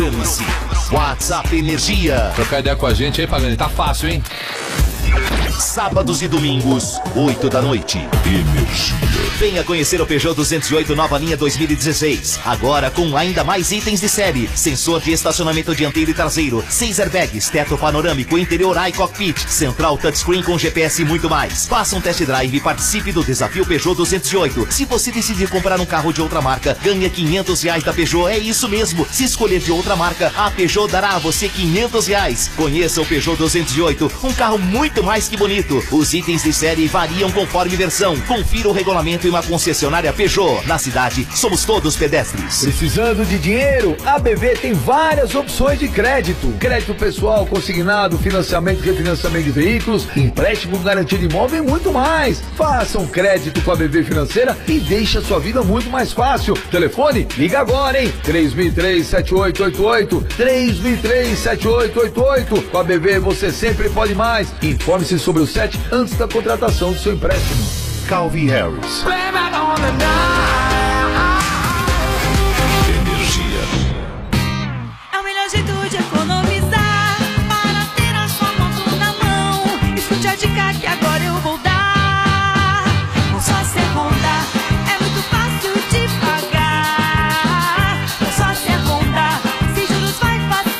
Programe-se. WhatsApp Energia. Trocar ideia com a gente aí, Pagani. Tá fácil, hein? Sábados e domingos, 8 da noite. Energia. Venha conhecer o Peugeot 208 nova linha 2016. Agora com ainda mais itens de série. Sensor de estacionamento dianteiro e traseiro, 6 airbags, teto panorâmico, interior iCockpit, central touchscreen com GPS e muito mais. Faça um test drive e participe do desafio Peugeot 208. Se você decidir comprar um carro de outra marca, ganha R$500 da Peugeot. É isso mesmo. Se escolher de outra marca, a Peugeot dará a você R$500. Conheça o Peugeot 208, um carro muito mais que bonito. Os itens de série variam conforme versão. Confira o regulamento em uma concessionária Peugeot. Na cidade, somos todos pedestres. Precisando de dinheiro? A BV tem várias opções de crédito. Crédito pessoal, consignado, financiamento e refinanciamento de veículos, empréstimo com garantia de imóvel e muito mais. Faça um crédito com a BV Financeira e deixe a sua vida muito mais fácil. Telefone? Liga agora, hein? 3003-7888. 3003-7888. Com a BV você sempre pode mais. Informe-se sobre o SET antes da contratação do seu empréstimo. Calvin Harris. Energia. É o melhor jeito de economizar para ter a sua moto na mão. Escute a dica que agora eu vou dar. Com Sócia Honda é muito fácil de pagar. Com Sócia Honda, sem juros vai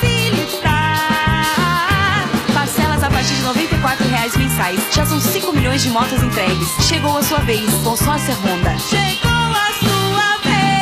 facilitar. Parcelas a partir de R$94 mensais. Já são 5 milhões de motos entregues. Chegou a sua vez, Consórcio Honda. Chegou a sua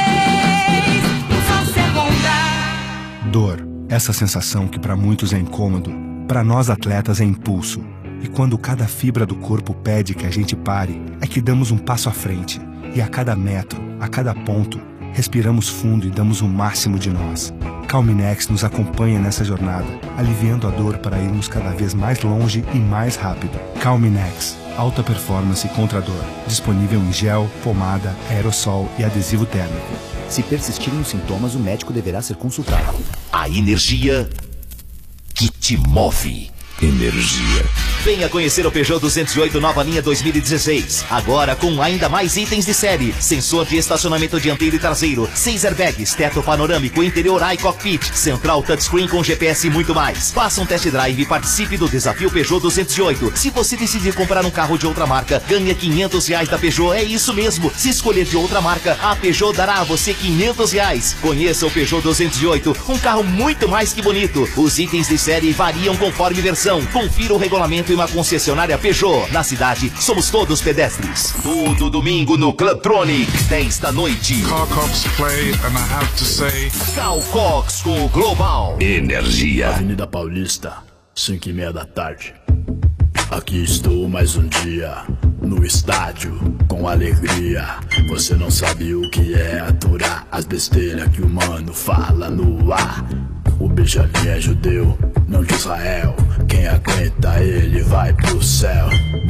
vez, Consórcio Honda. Dor, essa sensação que para muitos é incômodo, para nós atletas é impulso. E quando cada fibra do corpo pede que a gente pare, é que damos um passo à frente. E a cada metro, a cada ponto, respiramos fundo e damos o máximo de nós. Calminex nos acompanha nessa jornada, aliviando a dor para irmos cada vez mais longe e mais rápido. Calminex, alta performance contra a dor. Disponível em gel, pomada, aerossol e adesivo térmico. Se persistirem os sintomas, o médico deverá ser consultado. A energia que te move. Energia. Venha conhecer o Peugeot 208 nova linha 2016. Agora com ainda mais itens de série. Sensor de estacionamento dianteiro e traseiro, 6 airbags, teto panorâmico, interior iCockpit, central touchscreen com GPS e muito mais. Faça um test drive e participe do desafio Peugeot 208. Se você decidir comprar um carro de outra marca, ganha R$500 da Peugeot. É isso mesmo. Se escolher de outra marca, a Peugeot dará a você R$500. Conheça o Peugeot 208, um carro muito mais que bonito. Os itens de série variam conforme versão. Confira o regulamento em uma concessionária Peugeot. Na cidade, somos todos pedestres. Todo domingo no Clubtronic, 10 da noite. Carl Cox play, and I have to say... Carl Cox com o Global. Energia. Avenida Paulista, 5:30 da tarde. Aqui estou mais um dia, no estádio, com alegria. Você não sabe o que é aturar as besteiras que o mano fala no ar. O Benjamin é judeu, não de Israel. Quem aguenta ele vai pro céu.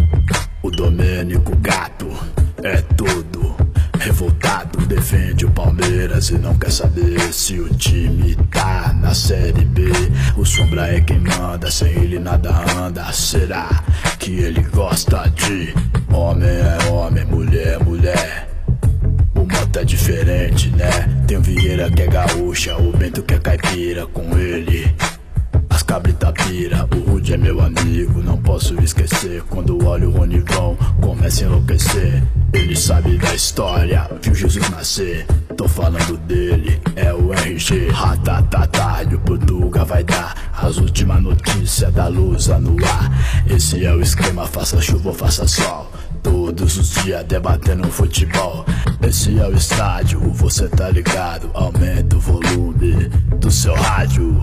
O Domênico Gato é tudo. Revoltado, defende o Palmeiras e não quer saber se o time tá na Série B. O Sombra é quem manda, sem ele nada anda. Será que ele gosta de homem é homem, mulher é mulher? O moto é diferente, né? Tem o Vieira que é gaúcha, o Bento que é caipira. Com ele as cabrita pira. O Rude é meu amigo, não posso esquecer. Quando olho o Ronivão, começa a enlouquecer. Ele sabe da história, viu Jesus nascer. Tô falando dele, é o RG. Ratatata, e o Portuga vai dar as últimas notícias da Lusa no ar. Esse é o esquema, faça chuva ou faça sol. Todos os dias debatendo futebol. Esse é o estádio, você tá ligado. Aumenta o volume do seu rádio.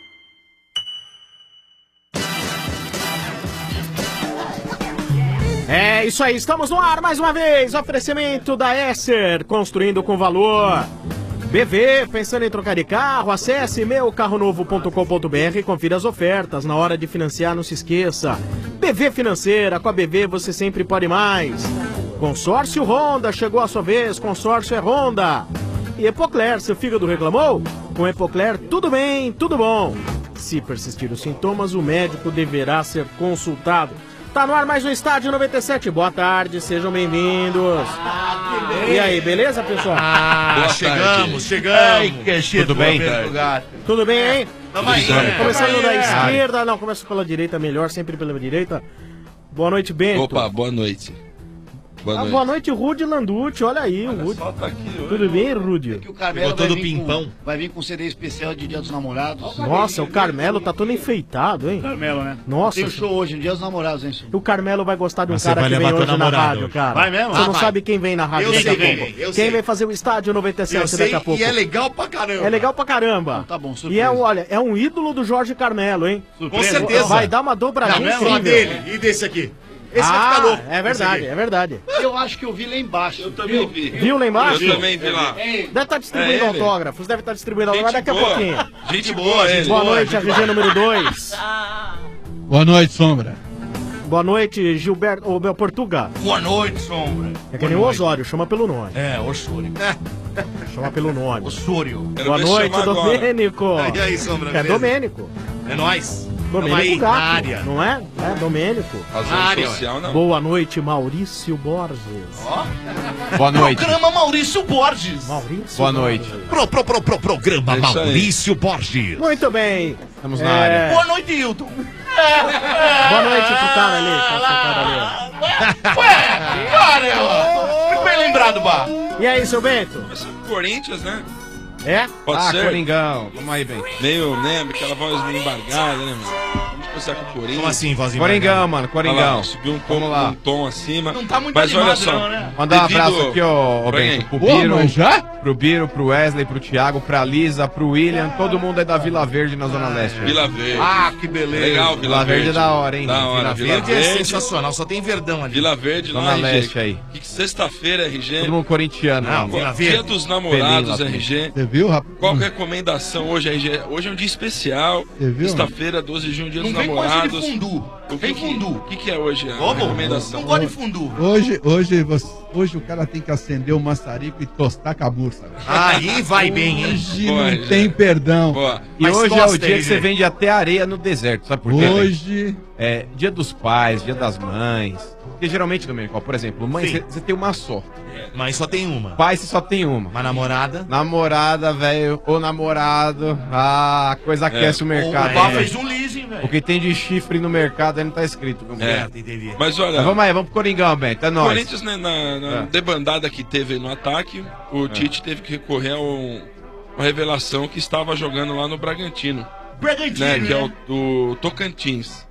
É isso aí, estamos no ar mais uma vez. Oferecimento da Esser, construindo com valor. BV, pensando em trocar de carro? Acesse meucarronovo.com.br e confira as ofertas. Na hora de financiar, não se esqueça. BV Financeira, com a BV você sempre pode mais. Consórcio Honda, chegou a sua vez, consórcio é Honda. E Epocler, seu fígado reclamou? Com Epocler tudo bem, tudo bom. Se persistir os sintomas, o médico deverá ser consultado. Tá no ar mais um Estádio 97. Boa tarde, sejam bem-vindos. E aí, beleza, pessoal? Chegamos. Ai, que Tudo bem? Tudo bem, hein? Tamo aí. Começando da esquerda, não, começa pela direita melhor, sempre pela direita. Boa noite, Bento. Opa, boa noite. Boa noite, Rudy Landucci, olha aí, o Rudy. Tá aqui hoje. Tudo bem, Rudy? Que o Carmelo Pegou todo vai vir pimpão. vai vir com CD especial de Dia dos Namorados. Nossa, o Carmelo tá todo enfeitado, hein? Carmelo, né? Nossa. Tem um show hoje, Dia dos Namorados, hein, senhor? O Carmelo vai gostar de um Mas você cara vai que vem levar teu hoje na namorado rádio, hoje. cara. Vai mesmo? Você não Vai. sabe quem vem na rádio Eu daqui sei a quem pouco. vem, eu Quem sei. vai fazer o Estádio 97 Eu sei, daqui a pouco. e é legal pra caramba. É legal pra caramba. Tá bom, E surpresa. olha, é um ídolo do Jorge Carmelo, hein? Com certeza. Vai dar uma dobradinha Carmelo, Só incrível. dele e desse aqui. Esse vai ficar louco. É verdade, é verdade. Eu acho que eu vi lá embaixo. Eu também vi. Viu lá embaixo? Eu também vi lá. Deve estar distribuindo É ele. autógrafos, deve estar distribuindo autógrafos daqui a boa. pouquinho. Gente boa, ele. Boa noite, RG número 2. Boa noite, Sombra. Boa noite, Gilberto, ô meu Portuga. Boa noite, Sombra. É que nem o Osório, chama pelo nome. É, Osório. Chama pelo nome. Osório. Quero Boa ver noite, chamar agora. Domênico. E aí, Sombra? É beleza? Domênico. É nóis. Tamo Domênico aí, Gato, na área. não é? É, Domênico. Razão área, social, não. Boa noite, Maurício Borges. Boa noite. Programa Maurício Borges. Maurício Boa noite. Borges. Programa É isso aí. Maurício Borges. Muito bem. Estamos na área. Boa noite, Hilton. Boa noite pro cara ali. Tá sentado ali. Ué, cara, muito bem lembrado, Bar. E aí, seu Bento? Começando com o Corinthians, né? É? Pode ser? Coringão. Vamos aí, bem. Meio, né? Aquela voz meio embargada, né, mano? Vamos começar com o Corinthians. Como assim, vozinha? Coringão, mano. Olha lá, Coringão. subiu um Vamos lá. tom acima. Não tá muito Mas olha animado, só. não, né? Mandar um Devido- abraço aqui, ó, Pra Bento, quem? pro Pô, Biro, mas já? pro Biro, pro Wesley, pro Thiago, pra Lisa, pro William, todo mundo é da Vila Verde na Zona Leste. Vila Verde. Ah, que beleza. Legal, Vila Verde é da hora, hein? Da hora. Vila Verde é Verde. sensacional, só tem verdão ali. Vila Verde lá, Zona RG. Leste aí. Que sexta-feira, RG. Todo mundo corintiano, Não, mano. Vila Dia Verde. dos Namorados, Feliz lá, RG. Você viu, rapaz? Qual que é a recomendação hoje, RG? Hoje é um dia especial. Você viu, Sexta-feira, 12 de junho, dia Não dos vem com essa de namorados. fundu. O Vem fundu. O que é hoje a Como? recomendação? Não gosta de fundu. Hoje o cara tem que acender o maçarico e tostar com a mursa. Aí vai bem, hein? Hoje Boa, não RG. tem perdão. Boa. E Mas hoje é o tosta, dia que RG. você vende até areia no deserto, sabe por quê? Hoje É dia dos pais, dia das mães. Porque geralmente, Domênico, ó, por exemplo, mãe, Sim. você tem uma só. Mas só tem uma. Pai, você só tem uma. Uma namorada. Namorada, velho, ou namorado. Ah, a coisa aquece o mercado. O Bar né, fez velho? um leasing, velho. O que tem de chifre no mercado aí não tá escrito. Viu? Certo, entendi. Mas olha, Mas vamos aí, vamos pro Coringão, Bento. É o nóis. Corinthians, né, na debandada que teve aí no ataque, o Tite teve que recorrer a uma revelação que estava jogando lá no Bragantino, Bragantino, né, que é né? o do Tocantins.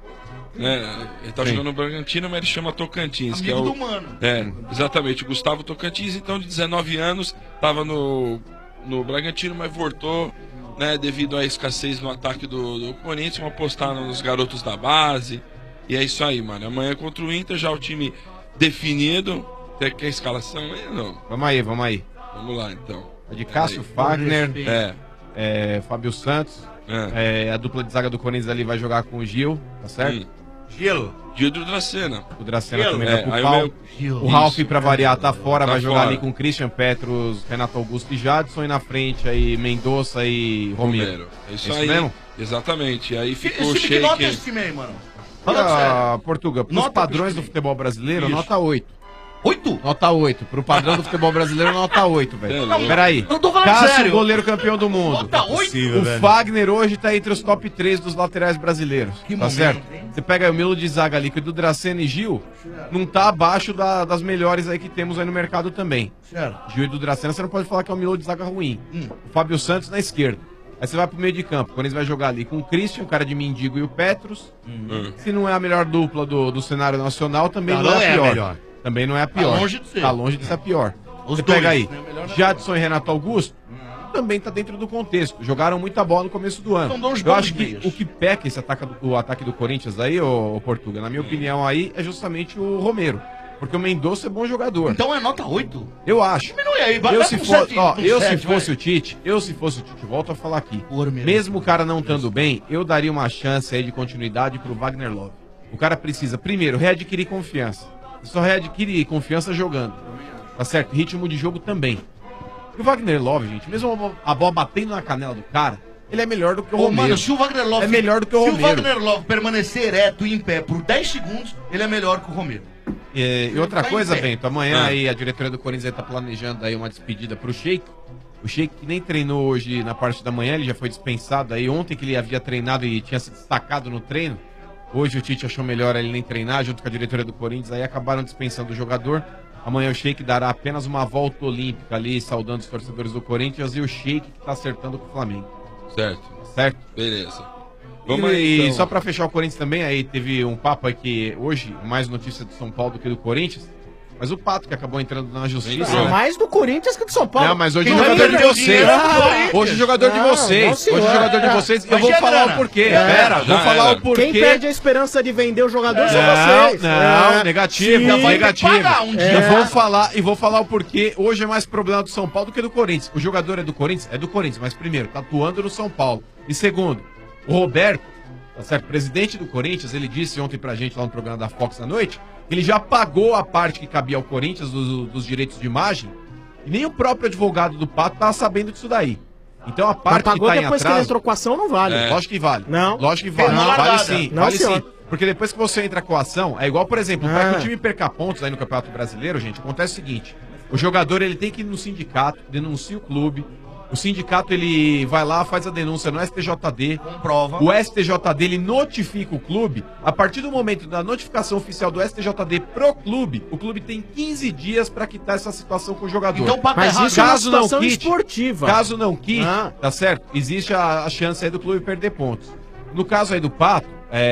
Né? Ele tá Sim. jogando no Bragantino, mas ele chama Tocantins, que é Amigo o do mano. exatamente, o Gustavo Tocantins, então de 19 anos, estava no Bragantino, mas voltou, né, devido à escassez no ataque do Corinthians, uma postada nos garotos da base. E é isso aí, mano. Amanhã contra o Inter, já o time definido. Tem que a escalação aí, não? Vamos aí, vamos aí. Vamos lá, então. É de Cássio Peraí. Fagner, Fábio Santos. A dupla de zaga do Corinthians ali vai jogar com o Gil, tá certo? Gelo. Gil do Dracena. O Dracena Gil. também vai pro Aí pau. Gil. O Ralf, pra variar, tá fora. Tá vai jogar fora. ali com Christian Petros, Renato Augusto e Jadson. E na frente aí, Mendonça e Romero. É isso É aí. isso mesmo? Exatamente. E aí ficou o Esse time que nota é Sheik. esse time aí, mano? Fala sério. Olha, Portuga, pros Nota padrões pro do futebol brasileiro, Isso. nota 8. 8? Nota 8. Pro padrão do futebol brasileiro, nota 8, velho. Não, Peraí. eu tô falando Cássio, sério. goleiro campeão do mundo. Nota 8? O Fagner hoje tá entre os top 3 dos laterais brasileiros. Que tá momento, certo? hein? Você pega aí o Milo de zaga ali, que o do Dracena e Gil, não tá abaixo das melhores aí que temos aí no mercado também. Certo. Gil e do Dracena, você não pode falar que é um Milo de zaga ruim. O Fábio Santos na esquerda. Aí você vai pro meio de campo, quando eles vai jogar ali com o Christian, o cara de Mendigo e o Petros. Se não é a melhor dupla do cenário nacional, também não é a pior. melhor. Também não é a pior. longe de ser. Tá longe de ser a pior. Os Você dois, pega aí, né? Melhor não. Jadson e Renato Augusto, também tá dentro do contexto. Jogaram muita bola no começo do ano. São dois Eu bons acho que meias. o que peca o ataque do Corinthians aí, ô Portuga, na minha opinião aí, é justamente o Romero. Porque o Mendonça é bom jogador. Então é nota 8? Eu acho. Diminui aí, vai Eu vai se, com for, sete, ó, com eu se sete, fosse vai. o Tite, volto a falar aqui. Por mesmo. Mesmo o cara não estando bem, eu daria uma chance aí de continuidade pro Wagner Love. O cara precisa, primeiro, readquirir confiança. Você só readquire confiança jogando. Tá certo? Ritmo de jogo também. E o Wagner Love, gente, mesmo a bola batendo na canela do cara, ele é melhor do que o Ô, Romero. mano, se o Wagner Love... É melhor do que o Se Romero. o Wagner Love permanecer ereto e em pé por 10 segundos, ele é melhor que o Romero. E outra Tá em coisa, pé. Bento, amanhã aí a diretoria do Corinthians tá planejando aí uma despedida pro Sheik. O Sheik que nem treinou hoje na parte da manhã, ele já foi dispensado aí. Ontem que ele havia treinado e tinha se destacado no treino. Hoje o Tite achou melhor ele nem treinar, junto com a diretoria do Corinthians, aí acabaram dispensando o jogador. Amanhã o Sheik dará apenas uma volta olímpica ali, saudando os torcedores do Corinthians, e o Sheik que tá acertando com o Flamengo. Certo. Certo? Beleza. E então. só pra fechar o Corinthians também, aí teve um papo aqui hoje, mais notícia do São Paulo do que do Corinthians, mas o Pato que acabou entrando na justiça. Ah, né? mais do Corinthians que do São Paulo. Não, mas hoje Quem é jogador de perde vocês. Hoje é jogador de vocês. Hoje é jogador de vocês. Eu vou falar o porquê. Pera, vou falar o porquê. Quem perde a esperança de vender o jogador são Não, vocês. não, negativo, Sim. negativo. É. Eu vou falar o porquê. Hoje é mais problema do São Paulo do que do Corinthians. O jogador é do Corinthians? É do Corinthians, mas primeiro, tá atuando no São Paulo. E segundo, o Roberto, tá certo, presidente do Corinthians, ele disse ontem pra gente lá no programa da Fox à noite, que ele já pagou a parte que cabia ao Corinthians dos direitos de imagem, e nem o próprio advogado do Pato tava sabendo disso daí. Então a parte Mas pagou que tá em depois que ele atraso... entrou com a ação, não vale. Lógico que vale. Não. Lógico que vale. Não, Vale largada. sim. Não, Vale senhor. sim. Porque depois que você entra com a ação, é igual, por exemplo, para que o time perca pontos aí no Campeonato Brasileiro, gente, acontece o seguinte: o jogador ele tem que ir no sindicato, denuncia o clube. O sindicato ele vai lá, faz a denúncia no STJD, comprova. O STJD ele notifica o clube. A partir do momento da notificação oficial do STJD pro clube, o clube tem 15 dias para quitar essa situação com o jogador. Então, mas isso é uma situação esportiva. Caso não quite, tá certo? Existe a chance aí do clube perder pontos. No caso aí do Pato,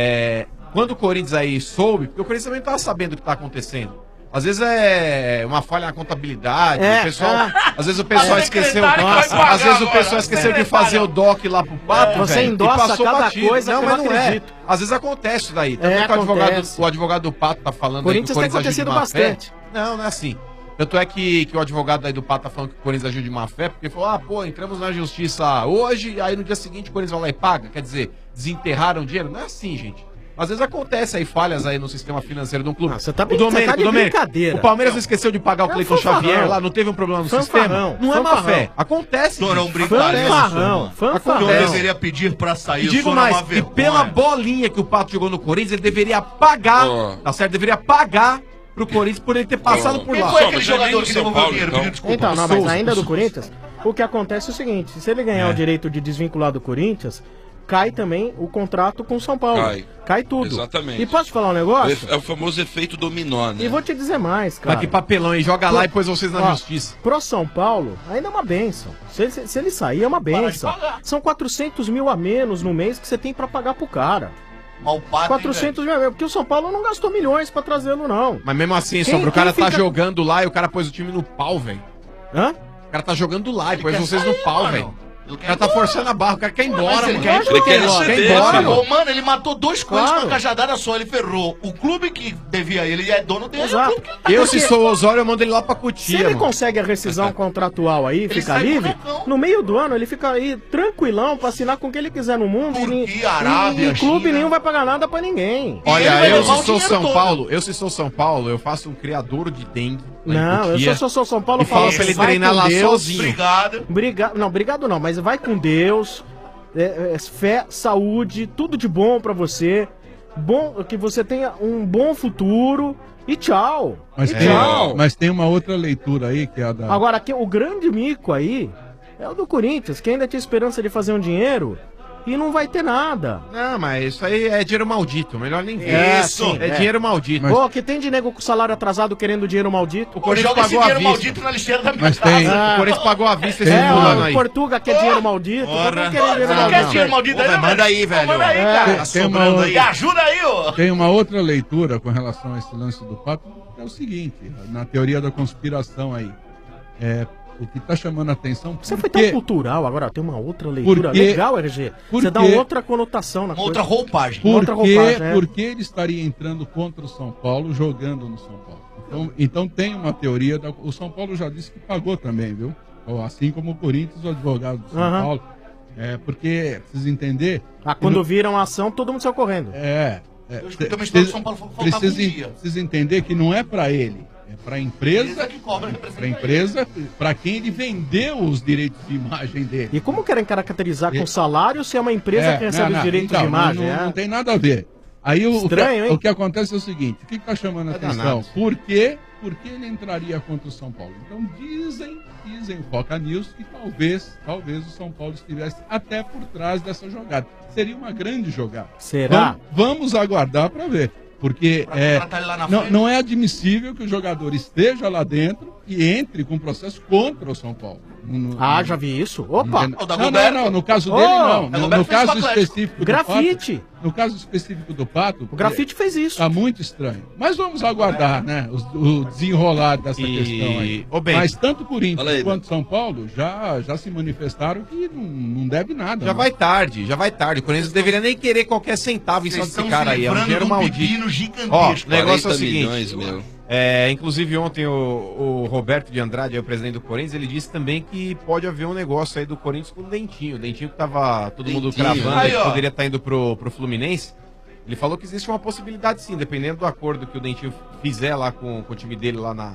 quando o Corinthians aí soube, porque o Corinthians também não tava sabendo o que tá acontecendo. Às vezes é uma falha na contabilidade, o pessoal, às vezes o pessoal esqueceu, às vezes o pessoal esqueceu de fazer o doc lá pro Pato, Você velho, endossa e passou cada batido. coisa Não, que mas eu não não é. acredito. Às vezes acontece isso daí. Tanto que acontece. o advogado do Pato tá falando Corinthians aí que o tem Corinthians agiu de acontecido má fé. bastante. Não, não é assim. Tanto é que o advogado aí do Pato tá falando que o Corinthians agiu de má fé, porque falou, pô, entramos na justiça hoje, aí no dia seguinte o Corinthians vai lá e paga. Quer dizer, desenterraram o dinheiro? Não é assim, gente. Às vezes acontece aí falhas aí no sistema financeiro de um clube. Você tá O Domênico, de brincadeira. o Palmeiras não esqueceu de pagar o Cleiton Xavier lá, não teve um problema no sistema? Não é má fé. Acontece. Torão gente. brincadeira. Acontece. Eu deveria pedir pra sair. E digo só mais, numa e vergonha. pela bolinha que o Pato jogou no Corinthians, ele deveria pagar, tá certo? Deveria pagar pro Corinthians por ele ter passado por lá. Quem foi aquele jogador que devolveu o dinheiro pedindo desculpa? Então, não, mas ainda do Corinthians, o que acontece é o seguinte: se ele ganhar o direito de desvincular do Corinthians, cai também o contrato com o São Paulo. Cai tudo. Exatamente. E posso te falar um negócio? É o famoso efeito dominó, né? E vou te dizer mais, cara. Mas que papelão, e joga lá e pôs vocês na justiça. Pro São Paulo, ainda é uma benção. Se ele sair, é uma benção. São 400 mil a menos no mês que você tem pra pagar pro cara. Mal pato, 400 mil a menos, porque o São Paulo não gastou milhões pra trazê-lo, não. Mas mesmo assim, Quem- Sombra, o cara quem tá fica- jogando lá e o cara pôs o time no pau, velho. Hã? O cara tá jogando lá e pôs quer vocês sair, no pau, mano. velho. O cara tá forçando a barra, o cara quer ir embora, Mas mano. ele quer Quer ir embora, mano. Ô, mano, ele matou dois coelhos Claro. com uma cajadada só. Ele ferrou o clube que devia ele e é dono dele. Exato. O clube que Eu, se sou o Osório, eu mando ele lá pra Se Cotia, ele mano. consegue a rescisão contratual aí, Ele fica sai livre, bonecão. no meio do ano ele fica aí tranquilão pra assinar com o que ele quiser no mundo. Turquia, Arábia, e clube China. nenhum vai pagar nada pra ninguém. ele Olha, vai eu levar o se sou dinheiro São todo. Paulo, eu faço um criador de dengue. lá em Não, Cotia. eu sou São Paulo E fala pra ele vai treinar com lá Deus. sozinho. Obrigado. Obrigado não, mas vai com Deus. Fé, saúde, tudo de bom pra você. Bom, que você tenha um bom futuro. E tchau. Mas, e tem, tchau. mas tem uma outra leitura aí, que é a da... Agora, aqui, o grande mico aí é o do Corinthians, que ainda tinha esperança de fazer um dinheiro e não vai ter nada. Não, mas isso aí é dinheiro maldito, melhor nem ver. É dinheiro maldito. Pô, que tem de nego com salário atrasado querendo dinheiro maldito. O Corinthians pagou à vista. na lixeira da minha Mas tem... O Corinthians pagou à vista esse fulano O aí. Portuga quer dinheiro maldito. Todo mundo querendo dinheiro Você não quer maldito. dinheiro maldito aí, não? Manda aí, velho. Manda aí, cara. Tá Tem uma sobrando outra- aí. Ajuda aí, ô. Tem uma outra leitura com relação a esse lance do Pato, que é o seguinte, na teoria da conspiração aí, o que está chamando a atenção... Você foi tão cultural, agora tem uma outra leitura Porque- legal, RG. Você dá porque- outra conotação na Uma outra roupagem. outra roupagem, é. Por que ele estaria entrando contra o São Paulo, jogando no São Paulo? Então tem uma teoria, o São Paulo já disse que pagou também, viu? Assim como o Corinthians, o advogado do São Aham. Paulo. Porque, precisa entender... Quando viram a ação, todo mundo saiu correndo. Eu escutei uma história do São Paulo, faltava um dia. Precisa entender que não é para ele. É para a empresa, para quem ele vendeu os direitos de imagem dele. E como querem caracterizar com salário se é uma empresa que recebe os direitos então, de imagem? Não tem nada a ver. Aí Estranho, hein? o que acontece é o seguinte, o que está chamando a atenção? Por que ele entraria contra o São Paulo? Então dizem o Foca News que talvez o São Paulo estivesse até por trás dessa jogada. Seria uma grande jogada. Será? Vamos aguardar para ver. Porque não é admissível que o jogador esteja lá dentro e entre com processo contra o São Paulo. Já vi isso. Opa! Não, no caso dele não. No caso específico grafite. Do Pato, no caso específico do Pato... O grafite fez isso. Tá muito estranho. Mas vamos aguardar, né? O desenrolar dessa questão aí. Mas tanto Corinthians quanto São Paulo já se manifestaram que não deve nada. Já vai tarde. O Corinthians não deveria nem querer qualquer centavo em cima desse cara aí. É um dinheiro maldito. Ó, o negócio é o seguinte... inclusive ontem o Roberto de Andrade, o presidente do Corinthians, ele disse também que pode haver um negócio aí do Corinthians com o Dentinho. O Dentinho que tava todo mundo cravando aí, que poderia estar indo pro Fluminense. Ele falou que existe uma possibilidade sim, dependendo do acordo que o Dentinho fizer lá com o time dele lá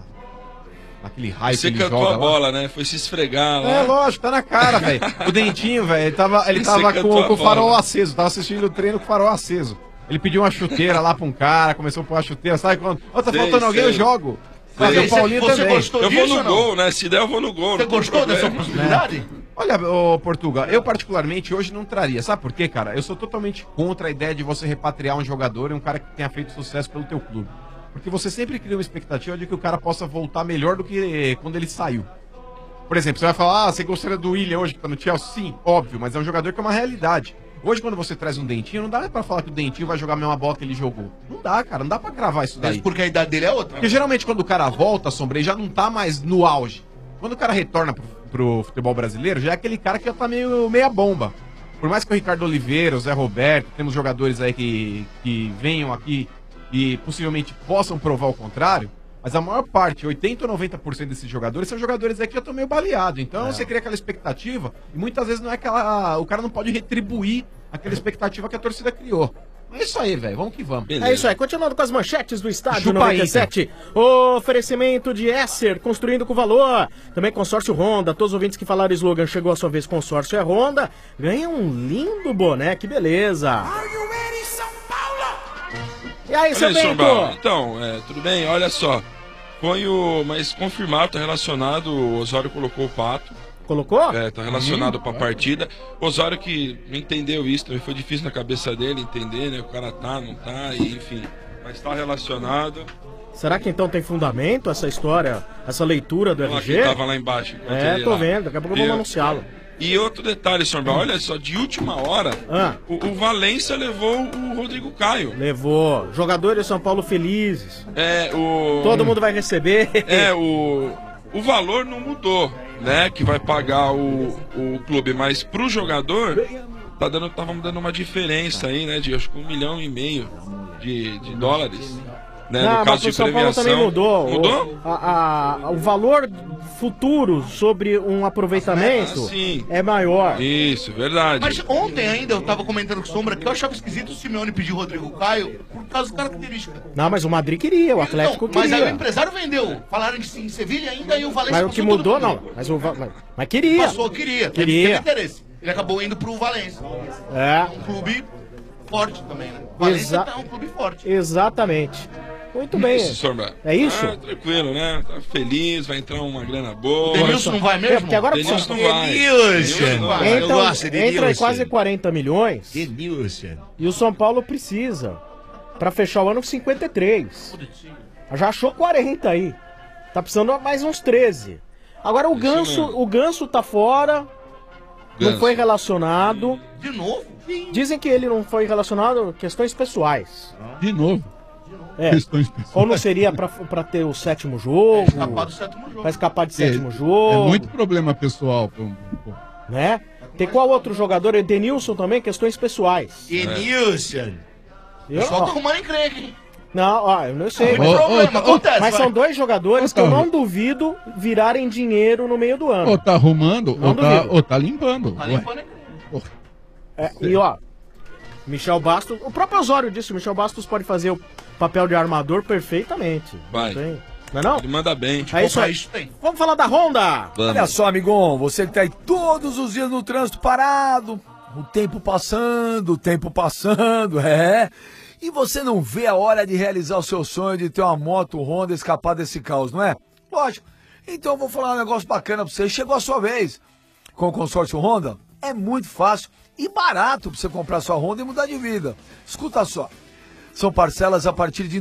naquele raio que ele joga. Você cantou a bola, né? Foi se esfregar lá. É, lógico, tá na cara, velho. O Dentinho, velho, ele tava com o farol aceso, tava assistindo o treino com o farol aceso. Ele pediu uma chuteira lá pra um cara, começou a pôr a chuteira, sabe quando? Tá faltando alguém, eu jogo. Mas o Paulinho também. Eu vou no gol, né? Se der, eu vou no gol. Você gostou dessa possibilidade? Olha, Portuga, eu particularmente hoje não traria. Sabe por quê, cara? Eu sou totalmente contra a ideia de você repatriar um jogador e um cara que tenha feito sucesso pelo teu clube. Porque você sempre cria uma expectativa de que o cara possa voltar melhor do que quando ele saiu. Por exemplo, você vai falar, você gostaria do William hoje que tá no Chelsea? Sim, óbvio, mas é um jogador que é uma realidade. Hoje, quando você traz um Dentinho, não dá pra falar que o Dentinho vai jogar a mesma bola que ele jogou. Não dá, cara, não dá pra cravar isso daí. Mas porque a idade dele é outra. Porque geralmente quando o cara volta, Sombra, ele já não tá mais no auge. Quando o cara retorna pro futebol brasileiro, já é aquele cara que já tá meia bomba. Por mais que o Ricardo Oliveira, o Zé Roberto, temos jogadores aí que venham aqui e possivelmente possam provar o contrário, mas a maior parte, 80% ou 90% desses jogadores, são jogadores aí que já estão meio baleados. Então você cria aquela expectativa e muitas vezes não é o cara não pode retribuir aquela expectativa que a torcida criou. É isso aí, velho. Vamos que vamos. Beleza. É isso aí. Continuando com as manchetes do Estádio 97. Oferecimento de Esser, construindo com valor. Também consórcio Honda. Todos os ouvintes que falaram slogan, chegou a sua vez, consórcio é Honda. Ganha um lindo boné. Que beleza. E aí, seu Bento? Então, tudo bem? Olha só. Mas confirmado, tá relacionado. O Osório colocou o Pato. Colocou? Tá relacionado pra partida. O Osório que não entendeu isso, também foi difícil na cabeça dele entender, né? O cara não tá, e, enfim. Mas tá relacionado. Será que então tem fundamento essa história, essa leitura do RG? Que tava lá embaixo. Tô vendo, daqui a pouco eu vou anunciá-lo. E outro detalhe, Sombra, olha só, de última hora, o Valência levou o Rodrigo Caio. Levou. Jogadores de São Paulo felizes. Todo mundo vai receber. O valor não mudou, né? Que vai pagar o clube, mas pro jogador tava dando uma diferença aí, né? De acho que 1,5 milhão de dólares. Né, não, no caso de São Paulo também mudou. Mudou? O valor futuro sobre um aproveitamento é maior. Isso, verdade. Mas ontem ainda eu tava comentando com Sombra que eu achava esquisito o Simeone pedir o Rodrigo Caio por causa da característica. Não, mas o Madrid queria, o Atlético queria. Mas aí o empresário vendeu. Falaram em Sevilha ainda e o Valência. Mas o que mudou, não. Mas queria. Passou, queria. Teve interesse. Ele acabou indo pro Valência. Um clube forte também, né? O Valência é um clube forte. Exatamente. Muito bem. Isso, Sombra. É isso? Tranquilo, né? Tá feliz, vai entrar uma grana boa. O Denilson não vai mesmo? Porque agora Denilson não vai. Entra aí quase 40 milhões. Denilson. E o São Paulo precisa pra fechar o ano com 53. Já achou 40 aí. Tá precisando mais uns 13. Agora o Ganso tá fora. Não foi relacionado. De novo? Dizem que ele não foi relacionado, questões pessoais. De novo? Questões pessoais. Ou não seria pra ter o 7º jogo? Escapar do 7º jogo. Pra escapar de 7º jogo. É muito problema pessoal. Né? Tem qual outro jogador? Edenilson também, questões pessoais. Edenilson. Eu só tô arrumando encrenca, hein? Não, eu não sei. Acontece, mas são dois jogadores que eu não duvido virarem dinheiro no meio do ano. Ou tá arrumando, ou tá limpando. Tá limpando e Michel Bastos, o próprio Osório disse, o Michel Bastos pode fazer o papel de armador perfeitamente. Vai. Não é não? Ele manda bem. É isso aí. Vamos falar da Honda. Olha só, amigão, você que tá aí todos os dias no trânsito parado, o tempo passando, e você não vê a hora de realizar o seu sonho de ter uma moto Honda e escapar desse caos, não é? Lógico. Então eu vou falar um negócio bacana pra você. Chegou a sua vez. Com o consórcio Honda, é muito fácil e barato pra você comprar sua Honda e mudar de vida. Escuta só. São parcelas a partir de R$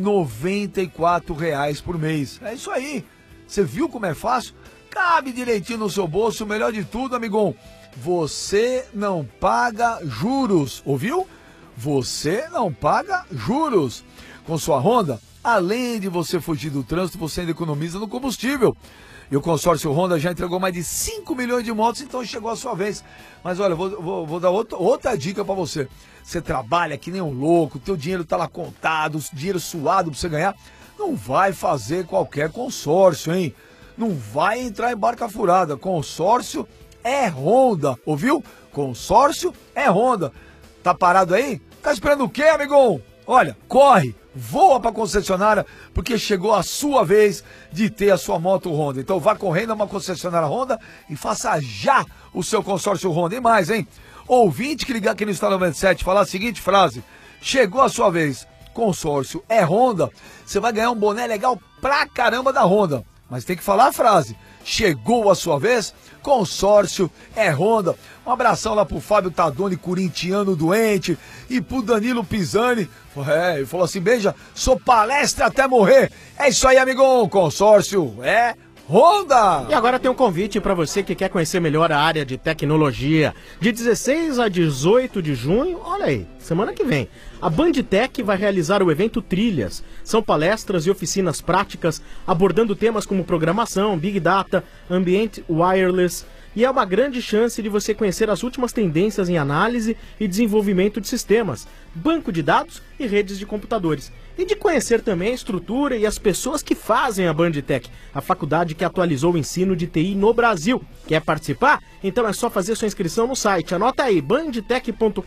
94,00 por mês. É isso aí. Você viu como é fácil? Cabe direitinho no seu bolso. O melhor de tudo, amigão, você não paga juros. Ouviu? Você não paga juros. Com sua Honda, além de você fugir do trânsito, você ainda economiza no combustível. E o consórcio Honda já entregou mais de 5 milhões de motos, então chegou a sua vez. Mas olha, vou dar outra dica pra você. Você trabalha que nem um louco, teu dinheiro tá lá contado, dinheiro suado pra você ganhar. Não vai fazer qualquer consórcio, hein? Não vai entrar em barca furada. Consórcio é Honda, ouviu? Consórcio é Honda. Tá parado aí? Tá esperando o quê, amigão? Olha, corre, voa pra concessionária, porque chegou a sua vez de ter a sua moto Honda. Então vá correndo a uma concessionária Honda e faça já o seu consórcio Honda. E mais, hein? Ouvinte que ligar aqui no Estado 97, falar a seguinte frase: chegou a sua vez, consórcio é Honda, você vai ganhar um boné legal pra caramba da Honda. Mas tem que falar a frase: chegou a sua vez, consórcio é Honda. Um abração lá pro Fábio Tadoni, corintiano doente, e pro Danilo Pisani. Ele falou assim: beija, sou palestra até morrer. É isso aí, amigão, consórcio é Honda! E agora tem um convite para você que quer conhecer melhor a área de tecnologia. De 16 a 18 de junho, olha aí, semana que vem, a Bandtech vai realizar o evento Trilhas. São palestras e oficinas práticas abordando temas como programação, Big Data, ambiente wireless. E é uma grande chance de você conhecer as últimas tendências em análise e desenvolvimento de sistemas, banco de dados e redes de computadores. E de conhecer também a estrutura e as pessoas que fazem a Bandtech, a faculdade que atualizou o ensino de TI no Brasil. Quer participar? Então é só fazer sua inscrição no site. Anota aí, bandtech.com.br.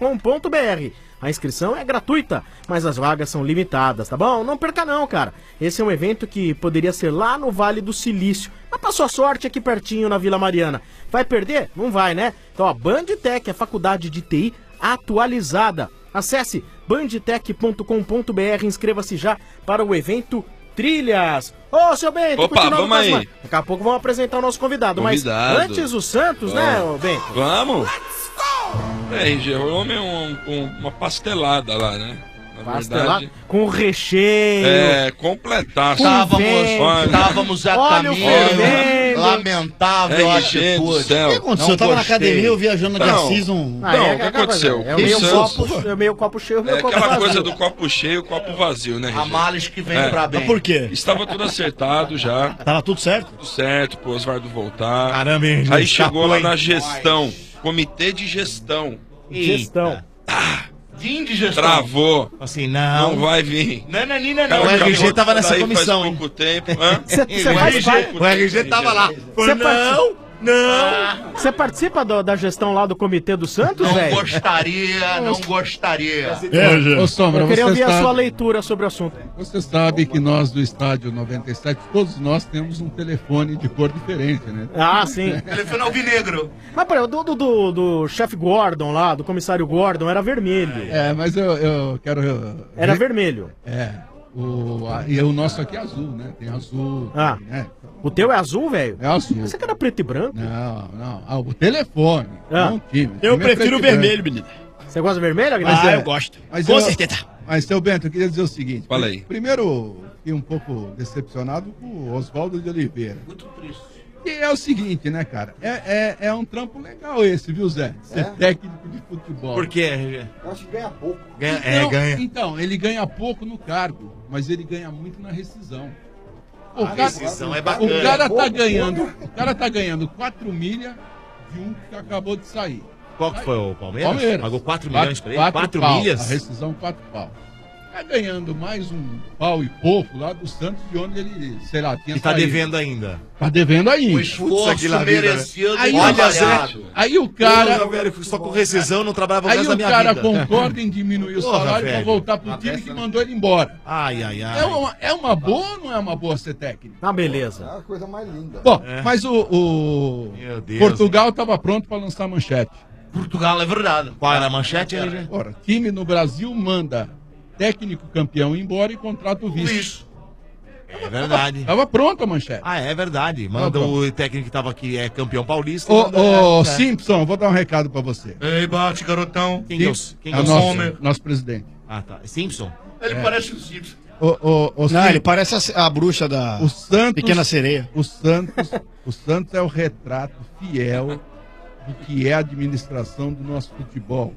A inscrição é gratuita, mas as vagas são limitadas, tá bom? Não perca não, cara. Esse é um evento que poderia ser lá no Vale do Silício, mas passou a sorte aqui pertinho na Vila Mariana. Vai perder? Não vai, né? Então a Bandtech, a faculdade de TI atualizada. Acesse bandtech.com.br, inscreva-se já para o evento Trilhas. Ô, seu Bento, opa, vamos aí. Daqui a pouco vamos apresentar o nosso convidado. Mas antes o Santos, né, ô Bento? Vamos. RG, rolou uma pastelada lá, né? Pastelada com recheio. É, completaço. Estávamos a caminho. Lamentável atitude. O que aconteceu? Eu tava na academia, eu viajando na Season. Não, o que aconteceu? É meio copo cheio, meio copo vazio. Aquela coisa do copo cheio, copo vazio, né, RG? A males que vem pra bem. Mas por quê? Estava tudo acertado já. Tava tudo certo? Tudo certo, pro Osvaldo voltar. Caramba, hein? Aí chegou lá na gestão. Comitê de gestão. Gestão. Vim de gestão. Travou. Assim, não. Não vai vir. Não. O RG tava nessa comissão, hein? Faz pouco tempo. O RG tava lá. Não. Você participa da gestão lá do comitê do Santos, velho? Não gostaria. Ô, Sombra, eu queria ouvir sabe, a sua leitura sobre o assunto. Você sabe que nós do Estádio 97, todos nós temos um telefone de cor diferente, né? Ah, sim. Telefone alvinegro. Mas, peraí, do chefe Gordon lá, do comissário Gordon, era vermelho. É, mas eu quero... Era vermelho. E o nosso aqui é azul, né? Tem azul. Ah, né? O teu é azul, velho? É azul. Você que era preto e branco? Não. O telefone. Não o time. Eu prefiro o vermelho, menino. Você gosta de vermelho, Aguilar? Eu gosto. Com certeza. Mas, seu Bento, eu queria dizer o seguinte. Fala aí. Primeiro, fiquei um pouco decepcionado com o Oswaldo de Oliveira. Muito triste. E é o seguinte, né, cara? É um trampo legal esse, viu, Zé? Ser técnico de futebol. Por quê, RG? Eu acho que ganha pouco. Ganha. Então, ele ganha pouco no cargo, mas ele ganha muito na rescisão. Rescisão é bacana. O cara tá ganhando 4 milhas de um que acabou de sair. Qual que foi o Palmeiras? Pagou 4 milhões pra ele? 4 pau, milhas? A rescisão 4 pau. Tá ganhando mais um pau e pouco lá do Santos, de onde ele, sei lá, tinha E tá saído. devendo ainda. Tá devendo ainda. O esforço merecido. Aí, Olha, Zé. aí o cara... Porra, velho, só com rescisão não trabalhava o Aí resto da o minha cara vida. concorda em diminuir o Porra, salário pra velho. voltar pro time que mandou ele embora. Ai, ai, ai. É uma boa ou não é uma boa ser técnico? Ah, beleza. É a coisa mais linda. Bom, mas o Meu Deus. Portugal estava pronto para lançar a manchete. Portugal, é verdade. Qual era a manchete aí? Ora, time no Brasil manda técnico campeão embora e contrata o vice. É verdade. Tava pronto a manchete. Ah, é verdade. Manda o técnico que tava aqui, é campeão paulista. Ô, Simpson, vou dar um recado pra você. Ei, bate, garotão. Quem é o nosso presidente. Ah, tá. Simpson? Ele parece o Simpson. Não, ele parece a bruxa da Pequena Sereia. O Santos é o retrato fiel do que é a administração do nosso futebol.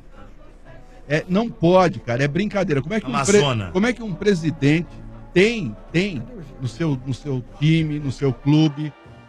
Não pode, cara, é brincadeira. Como é que um presidente tem no seu time, no seu clube,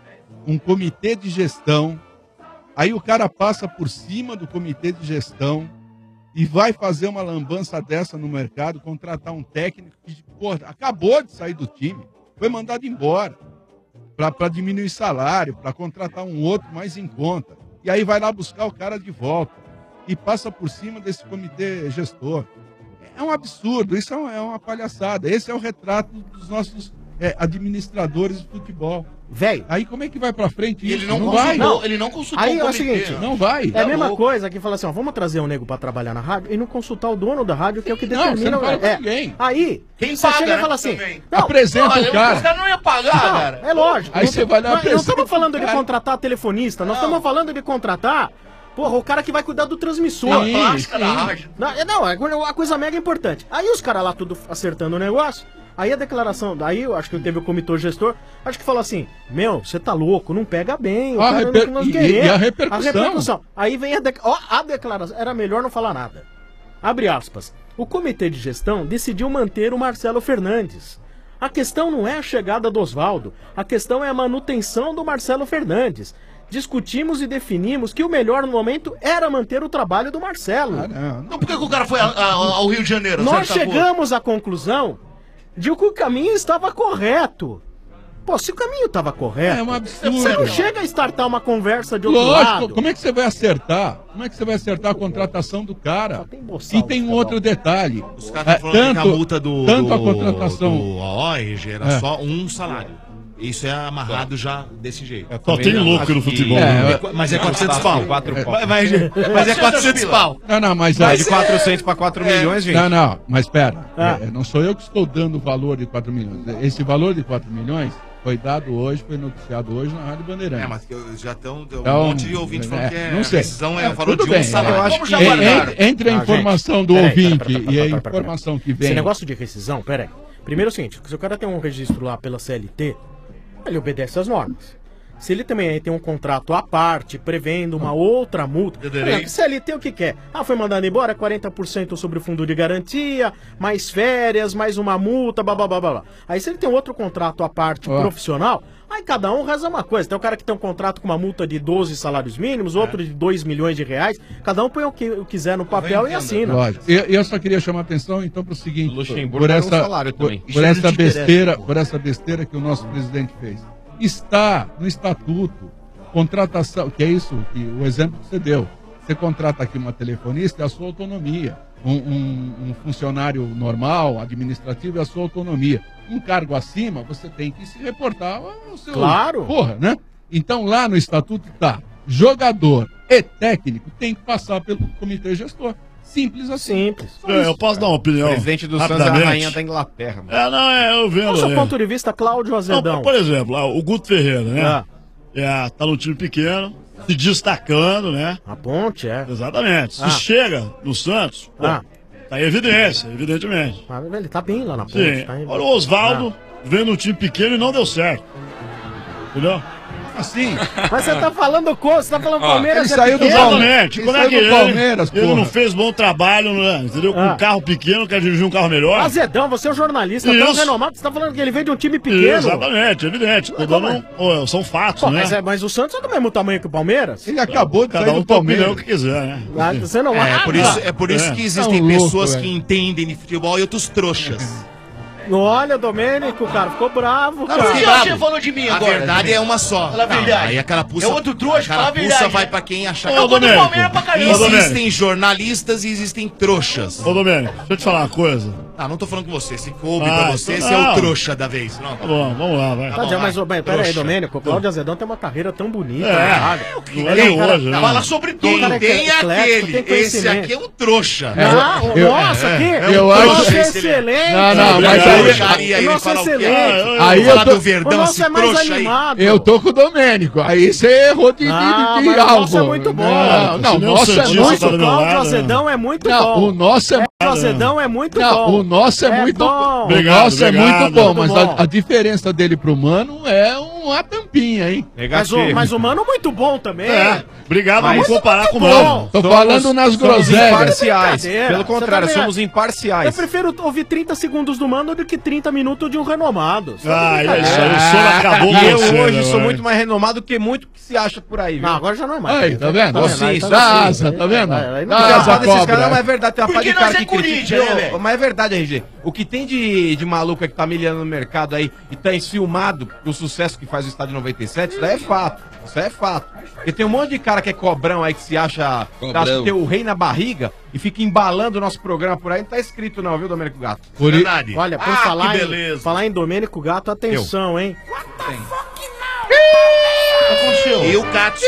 um comitê de gestão, aí o cara passa por cima do comitê de gestão e vai fazer uma lambança dessa no mercado, contratar um técnico que, porra, acabou de sair do time, foi mandado embora para diminuir salário, para contratar um outro mais em conta. E aí vai lá buscar o cara de volta e passa por cima desse comitê gestor. É um absurdo, isso é uma palhaçada. Esse é o retrato dos nossos administradores de futebol. Velho. Aí como é que vai pra frente isso? Ele não vai. Ele não consultou Aí o é o comitê. seguinte, não vai. É a mesma coisa que fala assim, ó, vamos trazer um nego pra trabalhar na rádio e não consultar o dono da rádio, que é o que Não, determina. você não fala com ninguém. Aí, Quem você paga, chega e né, fala assim, também. Apresenta o cara. Os caras não iam pagar, não, cara. é lógico. Aí você vai lá e Não apresenta estamos falando o de cara. contratar telefonista, nós estamos falando de contratar, porra, o cara que vai cuidar do transmissor. Não, plástica da rádio. Não, é uma coisa mega importante. Aí os caras lá tudo acertando o negócio, aí a declaração, daí eu acho que teve o comitê gestor, acho que falou assim, você tá louco, não pega bem, o cara não nós queremos. E a repercussão. Aí vem a declaração, era melhor não falar nada. Abre aspas. O comitê de gestão decidiu manter o Marcelo Fernandes. A questão não é a chegada do Oswaldo, a questão é a manutenção do Marcelo Fernandes. Discutimos e definimos que o melhor no momento era manter o trabalho do Marcelo. Então por que o cara foi ao Rio de Janeiro? Nós chegamos à conclusão de que o caminho estava correto. Pô, se o caminho estava correto, É um absurdo. você não chega a startar uma conversa de outro Lógico, lado. como é que você vai acertar? Como é que você vai acertar a contratação do cara? E tem um outro detalhe. Os caras estão falando que a multa tanto a contratação. do ORG era só um salário. Isso é amarrado já desse jeito. Só tem louco no futebol. Mas é 400 pau. Mas é 400 pau. Não, mas Vai de 400 para 4 milhões, gente. Não, mas espera. Não sou eu que estou dando o valor de 4 milhões. Esse valor de 4 milhões foi dado hoje, foi noticiado hoje na Rádio Bandeirantes. Mas que já estão Então, um monte de ouvintes falando que não sei. a decisão é valor tudo de um bem, salário. eu acho Vamos que já guardar. entre a informação do Peraí, ouvinte peraí, e a peraí. informação que vem. Esse negócio de rescisão, peraí. Primeiro é o seguinte, se o cara tem um registro lá pela CLT, ele obedece às normas. Se ele também tem um contrato à parte, prevendo uma outra multa... Por exemplo, CLT o que quer? Foi mandado embora, 40% sobre o fundo de garantia, mais férias, mais uma multa, blá. Aí se ele tem outro contrato à parte profissional, aí cada um reza uma coisa. Tem um cara que tem um contrato com uma multa de 12 salários mínimos, outro de 2 milhões de reais, cada um põe o que quiser no papel e assina. Lógico. Eu só queria chamar a atenção então para o seguinte, Luxemburgo era um salário também. por essa besteira que o nosso presidente fez. Está no estatuto, contratação, que é isso, o exemplo que você deu. Você contrata aqui uma telefonista, é a sua autonomia. Um funcionário normal, administrativo, é a sua autonomia. Um cargo acima, você tem que se reportar ao seu... Claro! Porra, né? Então lá no estatuto tá, jogador e técnico tem que passar pelo comitê gestor. Simples assim. Simples. Eu posso dar uma opinião. O presidente do Santos é a rainha da Inglaterra. Mano. Eu vendo. Qual o seu ponto de vista, Cláudio Azedão? Por exemplo, o Guto Ferreira, né? Tá no time pequeno, se destacando, né? A ponte, Exatamente. Se chega no Santos, tá em evidência, evidentemente. Ele tá bem lá na ponte. Sim. Tá Olha o Oswaldo vendo um time pequeno e não deu certo. Entendeu? Assim. Mas você tá falando você tá falando Palmeiras. Ele saiu do Palmeiras. Como é que ele não porra. fez bom trabalho, né? Entendeu? Com um carro pequeno, quer dirigir um carro melhor. Azedão, você é um jornalista tão renomado, você tá falando que ele veio de um time pequeno. Exatamente, evidente. Tô dando são fatos, Pô, né? mas o Santos é do mesmo tamanho que o Palmeiras? Ele acabou de Cada sair um do tem a Palmeiras. opinião que quiser, né? Você não É por isso que existem pessoas que entendem de futebol e outros trouxas. Olha, Domênico, cara, ficou bravo, cara. Por que você falou de mim agora? A verdade é uma só. Fala a verdade. Aí a carapuça, É outro trouxa, a fala a carapuça verdade. vai pra quem achar Eu vou do Palmeiras pra caramba. Existem jornalistas e existem trouxas. Ô, Domênico, deixa eu te falar uma coisa. Ah, não tô falando com você. Se coube pra você, então você é não. o trouxa da vez. Não. Tá bom, vamos lá, vai. Tá, mas pera aí, Domênico, o Cláudio Azedão tem uma carreira tão bonita. Não é de hoje, né? Fala sobre quem tem aquele. Esse aqui é um trouxa. Nossa, aqui. Eu acho que é excelente. Não, mas aí... Nossa, excelente. Aí eu tô... Verdão, o nosso é mais trouxa animado. Eu tô com o Domênico. Aí você errou de mas o algo. nosso é muito bom. Não, o nosso é muito O Cláudio Azedão é muito Não, bom. o nosso é... O Azedão é muito Não, bom. o nosso é muito bom. O nosso é muito bom, mas bom. a diferença dele pro Mano é uma tampinha, hein? Mas o Mano muito bom também. Obrigado por Mas comparar com o muito Mano. bom. Tô falando nas groselhas. Imparciais. Brincadeira. Pelo contrário, Você tá somos imparciais. Eu prefiro ouvir 30 segundos do Mano do que 30 minutos de um renomado. Isso aí, o sono acabou com E eu você, hoje né, sou mano? muito mais renomado que muito que se acha por aí, viu? Não, agora já não é mais. Aí, tá vendo? Você Dá asa, tá vendo? Aí não Dá dá. asa Desses caras, cobra. não é verdade, tem uma Porque parte de nós cara é que critica. Corinthians, né, velho? Mas é verdade, RG. O que tem de maluco que tá milhando no mercado aí e tá enciumado do sucesso que faz o Estádio 97, isso daí é fato. Isso aí é fato. Porque tem um monte de cara que é cobrão aí, que se acha que tem o rei na barriga e fica embalando o nosso programa por aí. Não tá escrito não, viu, Domênico Gato? Verdade. Olha, por falar em Domênico Gato, atenção, hein? E o Katsu,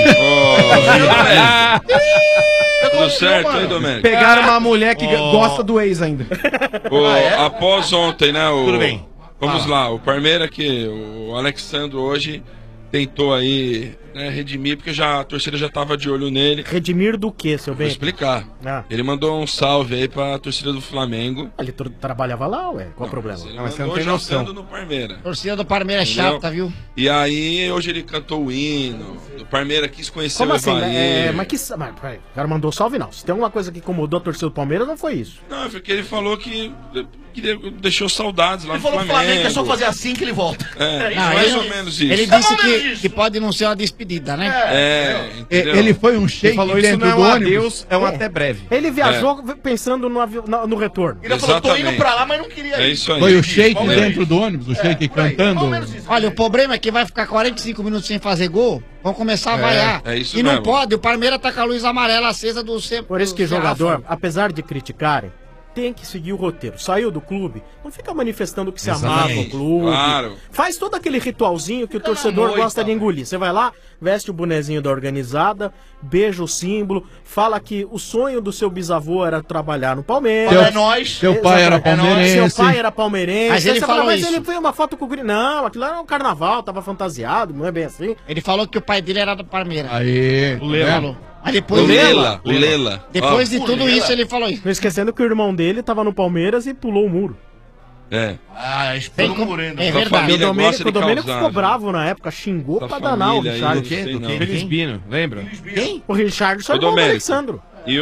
Tudo certo, hein, Domênico? Pegaram uma mulher que gosta do ex ainda. Após ontem, né? Tudo bem. Vamos lá, o Palmeiras que o Alexandro hoje tentou aí, né, redimir, porque a torcida já tava de olho nele. Redimir do que, seu bem? Vou explicar. Ele mandou um salve aí pra torcida do Flamengo. Ele trabalhava lá, ué? Qual o problema? Ele mas você não mandou tem noção. jantando no Palmeiras. Torcida do Palmeiras é Entendeu? chata, viu? E aí, hoje ele cantou o hino. O Palmeiras quis conhecer Como o assim? Evair. Mas peraí, o cara mandou salve não. Se tem alguma coisa que incomodou a torcida do Palmeiras, não foi isso. Não, porque ele falou que deixou saudades lá Ele no falou que o Flamengo. Flamengo é só fazer assim que ele volta. Mais ou menos isso. Ele disse que pode não ser uma despedida, né? Entendeu? Ele foi um shake Falou isso dentro não é do um ônibus. adeus, é um até breve. Ele viajou pensando no retorno. Ele falou, tô indo pra lá, mas não queria ir. É isso aí. Foi o shake Palmeiras. dentro do ônibus, o shake cantando. Olha, o problema é que vai ficar 45 minutos sem fazer gol, vão começar a vaiar. é isso e não mesmo. pode, o Palmeiras tá com a luz amarela acesa do sempre. Por isso que jogador, apesar de criticarem, tem que seguir o roteiro. Saiu do clube, não fica manifestando que se amava o clube. Claro. Faz todo aquele ritualzinho que o torcedor gosta de engolir. Você vai lá, veste o bonezinho da organizada, beija o símbolo, fala que o sonho do seu bisavô era trabalhar no Palmeiras. É nóis. Seu pai era palmeirense. Seu pai era palmeirense. Mas ele Aí você falou mas isso. ele fez uma foto com o Guri. Não, aquilo era um carnaval, tava fantasiado, não é bem assim. Ele falou que o pai dele era do Palmeiras. Aí, O Lela. né? Aí depois, O Lela. depois de tudo isso, ele falou isso. Não esquecendo que o irmão dele tava no Palmeiras e pulou o muro. É. Ah, Tem explodiu como- Moreno. É Sua verdade. família O Domênico, gosta de o Domênico causar, ficou viu? bravo na época, xingou Sua pra danar o família aí, Richard. não sei não. Felizbino, lembra? Quem? O Richard só Ô, irmão do Domênico. Alexandro. E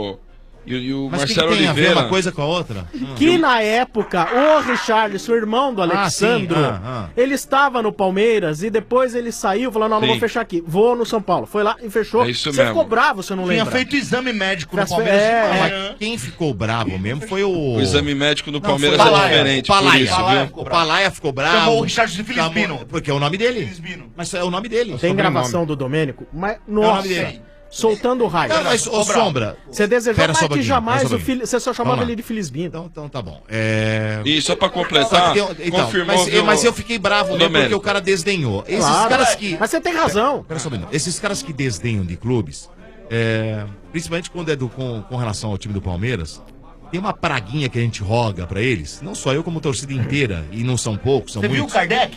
o Mas o que Marcelo tem a ver Oliveira. uma coisa com a outra? Que na época, o Richarlison, o irmão do Alexandro, sim. ele estava no Palmeiras e depois ele saiu falando, não Sim. vou fechar aqui, vou no São Paulo. Foi lá e fechou. É isso Você mesmo. ficou bravo, você não Tinha lembra? feito exame médico no Mas Palmeiras. é, de Mas manhã. quem ficou bravo mesmo foi o... O exame médico no Não, Palmeiras foi o é Palaia. diferente, O Palaia. por isso, Palaia. viu? O Palaia ficou bravo. Chamou o Richard de Felizbino. Chamou- Porque é o nome dele. Felizbino. Mas é o nome dele. Tem gravação do Domênico, mas nome nossa, dele. soltando raio. Não, mas, ô Sombra... Você desejou Pera só mais um que pouquinho, jamais pera só um o filho, você só chamava Vamos lá. ele de Felizbino. Então tá bom. E só pra Só completar, que então, confirmou, viu, mas eu fiquei bravo mesmo Domênico. porque o cara desdenhou. Esses Claro, caras que... mas você tem razão. Pera só um minuto. Esses caras que desdenham de clubes, principalmente quando é com relação ao time do Palmeiras, tem uma praguinha que a gente roga pra eles, não só eu como torcida inteira, e não são poucos, são Você viu o muitos. Kardec?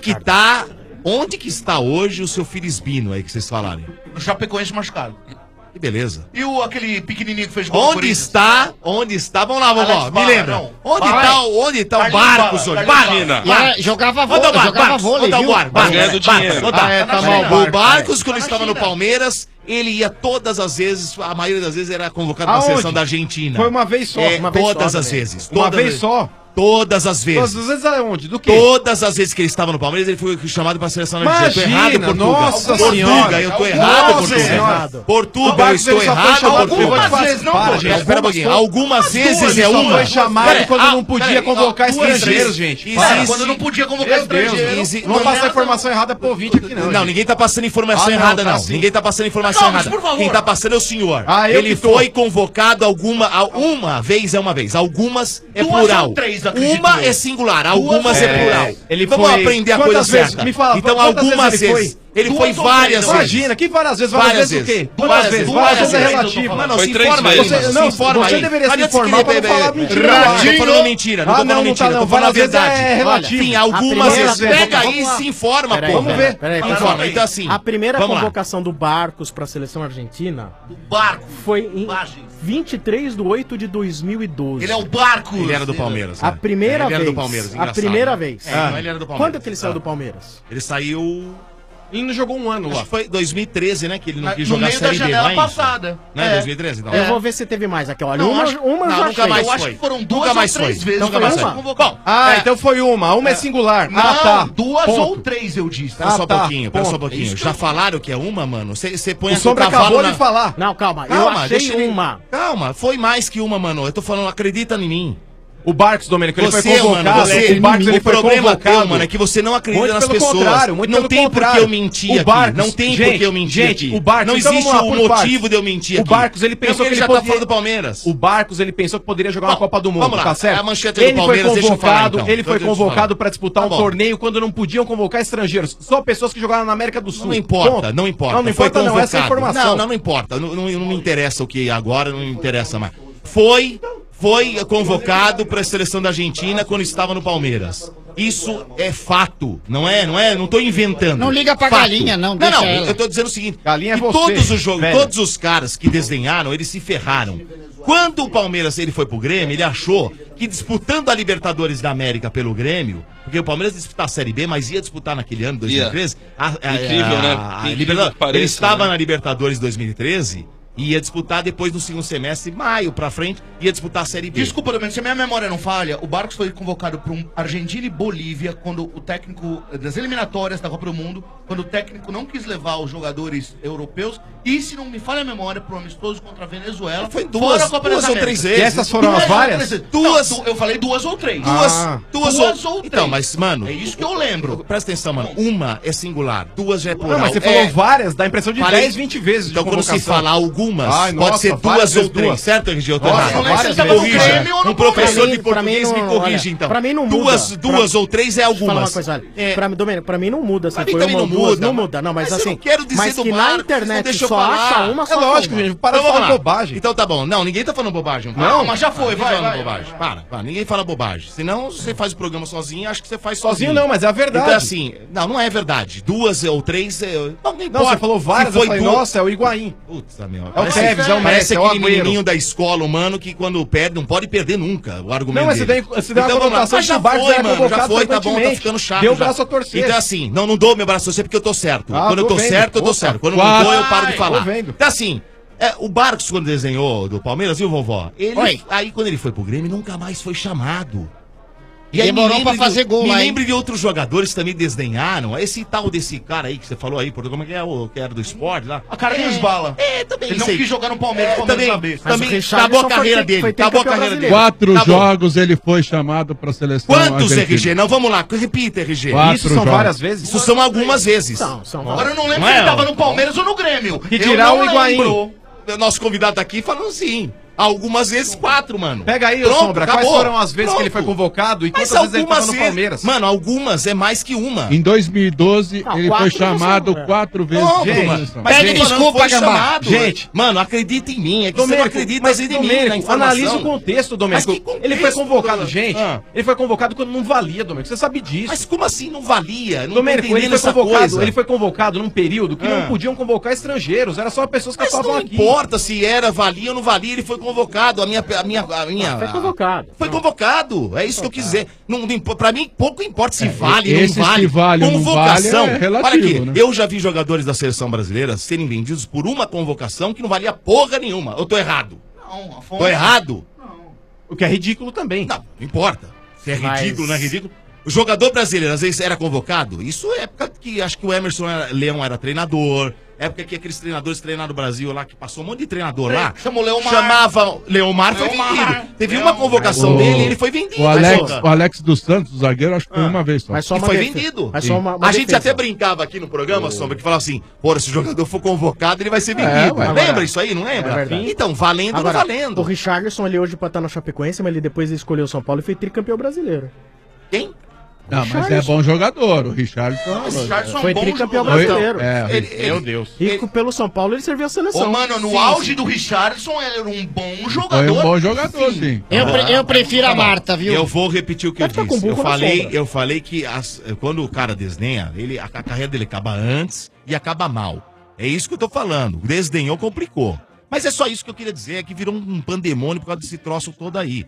Onde que está hoje o seu Felizbino aí que vocês falaram? No Chapecoense machucado. Que beleza. E aquele pequenininho que fez gol? Onde está? Vamos lá, vovó, me lembra. Onde tá o Barcos hoje? Jogava vôlei. Onde tá o Barcos? Ganhando dinheiro. O Barcos, quando estava no Palmeiras, ele ia todas as vezes, a maioria das vezes era convocado para a seleção da Argentina. Foi uma vez só. Todas as vezes. Uma vez só. Todas as vezes. Todas as vezes aonde? Do quê? Todas as vezes que ele estava no Palmeiras, ele foi chamado para a seleção da Argentina. Imagina, Eu tô errado, Portuga. nossa senhora. Eu tô errado, Portuga. Portuga, eu estou errado, Portuga. Algumas vezes não, gente. Espera um pouquinho. Algumas vezes é uma. Foi chamado quando não podia convocar estrangeiros, gente. Quando não podia convocar estrangeiros. Não passar informação errada pro ouvinte aqui, não. Não, ninguém tá passando informação errada, não. Ninguém tá passando informação errada. Quem tá passando é o senhor. Ele foi convocado uma vez é uma vez. Algumas é plural. Uma é singular, algumas é plural. Vamos aprender a coisa certa. Me fala, então, algumas vezes. Ele foi várias vezes. Imagina, que várias vezes? Várias vezes o quê? Várias vezes. Várias vezes é relativo. Mas não, se informa aí. Você deveria se informar pra não falar mentira. Não tô falando mentira, não tô falando mentira. Tô falando a verdade. É relativo. Sim, algumas vezes. Pega aí e se informa, pô. Vamos ver. Informa. Então assim, a primeira convocação do Barcos pra seleção argentina foi em 23/8 de 2012. Ele é o Barcos. Ele era do Palmeiras. A primeira vez. Ele era do Palmeiras, a primeira vez. Ele era do Palmeiras. Quando que ele saiu do Palmeiras? Ele saiu... E não jogou um ano lá. Acho que foi 2013, né? Que ele não quis jogar no meio Série da B janela mais. passada. Não é 2013? Não. Eu vou ver se teve mais aqui, olha. Não, uma já nunca mais eu acho foi. que foram duas ou três vezes. Nunca mais foi. Bom, então foi uma. Uma é singular. Não, duas ou três, eu disse. Pera só um pouquinho, pera só um pouquinho. Já falaram que é uma, mano? Você põe o Sombra acabou de falar. Não, calma. Eu achei uma. Calma, foi mais que uma, mano. Eu tô falando, acredita em mim. O Barcos, Domênico, ele foi convocado. O Barcos, ele foi convocado, mano, é que você não acredita nas pessoas. Não tem por que eu mentir aqui. Não tem por que eu mentir aqui. O Barcos, não existe o motivo de eu mentir aqui. O Barcos, ele pensou que ele já tá fora do Palmeiras. O Barcos, ele pensou que poderia jogar na Copa do Mundo, vamos lá, tá certo? É a manchete do Palmeiras, deixa eu falar, então. Ele foi convocado pra disputar um torneio quando não podiam convocar estrangeiros. Só pessoas que jogaram na América do Sul. Não importa, não importa. Não importa não, essa é a informação. Não importa. Não me interessa o que agora, não me interessa mais. Foi convocado para a seleção da Argentina quando estava no Palmeiras. Isso é fato, não tô inventando. Não liga pra galinha, não. Não, eu tô dizendo o seguinte, galinha é você, todos os jogos, todos os caras que desdenharam, eles se ferraram. Quando o Palmeiras ele foi pro Grêmio, ele achou que disputando a Libertadores da América pelo Grêmio, porque o Palmeiras ia disputar a Série B, mas ia disputar naquele ano, 2013. Incrível, né? Ele estava na Libertadores 2013. Ia disputar depois no segundo semestre, maio pra frente, ia disputar a Série B. Desculpa, Domênico, se a minha memória não falha, o Barcos foi convocado para um Argentina e Bolívia, quando o técnico das eliminatórias da Copa do Mundo, quando o técnico não quis levar os jogadores europeus, e se não me falha a memória, pro amistoso contra a Venezuela, foi duas ou três vezes. E essas foram as várias? Eu falei duas ou três. Duas ou três. Então, mas, mano... É isso que eu lembro. Presta atenção, mano. Uma é singular, duas já é plural. Não, mas você falou várias, dá a impressão de 10, 20 vezes. Então, quando se falar algumas, pode ser duas ou três, certo, RG? Eu tô errado. Um professor de português me corrige, então. Pra mim não muda. Duas ou três é algumas. Fala uma coisa, Domênico, pra mim não muda. Pra mim também não muda. Não muda, não, mas assim... quero dizer mas do que Marcos, na internet deixa eu só falar. acha uma, É lógico, gente, para de falar bobagem. Então tá bom. Não, ninguém tá falando bobagem. Não, mas já foi, vai. Bobagem. Para, ninguém fala bobagem. Senão você faz o programa sozinho, acho que você faz sozinho. Não, mas é a verdade. Então assim, não é verdade. Duas ou três, não importa. Não, você falou várias, eu falei, nossa, é o Higuaín. Putz, meu. É o Tevez, é o Messi, é o aquele menininho da escola humano que quando perde, não pode perder nunca o argumento. Não, mas você deu uma conotação que o Barcos era convocado já foi, tá bom, tá ficando chato. Deu o braço a torcer. Então assim, não dou meu braço a torcer porque eu tô certo. Quando eu tô certo, eu tô certo. Quando não tô, eu paro de falar. Então assim, o Barcos quando desenhou do Palmeiras, viu, vovó? Aí quando ele foi pro Grêmio, nunca mais foi chamado. E aí demorou pra fazer gol lá, Me lembro de outros jogadores que também desdenharam. Esse tal desse cara aí que você falou aí, como é que é o que era do esporte lá? A Carlinhos Bala. Também. Ele não quis jogar no Palmeiras, também acabou a carreira dele. Acabou a carreira dele. 4 jogos ele foi chamado pra seleção. Quantos, RG? Não, vamos lá, repita, RG. Isso são várias vezes? Isso são algumas vezes. Agora eu não lembro se ele tava no Palmeiras ou no Grêmio. Que tirar o Higuaín. O nosso convidado tá aqui falando sim. Algumas vezes 4, mano. Pega aí, Pronto, Sombra, quais acabou. foram as vezes que ele foi convocado e Mas quantas vezes ele algumas tava no Palmeiras? Mano, algumas é mais que uma. Em 2012, ele foi chamado 4 vezes. Pronto, de mano. seleção. Mas Pede desculpa, foi Gambá. chamado. Gente. Mano, acredita em mim. É que Domênico, você não acredita mas em mim na Domênico, informação. analisa o contexto, Domênico. Mas que contexto, ele foi convocado, Domênico? gente. Ele foi convocado quando não valia, Domênico. Você sabe disso. Mas como assim não valia? Não Domênico, tô ele entendendo foi essa convocado. coisa. Ele foi convocado num período que não podiam convocar estrangeiros. Era só pessoas que Mas estavam não aqui. importa se era, valia ou não valia, ele foi convocado. Foi convocado. Foi convocado. É isso que eu quis dizer. Pra mim, pouco importa se vale esse ou não vale. se vale ou não Convocação. vale é relativo, Olha aqui, né? eu já vi jogadores da seleção brasileira serem vendidos por uma convocação que não valia porra nenhuma. Eu tô errado? Não, Afonso. Tô errado? O que é ridículo também. Não importa. Se é Mas- ridículo, não é ridículo. O jogador brasileiro, às vezes, era convocado. Isso é época que acho que o Emerson Leão era treinador. Época que aqueles treinadores treinaram o Brasil lá, que passou um monte de treinador lá. Chamou Leomar. Chamava Leomar, foi vendido. Teve uma convocação dele e ele foi vendido. O Alex dos Santos, o zagueiro, acho que foi uma vez só. Mas só E uma foi defesa. vendido. Mas só uma A gente defesa. até brincava aqui no programa, Sombra, que falava assim: pô, se o jogador for convocado, ele vai ser vendido. ué. Lembra isso aí? Não lembra? É verdade. Então, valendo ou não Agora, valendo. o Richarlison ele hoje pra estar na Chapecoense, mas ele depois escolheu o São Paulo e foi tricampeão brasileiro. Quem? Não, mas é bom jogador. O Richarlison Foi tricampeão brasileiro. Meu Deus. E pelo São Paulo ele serviu a seleção. Ô, mano, no Sim, auge sim. do Richarlison, ele era um bom foi jogador. um bom jogador, sim. Eu prefiro a Marta, viu? Eu vou repetir o que eu Deve tá disse. com burro na sombra. Eu falei que quando o cara desdenha, a carreira dele acaba antes e acaba mal. É isso que eu tô falando. Desdenhou, complicou. Mas é só isso que eu queria dizer, é que virou um pandemônio por causa desse troço todo aí.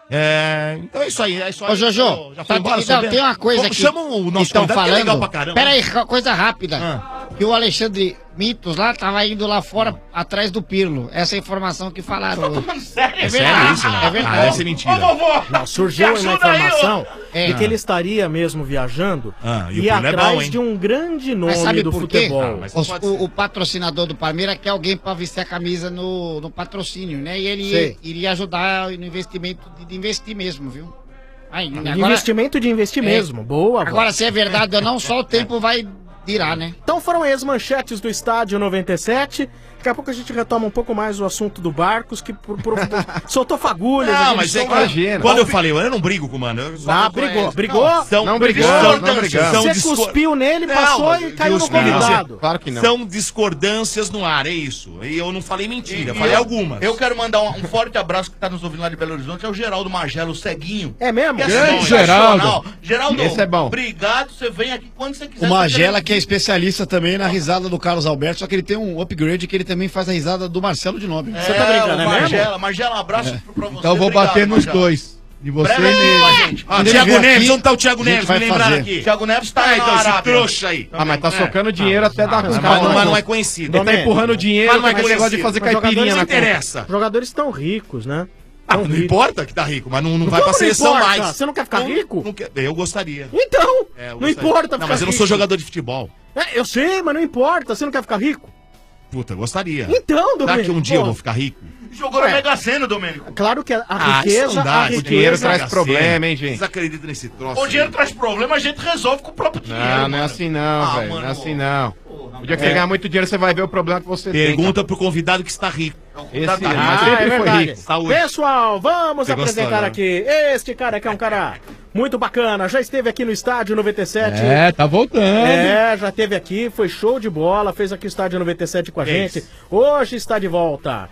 Então é isso aí. É isso aí. Ô, Jojo, Já foi embora, não, Sombra? tem uma coisa aqui. Chama o nosso estão convidado, que é falando. legal pra caramba. Pera aí, coisa rápida. Que o Alexandre Mitos lá tava indo lá fora atrás do Pirlo. Essa informação que falaram hoje. É verdade, isso, né? é verdade. Ah, deve ser mentira. Não, surgiu uma informação de que ele estaria mesmo viajando e o e Pirlo é atrás bom, hein? de um grande nome Mas sabe do por quê? futebol. O patrocinador do Palmeiras quer alguém para vestir a camisa no patrocínio, né? E ele Sei. iria ajudar no investimento de investir mesmo, viu? Aí, Investimento de investir mesmo. Boa. Agora, se é verdade ou não, só o tempo vai dirá, né? Então foram aí as manchetes do Estádio 97. Daqui a pouco a gente retoma um pouco mais o assunto do Barcos, que soltou fagulhas. a Não, gente mas é imagina. que quando eu falei, eu não brigo com o mano. Brigou? Não brigamos. Você cuspiu nele, passou e caiu no convidado. Claro que não. São discordâncias no ar, é isso. E eu não falei mentira, eu falei algumas. Eu quero mandar um forte abraço que tá nos ouvindo lá de Belo Horizonte, é o Geraldo Magelo, o ceguinho. É mesmo? Grande Geraldo. Geraldo, Esse é bom. obrigado, você vem aqui quando você quiser. O Magela, que é especialista também na risada do Carlos Alberto, só que ele tem um upgrade que ele também faz a risada do Marcelo de Nobre. Você tá brincando, é mesmo? Magela, um abraço pra você. Então eu vou obrigado, bater nos Magela. dois. E você Breve nele. com a gente. Thiago Neves, onde tá o Thiago a gente Neves? vai Me lembraram fazer. aqui. Thiago Neves tá Ah, na então, esse Arábia. trouxa aí. Mas tá socando dinheiro até dar Mas não é conhecido. Ele tá empurrando dinheiro, Mas não é com esse negócio de conhecido. fazer Mas caipirinha jogadores na não conta. interessa. Os jogadores estão ricos, né? Não importa que tá rico, mas não vai Como pra seleção não importa? mais. Você não quer ficar rico? Eu gostaria. Então, É, eu não gostaria. importa Não, mas eu não sou jogador de futebol. Eu sei, mas não importa. Você não quer ficar rico? Puta, eu gostaria. Então, Será Domênico. que um dia eu vou ficar rico? Jogou na Mega Sena, Domênico. Claro que a isso riqueza... não dá. a O O dinheiro riqueza... traz problema, hein, gente? Vocês acreditam nesse troço? O dinheiro traz problema, a gente resolve com o próprio dinheiro. Não, não é mano. assim não, velho. Não é mano, assim não. O dia que você ganhar muito dinheiro, você vai ver o problema que você tem. Pergunta pro convidado que está rico. Esse Tá, mas Ah, sempre é foi verdade. rico. Saúde. Pessoal, vamos Você apresentar gostou, né? aqui. Este cara que é um cara muito bacana. Já esteve aqui no Estádio 97. É, tá voltando. Já esteve aqui, foi show de bola, fez aqui o Estádio 97 com a gente. Hoje está de volta.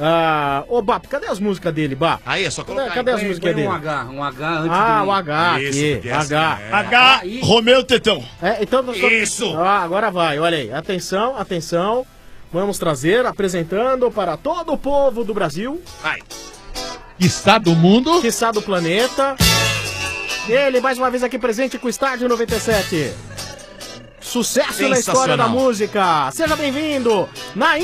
Ô, Bap, cadê as músicas dele, Bap? Aí, é só colocar. Cadê as músicas dele? Um H antes O H Isso, aqui. porque essa H. é- H, Romeu Tetão. Então, Isso! Agora vai, olha aí. Atenção, atenção. Vamos trazer, apresentando para todo o povo do Brasil, Vai. Está do mundo. quiçá do planeta. Ele, mais uma vez aqui presente com o Estádio 97. Sucesso na história da música. Seja bem-vindo, Naim!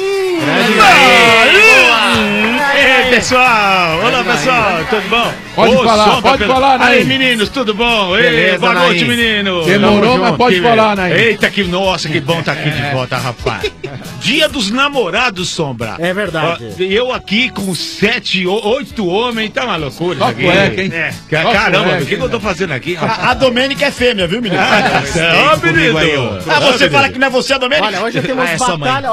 Ei, pessoal! Olá, pessoal! Tudo bom? Pode Ô, falar, Sombra, pode falar, Naim. Aí, meninos, tudo bom? Ei, Beleza, boa noite, Naim. menino! Demorou, mas pode falar, Naim. Eita, que nossa, que bom estar aqui de volta, rapaz. Dia dos namorados, Sombra. É verdade. Ó, eu aqui com 7, 8 homens, tá uma loucura Só isso aqui. cueca, hein? Caramba, cueca, o que eu tô fazendo aqui, rapaz? A Domênica é fêmea, viu, menino? Ó, menino! Ah, você fala que não é você, a Domênica? Olha, hoje temos Ah, é sua mãe. batalha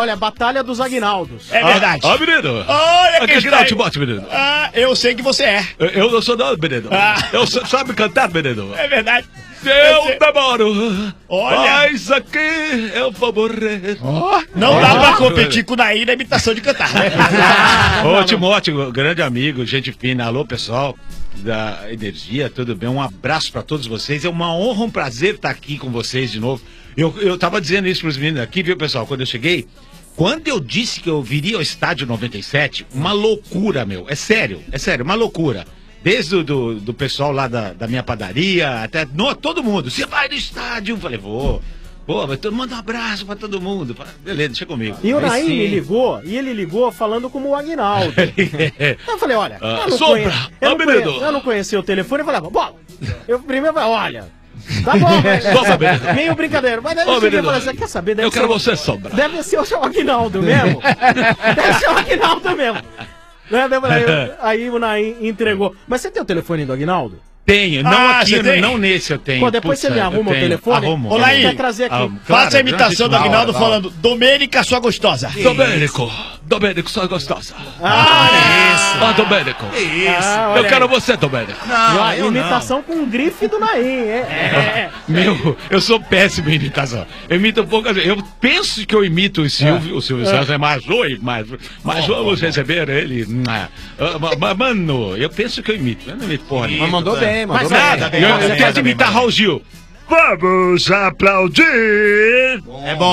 batalha dos Aguinaldos. É verdade. Ó, menino. Olha que Aguinaldo Timóteo, menino. eu sei que você é. Eu não sou não, menino. Eu sabe cantar, menino. É verdade. Eu namoro. Olha. Mas aqui eu vou morrer. Não dá pra competir com o Nair na imitação de cantar. Ô, Timóteo, grande amigo, gente fina. Alô, pessoal da Energia, tudo bem? Um abraço pra todos vocês. É uma honra, um prazer estar aqui com vocês de novo. Eu tava dizendo isso pros meninos aqui, viu, pessoal? Quando eu cheguei, quando eu disse que eu viria ao estádio 97, uma loucura, meu. É sério, uma loucura. Desde do pessoal lá da minha padaria, até todo mundo. Você vai no estádio? Eu falei, vou. Pô, mas manda um abraço pra todo mundo. Beleza, deixa comigo. E o Naim me ligou, e ele ligou falando como o Aguinaldo. Eu falei, olha, eu não conhecia o telefone, eu falei, bola. Eu primeiro falei, olha, tá bom, velho. Meio brincadeira. Mas daí eu cheguei e falei, você quer saber? Eu quero você, Sombra. Deve ser o Aguinaldo mesmo. Deve ser o Aguinaldo mesmo. Aí o Naim entregou. Mas você tem o telefone do Aguinaldo? Tenho, não aqui, não nesse eu tenho. Pô, depois você me arruma o telefone? Arrumo. Olá aí, quer trazer aqui. faça a imitação do Aguinaldo falando Domênica, sua gostosa. Domênico, sua gostosa. Domênico. Isso. Eu quero você, Domênico. Não, imitação com grife do Naim. Meu, eu sou péssimo em imitação. Eu imito poucas vezes. Eu penso que eu imito o Silvio Santos, mas vamos receber ele. Mano, eu penso que eu imito. Eu não imito porra. Mas mandou bem, Mas nada, eu tento imitar Raul Gil. Vamos aplaudir! É bom,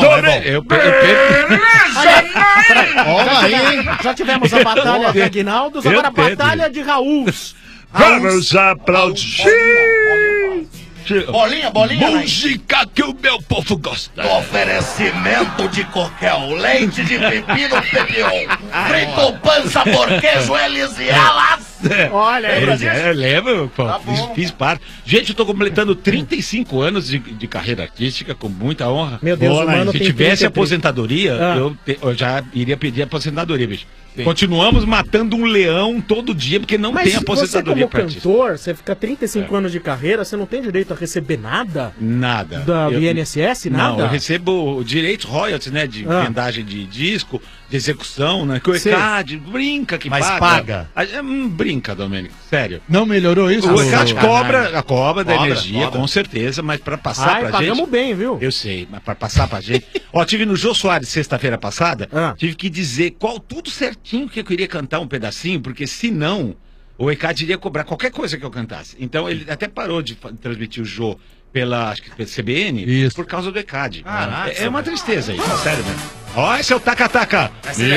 Já tivemos a batalha de Aguinaldos, agora a batalha de Raul. Vamos aplaudir! Bolinha. Música que o meu povo gosta. Oferecimento de coquel, leite de pepino pepion, frito pan sabor queijo Elisialas. Olha aí, lembro, pô, fiz parte. Gente, eu tô completando 35 anos de carreira artística, com muita honra. Meu Deus, mano, se tivesse aposentadoria, eu já iria pedir aposentadoria, bicho. Sim. Continuamos matando um leão todo dia, porque não tem aposentadoria pra ti. Mas você como cantor, você fica 35 anos de carreira, você não tem direito a receber nada? Nada. Do INSS, nada? Não, eu recebo direitos, royalties, né, de vendagem de disco, de execução, né, que o ECAD brinca que mas paga. Brinca, Domênico, sério. Não melhorou isso? O ECAD cobra da energia, com certeza, mas pra passar pra gente... pagamos bem, viu? Eu sei, mas pra passar pra gente... Ó, tive no Jô Soares sexta-feira passada, tive que dizer tudo certinho que eu queria cantar um pedacinho, porque senão o ECAD iria cobrar qualquer coisa que eu cantasse. Então ele até parou de transmitir o Jô pela CBN por causa do ECAD. É uma tristeza aí, sério mesmo. Ó, esse é o Taca Taca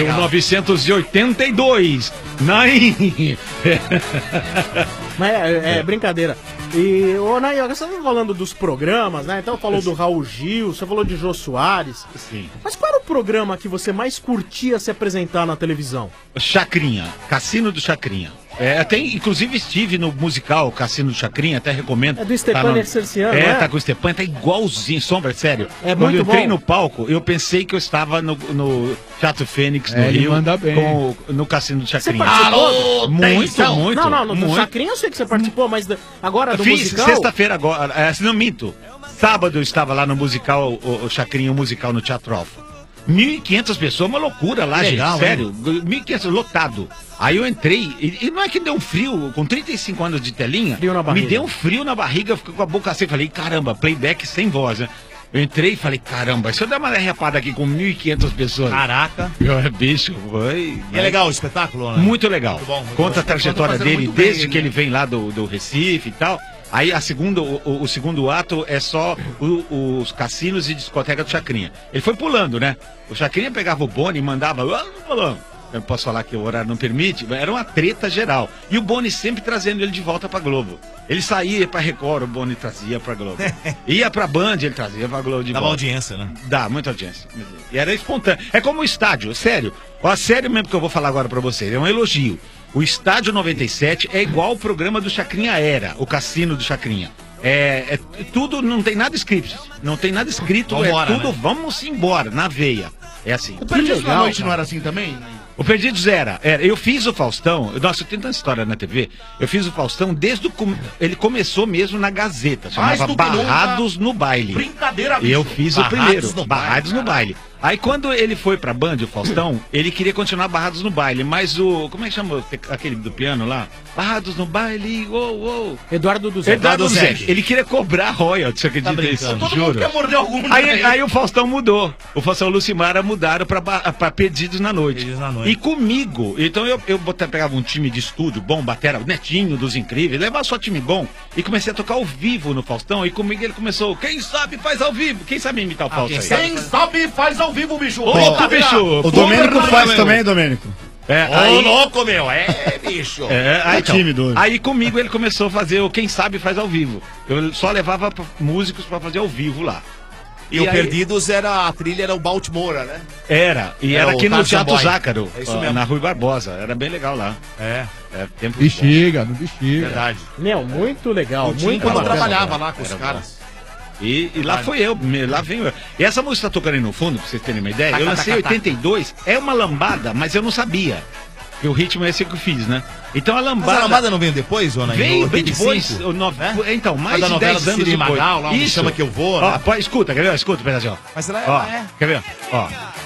1982. Naim. Mas é brincadeira. E, ô Naim, você estava falando dos programas, né? Então falou do Raul Gil, você falou de Jô Soares. Sim. Mas qual era o programa que você mais curtia se apresentar na televisão? Chacrinha, Cassino do Chacrinha. Até, inclusive estive no musical Cassino do Chacrinha, até recomendo. É do Stepan Ercerciano, né? Tá com o Stepan, tá igualzinho, Sombra, sério. Quando eu entrei no palco, eu pensei que eu estava no Teatro Fênix, no Rio, no Cassino do Chacrinha. Muito. Não, do Chacrinha eu sei que você participou, mas agora do musical... Sexta-feira agora, não minto. Sábado eu estava lá no musical, o Chacrinha, o musical no Teatro Alfa. 1.500 pessoas, uma loucura lá, legal, gente, sério, 1.500, lotado. Aí eu entrei, e não é que deu um frio, com 35 anos de telinha, me deu um frio na barriga, fiquei com a boca seca, falei, caramba, playback sem voz, né? Eu entrei e falei, caramba, se eu der uma derrapada aqui com 1.500 pessoas... Caraca. Bicho, foi... E é legal o espetáculo, né? Muito legal. Muito bom, muito Conta bom. A trajetória dele, desde que ele vem lá do Recife e tal... Aí o segundo ato é só os cassinos e discoteca do Chacrinha. Ele foi pulando, né? O Chacrinha pegava o Boni e mandava... Eu não posso falar que o horário não permite, mas era uma treta geral. E o Boni sempre trazendo ele de volta pra Globo. Ele saía pra Record, o Boni trazia pra Globo. Ia pra Band, ele trazia pra Globo de volta. Dava audiência, né? Dá, muita audiência. E era espontâneo. É como o estádio, sério. Ó, sério mesmo que eu vou falar agora pra vocês. É um elogio. O Estádio 97 é igual o programa do Chacrinha era, o Cassino do Chacrinha. Tudo, não tem nada escrito. Não tem nada escrito, vambora, tudo, né? Vamos embora, na veia. É assim. O Perdidos na Noite não era assim também? O Perdidos era. Eu fiz o Faustão, nossa, eu tenho tanta história na TV. Eu fiz o Faustão desde ele começou mesmo na Gazeta, chamava Barrados no Baile. Brincadeira, bicho. E eu fiz o primeiro, Barrados no Baile. Aí quando ele foi pra Band, o Faustão, ele queria continuar Barrados no Baile, mas o... Como é que chama aquele do piano lá? Barrados no Baile, Eduardo Duzé. Eduardo Duzé. Ele queria cobrar royalties, você acredita nisso? Todo mundo quer morder algum, né? Aí o Faustão mudou. O Faustão e o Lucimara mudaram pra Perdidos na Noite. E comigo, então eu pegava um time de estúdio bom, batera, o Netinho dos Incríveis, levava só time bom e comecei a tocar ao vivo no Faustão. E comigo ele começou, quem sabe faz ao vivo. Quem sabe imitar o Faustão? Quem sabe faz ao vivo, bicho. Ô, bicho. O Domênico faz também, Domênico. Ô, louco, meu. Bicho. Aí, então, tímido. aí comigo ele começou a fazer o Quem Sabe Faz ao Vivo. Eu só levava músicos pra fazer ao vivo lá. E o Perdidos a trilha era o Baltimora, né? Era aqui no Teatro Zácaro, É isso mesmo. na Rui Barbosa. Era bem legal lá. Tempo Bexiga, no Bexiga. Verdade. Meu, muito legal. O Tim, Muito quando eu bacana. trabalhava lá com os caras. E lá foi eu, lá venho eu. E essa música tá tocando aí no fundo, pra vocês terem uma ideia, eu lancei em 82, é uma lambada, mas eu não sabia. Que o ritmo é esse que eu fiz, né? Então a lambada... Mas a lambada não veio depois, ou Veio bem depois. Então, mais de 10 anos depois. Magal, lá, Isso. Chama Que Eu Vou, Ó, né? escuta, quer ver? Escuta, pedacinho. Mas ela Quer ver? Ó.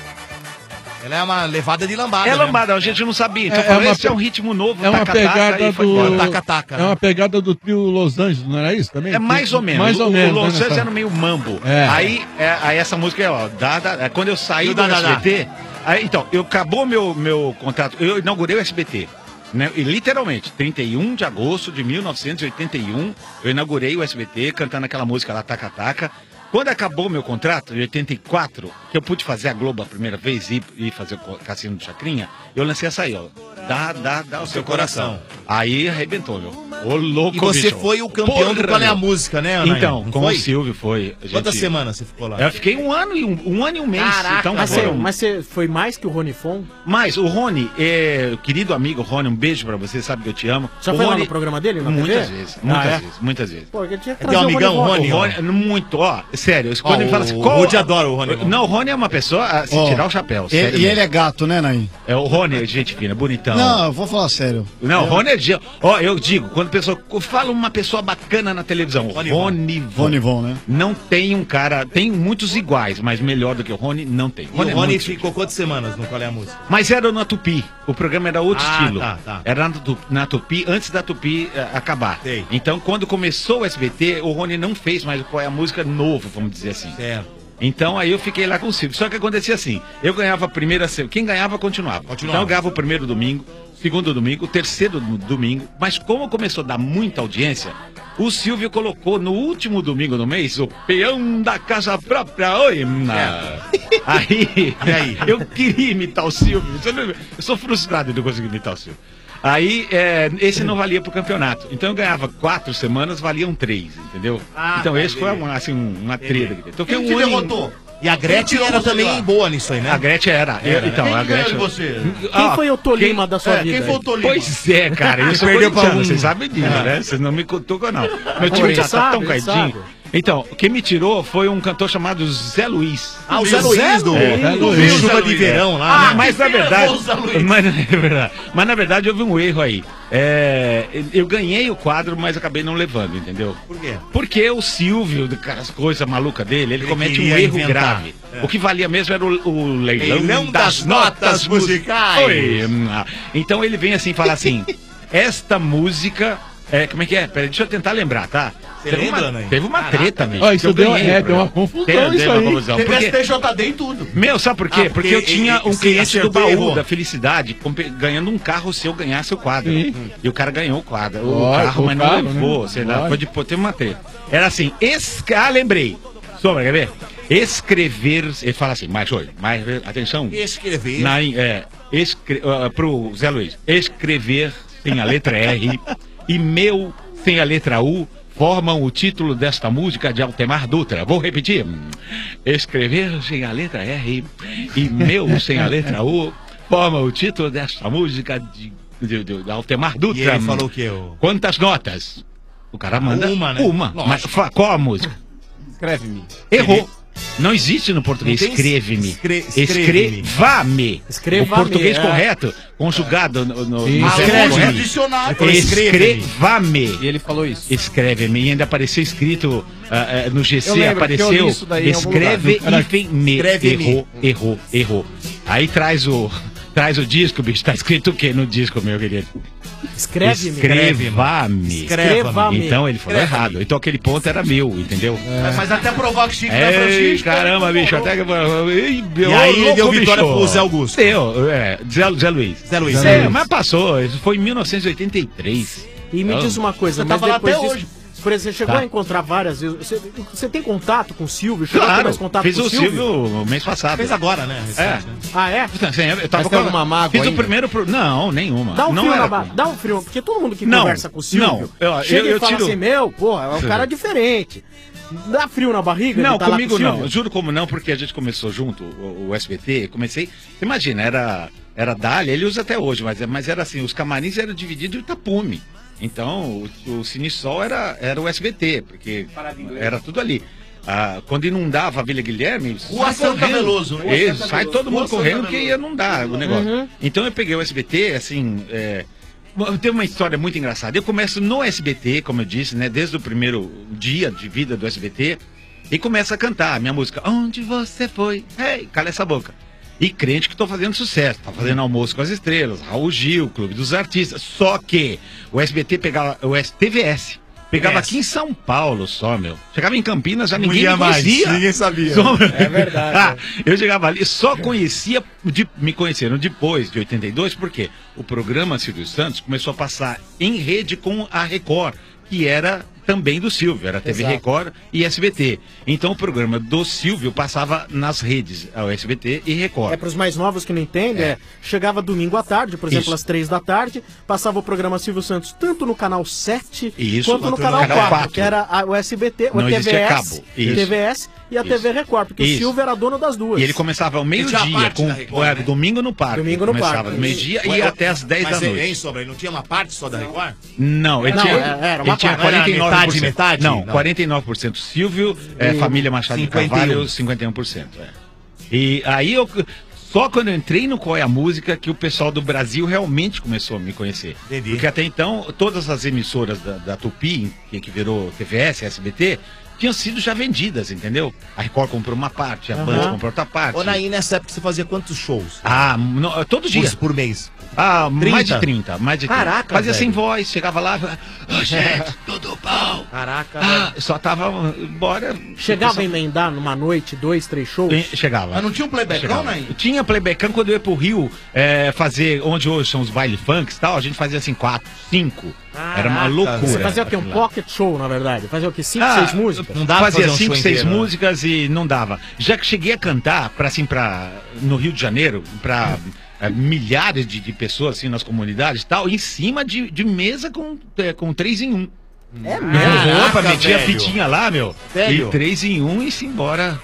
Ela é uma levada de lambada. É lambada, a gente não sabia. Então, esse é um ritmo novo, É uma pegada e foi embora. Taca-taca. É uma pegada do trio Los Angeles, não era isso também? É mais ou menos. Mais ou menos. O Los né, Angeles era meio mambo. É. Aí essa música é, ó, quando eu saí do SBT, aí, então, acabou meu contrato, eu inaugurei o SBT. Né? E literalmente, 31 de agosto de 1981, eu inaugurei o SBT cantando aquela música lá, Taca Taca. Quando acabou meu contrato, em 84, que eu pude fazer a Globo a primeira vez e fazer o Cassino do Chacrinha, eu lancei essa aí, ó. Dá o seu coração. Aí arrebentou, meu. Ô, louco, E você bicho. foi o campeão do Qual é a Música, né, Ana? Então, Não com foi? o Silvio foi. Quantas semanas você ficou lá? Eu fiquei um ano e um mês. Caraca, Então, mas você foi mais que o Rony Fon? Mas o Rony, querido amigo Rony, um beijo pra você, sabe que eu te amo. Já o foi lá Rony, no programa dele, na muitas TV? vezes, muitas vezes. Pô, ele tinha que Tem trazer um amigão, o Rony? O Rony, muito, ó, sério, quando ele fala assim, o qual... Rudy adora o Rony. Não, o Rony é uma pessoa, se tirar o chapéu, sério. E ele é gato, né, Naim? É o Rony, é gente fina, bonitão. Não, eu vou falar sério. Não, o Rony é... Ó, eu digo, quando a pessoa... Fala uma pessoa bacana na televisão, Rony Von, né? Não tem um cara... Tem muitos iguais, mas melhor do que o Rony, não tem. E o é Rony muito ficou quantas semanas no Qual é a Música? Mas era na Tupi. O programa era outro estilo. Tá. Era na Tupi, antes da Tupi acabar. Sei. Então, quando começou o SBT, o Rony não fez mais Qual é a Música novo, vamos dizer assim. Certo. Então, aí eu fiquei lá com o Silvio. Só que acontecia assim, eu ganhava a primeira... Quem ganhava, continuava. Então, eu ganhava o primeiro domingo, segundo domingo, o terceiro domingo. Mas como começou a dar muita audiência, o Silvio colocou no último domingo do mês o peão da casa própria. Oi, Aí, eu queria imitar o Silvio. Eu sou frustrado de não conseguir imitar o Silvio. Aí, esse não valia pro campeonato. Então eu ganhava 4 semanas, valiam 3, entendeu? Então esse foi uma treta. Então foi Quem te derrotou? E a Gretchen era também boa nisso aí, né? A Gretchen era. Então, Quem a ganhou Gretchen... de você? Quem foi o Tolima da sua vida? Quem foi o Tolima? Pois é, cara. Eu sou perdeu pra corintiano, um. vocês sabem disso, né? Vocês não me cutucam, não. Meu time gente já tá sabe, tão a gente caidinho. sabe. Então, quem me tirou foi um cantor chamado Zé Luiz. Ah, o Zé Luiz do Chuva de Verão lá, né? Mas na verdade, mas na verdade houve um erro aí. Eu ganhei o quadro, mas acabei não levando, entendeu? Por quê? Porque o Silvio, as coisas malucas dele, ele comete um queria erro inventar. grave. O que valia mesmo era o leilão das notas musicais. Oi. Então ele vem assim e fala assim: esta música. Como é que é? Peraí, deixa eu tentar lembrar, tá? Teve uma treta, mesmo. Ó, isso deu uma confusão, isso aí. Teve STJD e tudo. Meu, sabe por quê? Porque eu tinha um cliente do acertou e baú errou. da felicidade ganhando um carro se eu ganhasse o quadro. Sim. E o cara ganhou o quadro. O Lógico, carro, mas o não carro, levou. né? Sei lá, Lógico. foi depois, teve uma treta. Era assim, lembrei. Sombra, quer ver? Escrever, ele fala assim, mas atenção. Escrever. Pro Zé Luiz, escrever sem a letra R e meu sem a letra U formam o título desta música de Altemar Dutra. Vou repetir. Escrever sem a letra R e meu sem a letra U formam o título desta música de Altemar Dutra. E ele falou o quê? Quantas notas? O cara manda uma, né? Uma. Mas qual a música? Escreve-me. Errou. Não existe no português Não tem escreve-me. escreve-me. Escreva-me. Escreva-me, O português é. correto, conjugado no Escreve-me. correto. Dicionário. Escreva-me. E ele falou isso. Escreve-me. E ainda apareceu escrito no Eu GC, lembro, porque eu li apareceu isso daí em algum lugar. escreve-me. Errou. Aí traz o disco, bicho. Tá escrito o quê no disco, meu querido? Escreve-me. Escreva-me. Escreva-me. Então ele falou errado. Então aquele ponto era meu, entendeu? Mas até provar que Chico não é Ei, Francisco. caramba, bicho, até que... E aí ele deu vitória pro Zé Augusto. Deu, Zé Luiz. Zé Luiz. Mas passou, isso foi em 1983. E me diz uma coisa, Você mas tava lá depois até disso, hoje. por exemplo, você chegou Tá. a encontrar várias vezes. Você tem contato com o Silvio? Chegou a ter Claro, mais contato fiz com o Silvio no mês passado. Fez agora, né? Recente, né? Ah, é? Sim, eu tava Mas tem alguma mágoa Fiz o ainda? primeiro... Não, nenhuma. Dá um não frio era... na barra. Dá um frio, porque todo mundo que Não, conversa com o Silvio não, chega eu e fala tiro- assim, meu, porra, é um cara diferente. Dá frio na barriga? Não, de tá lá comigo com o Silvio? não. Juro como não, porque a gente começou junto, o SBT, comecei... Você imagina, era Dália, ele usa até hoje, mas era assim, os camarins eram divididos em tapume. Então, o Cine Sol era o SBT, porque era tudo ali. Quando inundava a Vila Guilherme... Rua sai Santa correndo. Veloso, né? Isso, sai todo mundo Rua Santa correndo que Veloso. ia inundar o negócio. Uhum. Então eu peguei o SBT, assim... Tem uma história muito engraçada. Eu começo no SBT, como eu disse, né? Desde o primeiro dia de vida do SBT. E começo a cantar a minha música. Onde você foi? Ei, cala essa boca. E crente que tô fazendo sucesso. Tá fazendo Almoço com as Estrelas, Raul Gil, Clube dos Artistas. Só que o SBT pegava... O TVS. Pegava aqui em São Paulo só, meu. Chegava em Campinas, já ninguém me conhecia. Ninguém sabia. É verdade. Eu chegava ali, só conhecia, me conheceram depois de 82, porque o programa Silvio Santos começou a passar em rede com a Record, que era também do Silvio, era TV Exato. Record e SBT. Então o programa do Silvio passava nas redes, ao SBT e Record. É para os mais novos que não entendem, chegava domingo à tarde, por exemplo, Isso. às 3 da tarde, passava o programa Silvio Santos tanto no canal 7 Isso, quanto no quanto canal no canal 4, 4. que era o SBT, o Não existia cabo. TVS, Isso. TVS e a Isso. TV Record, porque Isso. o Silvio era dono das duas. E ele começava ao tinha a meio-dia, parte da Record, né? domingo no parque. Domingo no Começava parque. do meio-dia e até às 10 da Mas, noite. hein, Sobra, ele não tinha uma parte só da Record? Não, ele Não, tinha, era uma ele tinha parte. 49%. Era metade? Não, Não. 49% Silvio, Família Machado de 51. Carvalho, 51%. E aí só quando eu entrei no Qual é a Música que o pessoal do Brasil realmente começou a me conhecer. Entendi. Porque até então, todas as emissoras da Tupi, que virou TVS, SBT, tinham sido já vendidas, entendeu? A Record comprou uma parte, a Band comprou outra parte. Ô, Naí, nessa época você fazia quantos shows? Todo dia. Por mês? Mais de 30. Mais de 30. Caraca, Fazia velho. sem voz, chegava lá e falava, gente, tudo bom? Caraca, Só tava, bora. Chegava a emendar numa noite, 2, 3 shows? Chegava. Mas não tinha um playbackão, né? Tinha playbackão quando eu ia pro Rio fazer, onde hoje são os baile funks e tal, a gente fazia assim 4, 5. Era uma loucura. Você fazia o quê? Um aquilo lá. pocket show, na verdade? Fazia o quê? 5, 6 músicas? Não dá pra Fazia fazer um 5, show 6 inteiro, né? músicas e não dava. Já que cheguei a cantar no Rio de Janeiro, milhares de pessoas assim nas comunidades e tal, em cima de mesa com 3 em 1. É mesmo? Opa, metia a velho. fitinha lá, meu. Sério? E 3 em 1 e se embora.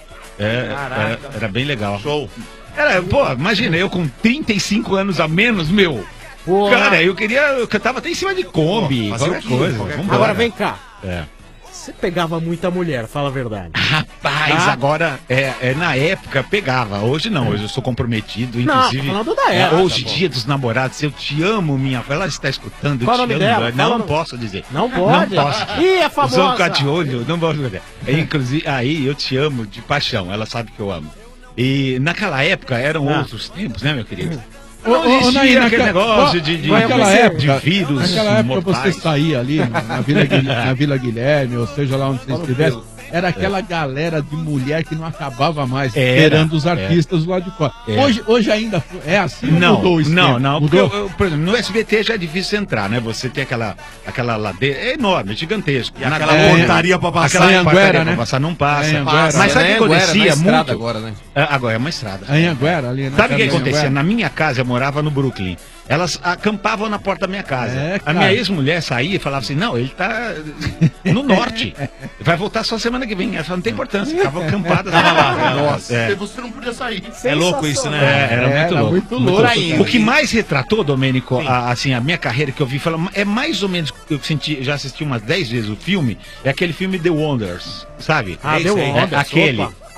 Era bem legal. Show. Imagina, eu com 35 anos a menos, meu. Porra. Cara, eu cantava até em cima de Kombi, Fazer qualquer o quê? coisa. Qualquer Vambora. Agora vem cá. É. Você pegava muita mulher, fala a verdade. Rapaz, agora, na época pegava, hoje não, hoje eu sou comprometido, Não, inclusive. tô falando da época, hoje, pô. Dia dos Namorados, eu te amo, minha. Ela está escutando, Qual eu o te nome amo. dela? Não Fala no- posso dizer. Não pode? Não posso. Ih, é Sou famosa. ficar de olho, não posso dizer. Inclusive, aí eu te amo de paixão, ela sabe que eu amo. E naquela época eram outros tempos, né, meu querido? Não existia Naí, aquele negócio naquela época, vírus naquela época mortais. você saía ali na Vila Guilherme, ou seja lá onde você estivesse, era aquela galera de mulher que não acabava mais esperando os artistas lá de fora. Hoje ainda é assim ou mudou o esquema? Não. Mudou? Porque, por exemplo, no SBT já é difícil entrar, né? Você tem aquela ladeira, é enorme, gigantesco. E aquela portaria pra passar. Aquela Anhanguera, portaria né? pra passar não passa. Anhanguera. Mas sabe o que acontecia muito? agora, né? Agora é uma estrada. Anhanguera ali, né? Sabe o que Anhanguera. acontecia? Na minha casa, eu morava no Brooklyn. Elas acampavam na porta da minha casa. A cara. minha ex-mulher saía e falava assim: não, ele tá no norte. Vai voltar só semana que vem. Ela falou: não tem importância. Ficava acampada lá. Nossa, É. você não podia sair. É louco isso, né? Era muito louco. louco. O que mais retratou, Domênico, a minha carreira que eu vi, é mais ou menos, eu já assisti umas 10 vezes o filme, é aquele filme The Wonders, sabe? Ah, The Wonders, Aquele. opa.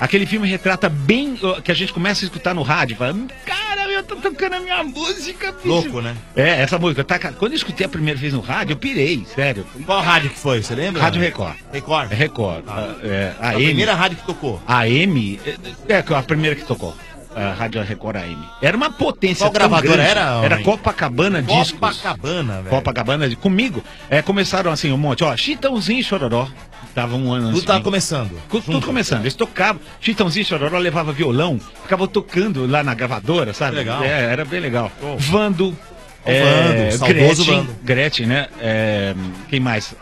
Aquele filme retrata bem que a gente começa a escutar no rádio, fala, cara, eu tô tocando a minha música, bicho. Louco, né? Essa música. Quando eu escutei a primeira vez no rádio, eu pirei, sério. Qual rádio que foi, você lembra? Rádio Record. Record? Record. A primeira rádio que tocou. A AM, a primeira que tocou. A Rádio Record AM. Era uma potência. Qual gravadora era? Era Copacabana Discos. Copacabana, velho. Copacabana, comigo. Começaram assim um monte, ó, Chitãozinho e Chororó. Tava um ano Tudo tava começando. Tudo começando. Eles tocavam. Chitãozinho e Chororó levava violão, ficava tocando lá na gravadora, sabe? Legal. Era bem legal. Vando. Saudoso Vando. Gretchen, né? Quem mais?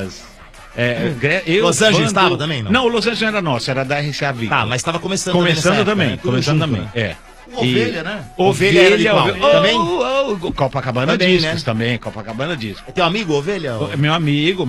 Los Angeles estava também, não? Não, o Los Angeles não era nosso, era da RCA Victor. Tá, mas estava começando também. Começando também. Ovelha, né? Ovelha era de qual? Também? Copacabana também, Discos né? também, Copacabana Discos. É teu amigo, Ovelha? Meu amigo.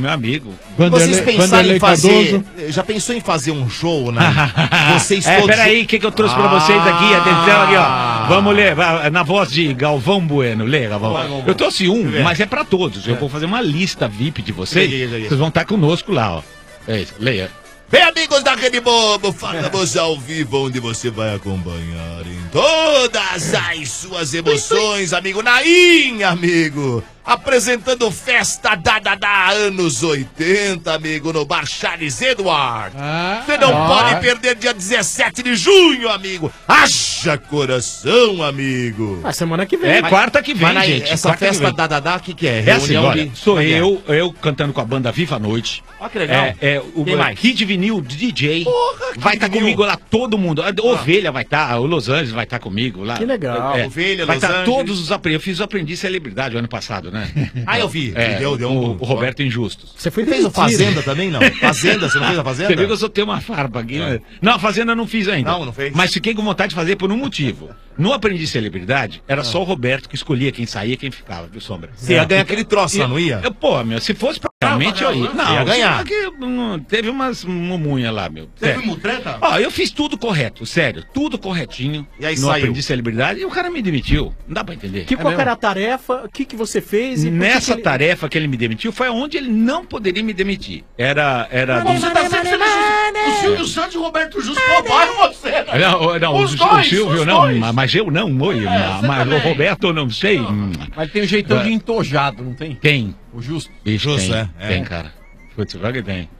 Vocês pensaram em fazer... Já pensou em fazer um show, né? Vocês todos... Peraí, o que eu trouxe pra vocês aqui? Atenção aqui, ó. Vamos ler, na voz de Galvão Bueno. Lê, Galvão. Eu trouxe mas é pra todos. Eu vou fazer uma lista VIP de vocês. Vocês vão estar conosco lá, ó. É isso, leia. Bem, amigos da Rede Bobo, falamos ao vivo, onde você vai acompanhar em todas as suas emoções, amigo Naim, amigo. Apresentando Festa da anos 80, amigo, no Bar Charles Edward. Você não pode perder dia 17 de junho, amigo. Haja coração, amigo. Semana que vem. Quarta que vem, gente. Essa festa o que é? Reunião sou eu cantando com a banda Viva a Noite. Ó, que legal. O Kid Vinil DJ. Porra, vai estar comigo lá, todo mundo. Ovelha vai estar, o Los Angeles vai estar comigo lá. Que legal. Ovelha, vai Los estar Angeles. todos os aprendiz. Eu fiz o Aprendiz Celebridade o ano passado, né? Eu vi. Deu o Roberto Injustos. Você fez o Fazenda também, não? Fazenda, você não fez a Fazenda? Você viu que eu só tenho uma farpa aqui, né? Não, a Fazenda eu não fiz ainda. Não fez? Mas fiquei com vontade de fazer por um motivo. No Aprendiz Celebridade, era só o Roberto que escolhia quem saía e quem ficava, viu, Sombra? Você ia ganhar aquele troço lá, não ia? Se fosse realmente eu ia. Não, ia ganhar. Teve umas mumunhas lá, meu. Teve mutreta? Eu fiz tudo correto, sério. Tudo corretinho. E aí no saiu. Aprendiz Celebridade e o cara me demitiu. Não dá pra entender. Qual era a tarefa? O que você fez? Nessa tarefa que ele me demitiu foi onde ele não poderia me demitir. Era Você tá sempre sendo o Silvio Santos e o Roberto Justo roubaram você, né? Não, o Silvio não, mas eu não, mas o Roberto eu não sei. Mas tem um jeitão de entojado, não tem? Tem. O Justo. Bicho, tem, cara. Putz, vai que tem.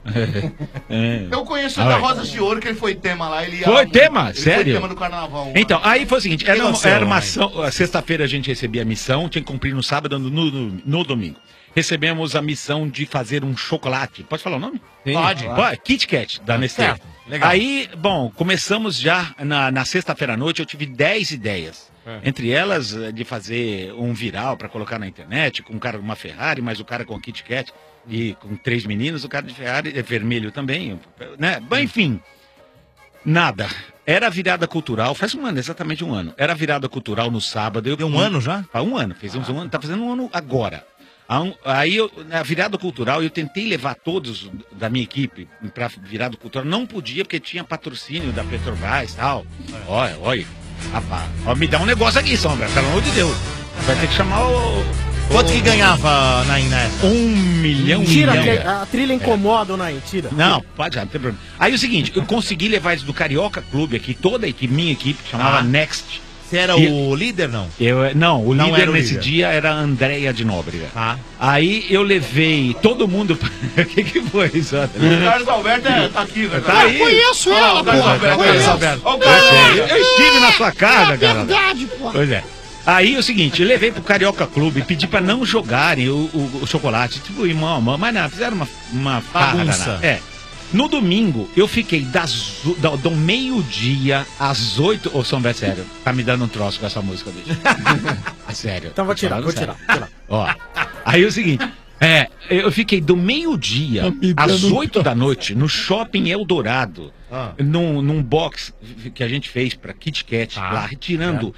Eu conheço o da Rosas de Ouro, que ele foi tema lá. Foi tema? Sério? Foi tema do carnaval. Então, aí foi o seguinte, era uma ação, sexta-feira a gente recebia a missão, tinha que cumprir no sábado, no domingo. Recebemos a missão de fazer um chocolate. Pode falar o nome? Sim, Pode. Kit Kat, da Nestlé. Legal. Aí, começamos já na sexta-feira à noite, eu tive 10 ideias. Entre elas, de fazer um viral para colocar na internet, com um cara com uma Ferrari, mas o cara com Kit Kat, e com 3 meninos, o cara de Ferrari é vermelho também, né? Bom, enfim, nada. Era a virada cultural, faz um ano, exatamente um ano. Era a virada cultural no sábado. Deu um ano já? Um ano, fizemos um ano, tá fazendo um ano agora. Aí, na virada cultural, eu tentei levar todos da minha equipe pra virada cultural. Não podia, porque tinha patrocínio da Petrobras e tal. Olha. Rapaz, me dá um negócio aqui, Sombra, pelo amor de Deus. Vai ter que chamar o... Quanto que ganhava na Inés? 1 milhão. Tira, a trilha incomoda, Nain, tira. Não, pode já, não tem problema. Aí o seguinte, eu consegui levar eles do Carioca Clube aqui, toda a equipe, minha equipe, chamava Next. Você era o líder, não? Não, o líder nesse dia era a Andréia de Nóbrega. Aí eu levei todo mundo... O que foi isso? O Carlos Alberto tá aqui, né? Tá aí. Eu conheço ela, pô. Eu estive na sua casa, cara. É verdade, pô. Pois é. Aí é o seguinte, eu levei pro Carioca Clube, pedi pra não jogarem o chocolate. Tipo, irmão, mas não, fizeram uma bagunça. No domingo, eu fiquei do meio-dia às 8... Ô, Sombra, é sério, tá me dando um troço com essa música, bicho. Sério. Então vou tirar. Ó, aí é o seguinte, eu fiquei do meio-dia às 8 da noite no Shopping Eldorado, num box que a gente fez pra Kit Kat, lá, retirando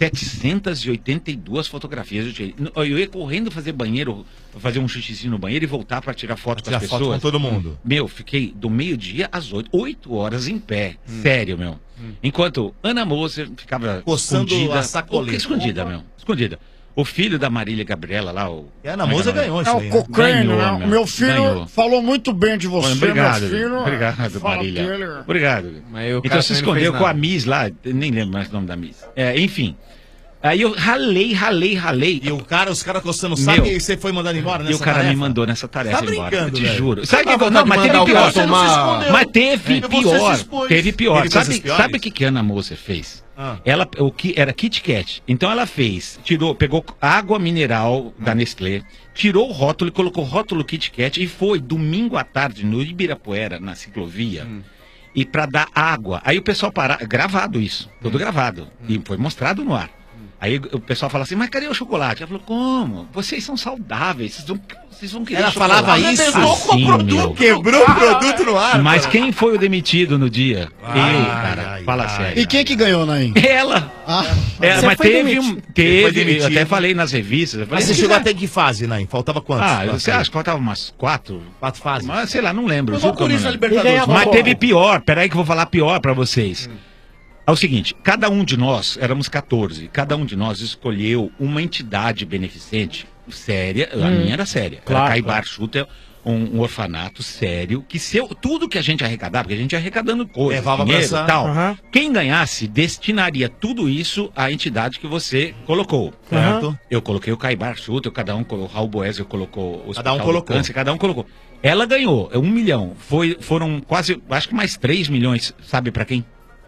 782 fotografias. Eu ia correndo fazer um xixizinho no banheiro e voltar pra tirar foto com as pessoas. Foto com todo mundo. Meu, fiquei do meio-dia às 8 horas em pé. Sério, meu. Enquanto Ana Moser ficava coçando escondida. a sacoleta. Escondida, meu. Escondida. O filho da Marília Gabriela lá, o... E a Ana Moser ganhou isso aí, né? O Cocaine, Ganhou, né? O meu filho ganhou. falou muito bem de você, Obrigado, meu filho. obrigado, Fala Marília. dele. Obrigado. Mas o Então cara se também não escondeu fez com a nada. Miss lá, eu nem lembro mais o nome da Miss. Enfim. Aí eu ralei. E os caras coçando o saco e você foi mandado embora nessa E o cara tarefa? me mandou nessa tarefa Tá embora, brincando, eu te velho. juro. Sabe Eu que tava não, mas vontade de teve mandar o pior. cara tomar- Você não se escondeu. Mas teve Você pior. se expôs. Teve pior. Ele fez as Sabe piores? o que a Ana Moser fez? Ah. Ela, o que era Kit Kat. Então ela pegou água mineral da Nestlé, tirou o rótulo e colocou o rótulo Kit Kat e foi domingo à tarde no Ibirapuera, na ciclovia. E pra dar água. Aí o pessoal gravado isso, tudo gravado. E foi mostrado no ar. Aí o pessoal fala assim, mas cadê o chocolate? Ela falou, como? Vocês são saudáveis, vocês vão querer Ela chocolate. falava isso? Assim, meu. Quebrou o produto no ar. Mas cara. quem foi o demitido no dia? Eu, cara. Fala sério. E quem que ganhou, Naim? Ela. Você Mas foi teve demitido. Foi eu demitido. até falei nas revistas. Eu falei, Mas você se chegou quiser- até que fase, Naim? Faltava quantos? Você acha que faltava umas 4? 4 fases? Mas sei lá, não lembro. Foi juro que eu não Corinthians na lembro. Libertadores. Mas Como? teve pior. Peraí que eu vou falar pior pra vocês. É o seguinte, cada um de nós, éramos 14, cada um de nós escolheu uma entidade beneficente séria, a minha era séria, Claro, era Caibar claro. Schutter, um orfanato sério, que tudo que a gente arrecadava, porque a gente ia arrecadando coisas, Levava pra dinheiro essa- e tal, Aham. quem ganhasse destinaria tudo isso à entidade que você colocou. Certo. Eu coloquei o Caibar Schutter, o Raul Boésio colocou o Hospital do colocou. Câncer, cada um colocou. Ela ganhou, 1 milhão, foram quase, acho que mais 3 milhões, sabe pra quem?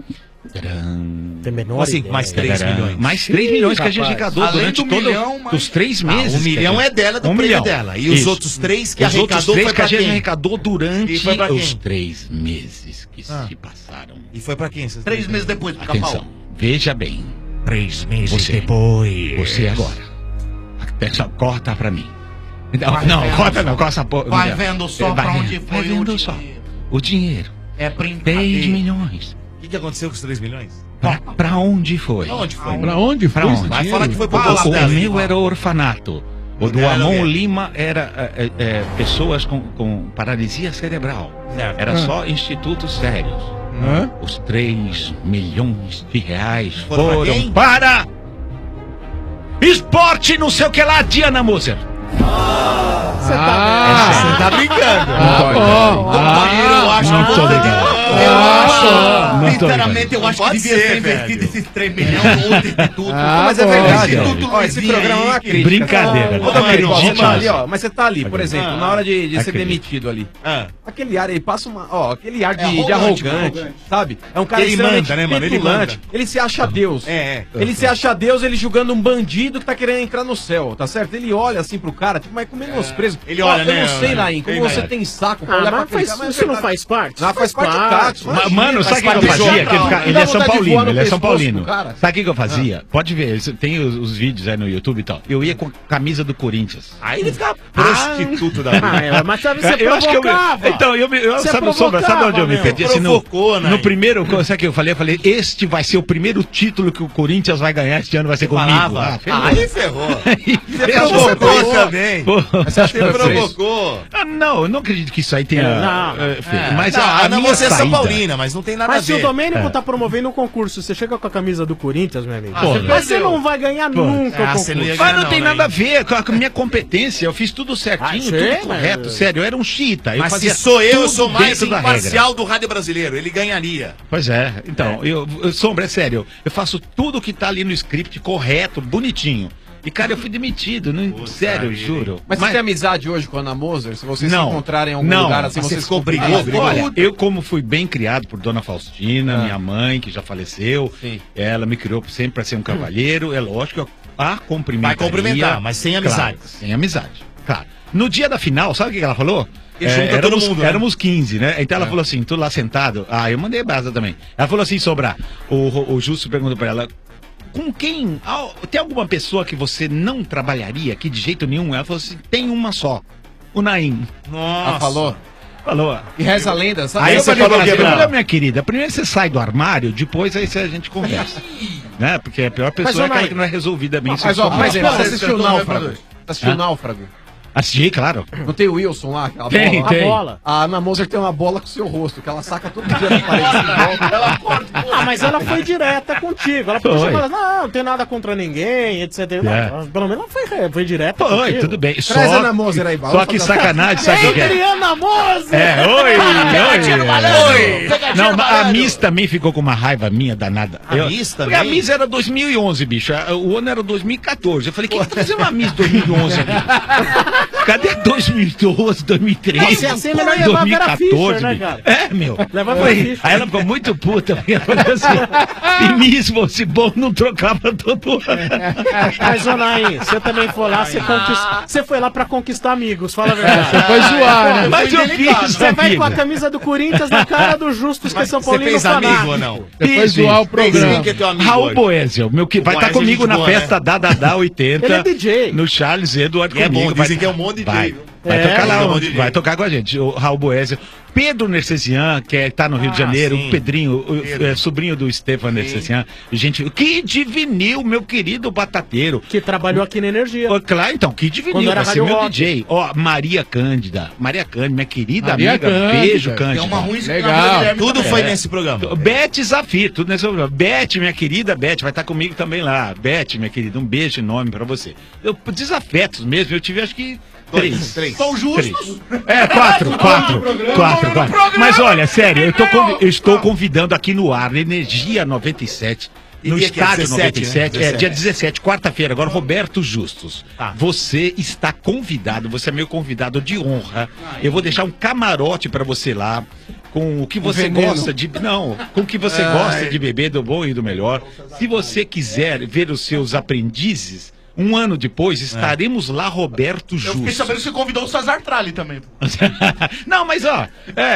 Tcharam. Tem menor Como assim, ideia. mais 3 Tcharam. milhões? Mais 3 milhões que a gente Rapaz. arrecadou Além durante do todos milhão, mais- os 3 Ah, meses. 1 milhão que a gente- é dela, do 1 prêmio milhão. dela. E os Isso. outros 3 que Os outros arrecadou 3 foi que a pra gente quem? arrecadou durante E foi pra quem? os 3 meses que se passaram. E foi pra quem? esses 3 meses depois, Atenção, veja bem. 3 meses Você. depois. Você agora. Atenção, corta pra mim. Não, corta não, corta essa porra. Vai vendo só pra onde vai foi o vendo só. O dinheiro. É 3 brincadeira. milhões. O que aconteceu com os 3 milhões? Pra onde foi? Pra onde foi? Pra onde foi Pra esse onde? Vai dinheiro? falar que foi pro O bolso dela. meu era orfanato. O do dela era o Amon quê? Lima era pessoas com paralisia cerebral. Certo. Era só institutos sérios. Hã? Os 3 milhões de reais Foram pra foram quem? para esporte não sei o que lá, Diana Moser. Você Você tá brincando. Eu acho não que tô você ligado. Eu acho, Não tô sinceramente, eu acho que Pode devia ser, ser investido velho. esses 3 milhões no instituto. Mas é Pô, verdade. Instituto Ó, esse Luizinho programa é uma aí, crítica. Brincadeira. Ô, Não Domênico, ó, você acredite tá ali, nisso. ó. Mas você tá ali, por exemplo, na hora de ser Acredito. demitido ali. Ah. Aquele ar aí passa uma. Ó, aquele ar de arrogante, arrogante, sabe? É um cara Ele extremamente manda, né, mano? Ele petulante. manda. Ele se acha Deus. É. Ele se acha Deus, ele julgando um bandido que tá querendo entrar no céu, tá certo? Ele olha assim pro cara, tipo, mas com menosprezo. Ele olha, Eu né, não sei, né? Naim, como Tem, você né? tem saco pra olhar pra aquele cara, mas isso não é faz parte? Não, faz parte do Cássio. Mano, sabe o que eu parte do fazia? jogo. Ele Dá é São vontade de Paulino, voar no ele é São pescoço Paulino. do cara. Sabe o que eu fazia? Pode ver, tem os vídeos aí no YouTube e tal. Eu ia com a camisa do Corinthians. Aí ele fica prostituto da vida. Mas sabe, você Eu acho que eu. provocava. Então, Você sabe, Sombra, sabe onde eu me provocava, perdi? meu. Assim, Provocou, né? no primeiro, sabe o que eu falei? Eu falei, este vai ser o primeiro título que o Corinthians vai ganhar este ano, vai ser comigo. Falava. ferrou. Aí ferrou. Você ferrou. provocou também. Pô. Você acha que Você foi por isso? provocou. Não, eu não acredito que isso aí tenha. feito. Mas Não, a não, minha você é São saída- Paulina, mas não tem nada Mas a se o ver. Domênico tá promovendo um concurso, você chega com a camisa do Corinthians, meu amigo. Pô, Mas você não vai ganhar nunca o você não ia concurso. ganhar. Mas não tem não, nada a né? ver com a minha competência. Eu fiz tudo certinho, Ah, sei, tudo mas- correto, sério. Eu era um chita. Eu Mas fazia se sou eu sou tudo mais dentro da regra. imparcial do rádio brasileiro. Ele ganharia. Pois é, então, Sombra, é sério, eu faço tudo que tá ali no script correto, bonitinho. E, cara, eu fui demitido, não, sério, juro. Mas você tem amizade hoje com a Ana Moser? Se vocês se Não. encontrarem em algum Não. lugar assim, Mas vocês você ficou brigou? brigou? Olha, eu como fui bem criado por Dona Faustina, minha mãe, que já faleceu, Sim. ela me criou sempre para ser um cavalheiro, é lógico que a cumprimentaria... Vai cumprimentar, mas sem amizade. Claro, sem amizade, claro. No dia da final, sabe o que ela falou? E junta todo mundo, né? Éramos 15, né? Então ela falou assim, tu lá sentado, eu mandei brasa também. Ela falou assim, Sobrar, o Justo perguntou pra ela, com quem, tem alguma pessoa que você não trabalharia aqui de jeito nenhum? Ela falou assim, tem uma só, o Naim. Nossa. Ela falou? Falou. E reza a lenda, sabe? Aí Eu você falei falou pra ela, olha, minha querida, primeiro você sai do armário, depois aí a gente conversa. Né? Porque a pior pessoa é aquela que não é resolvida bem Mas, ó, por exemplo, você assistiu o Náufrago? Você assistiu o Hã? Náufrago? Assisti, claro. Não tem o Wilson lá? Aquela Tem, bola? tem. A bola. A Ana Moser tem uma bola com o seu rosto, que ela saca tudo que na parede. Ela corta. Mas ela foi direta contigo. Ela podia Foi. falar, não tem nada contra ninguém, etc. Não, pelo menos ela foi direta Foi, contigo. tudo bem. Traz Só- a Ana Moser aí, só que sacanagem, sabe o que é? Ei, Ana Moser! Oi! Pegadinha Não, no mas a malandro. Miss também ficou com uma raiva minha danada. A Miss também? Porque a Miss era 2011, bicho. O ano era 2014. Eu falei, quem tá fazendo uma Miss 2011 aqui? Cadê 2012, 2013, Assim, melhor levar a Vera Fischer, 2014? né, bicho? cara? É, meu. Leva a Vera Foi. Fischer. Aí ela ficou muito puta. Porque ela falou assim, se Miss fosse bom, não trocava todo ano. Mas, ô Naim, você também foi lá, você foi lá pra conquistar amigos, fala a verdade. Você foi zoar, né? Mas eu fiz, Você vai amigo. com a camisa do Corinthians na cara do Justus, que é São Você Paulino fez fanático. amigo ou não? Você foi zoar o programa. Quem que é teu amigo Raul hoje? Boésio, meu que vai estar Boésio é comigo gente na boa, festa da 80. Ele é DJ. No Charles Eduardo E é comigo. bom, dizem que é um monte de vai, DJ, viu? vai É, tocar lá, é um monte de DJ. vai tocar com a gente. O Raul Boésio. Pedro Nercesian, que tá no Rio de Janeiro, sim. o Pedrinho, sobrinho do Stefan Nercesian. Gente, Kid Vinil, meu querido batateiro. Que trabalhou aqui na Energia. Ó, claro, então, Kid Quando Vinil, era vai ser Rádio meu Rock. DJ. Ó, Maria Cândida, minha querida Maria amiga, Cândida. beijo, É Cândida. É uma ruim Legal. Tudo Tudo foi nesse programa. Beth Zafir, tudo nesse programa. Beth, minha querida Beth, vai estar comigo também lá. Beth, minha querida, um beijo enorme pra você. Eu, desafetos mesmo, eu tive acho que três. São justos. É, quatro. Mas olha, sério, eu estou convidando aqui no ar, Energia 97. E No dia que é? estádio 17, 97, né? dia 17, quarta-feira, agora Roberto Justus. Você está convidado, você é meu convidado de honra. Eu vou deixar um camarote pra você lá, com o que você veneno. gosta de. Não, com o que você gosta de beber, do bom e do melhor. Se você quiser ver os seus aprendizes, um ano depois estaremos lá, Roberto Eu fiquei Justus. sabendo que você convidou o Cesar Tralli também. Não, mas ó,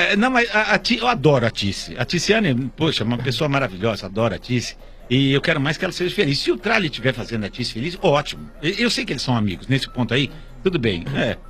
eu adoro a Tice. A Ticiane, poxa, uma pessoa maravilhosa, adoro a Tice. E eu quero mais que ela seja feliz. Se o Tralli estiver fazendo a Tice feliz, ótimo. Eu sei que eles são amigos, nesse ponto aí, tudo bem.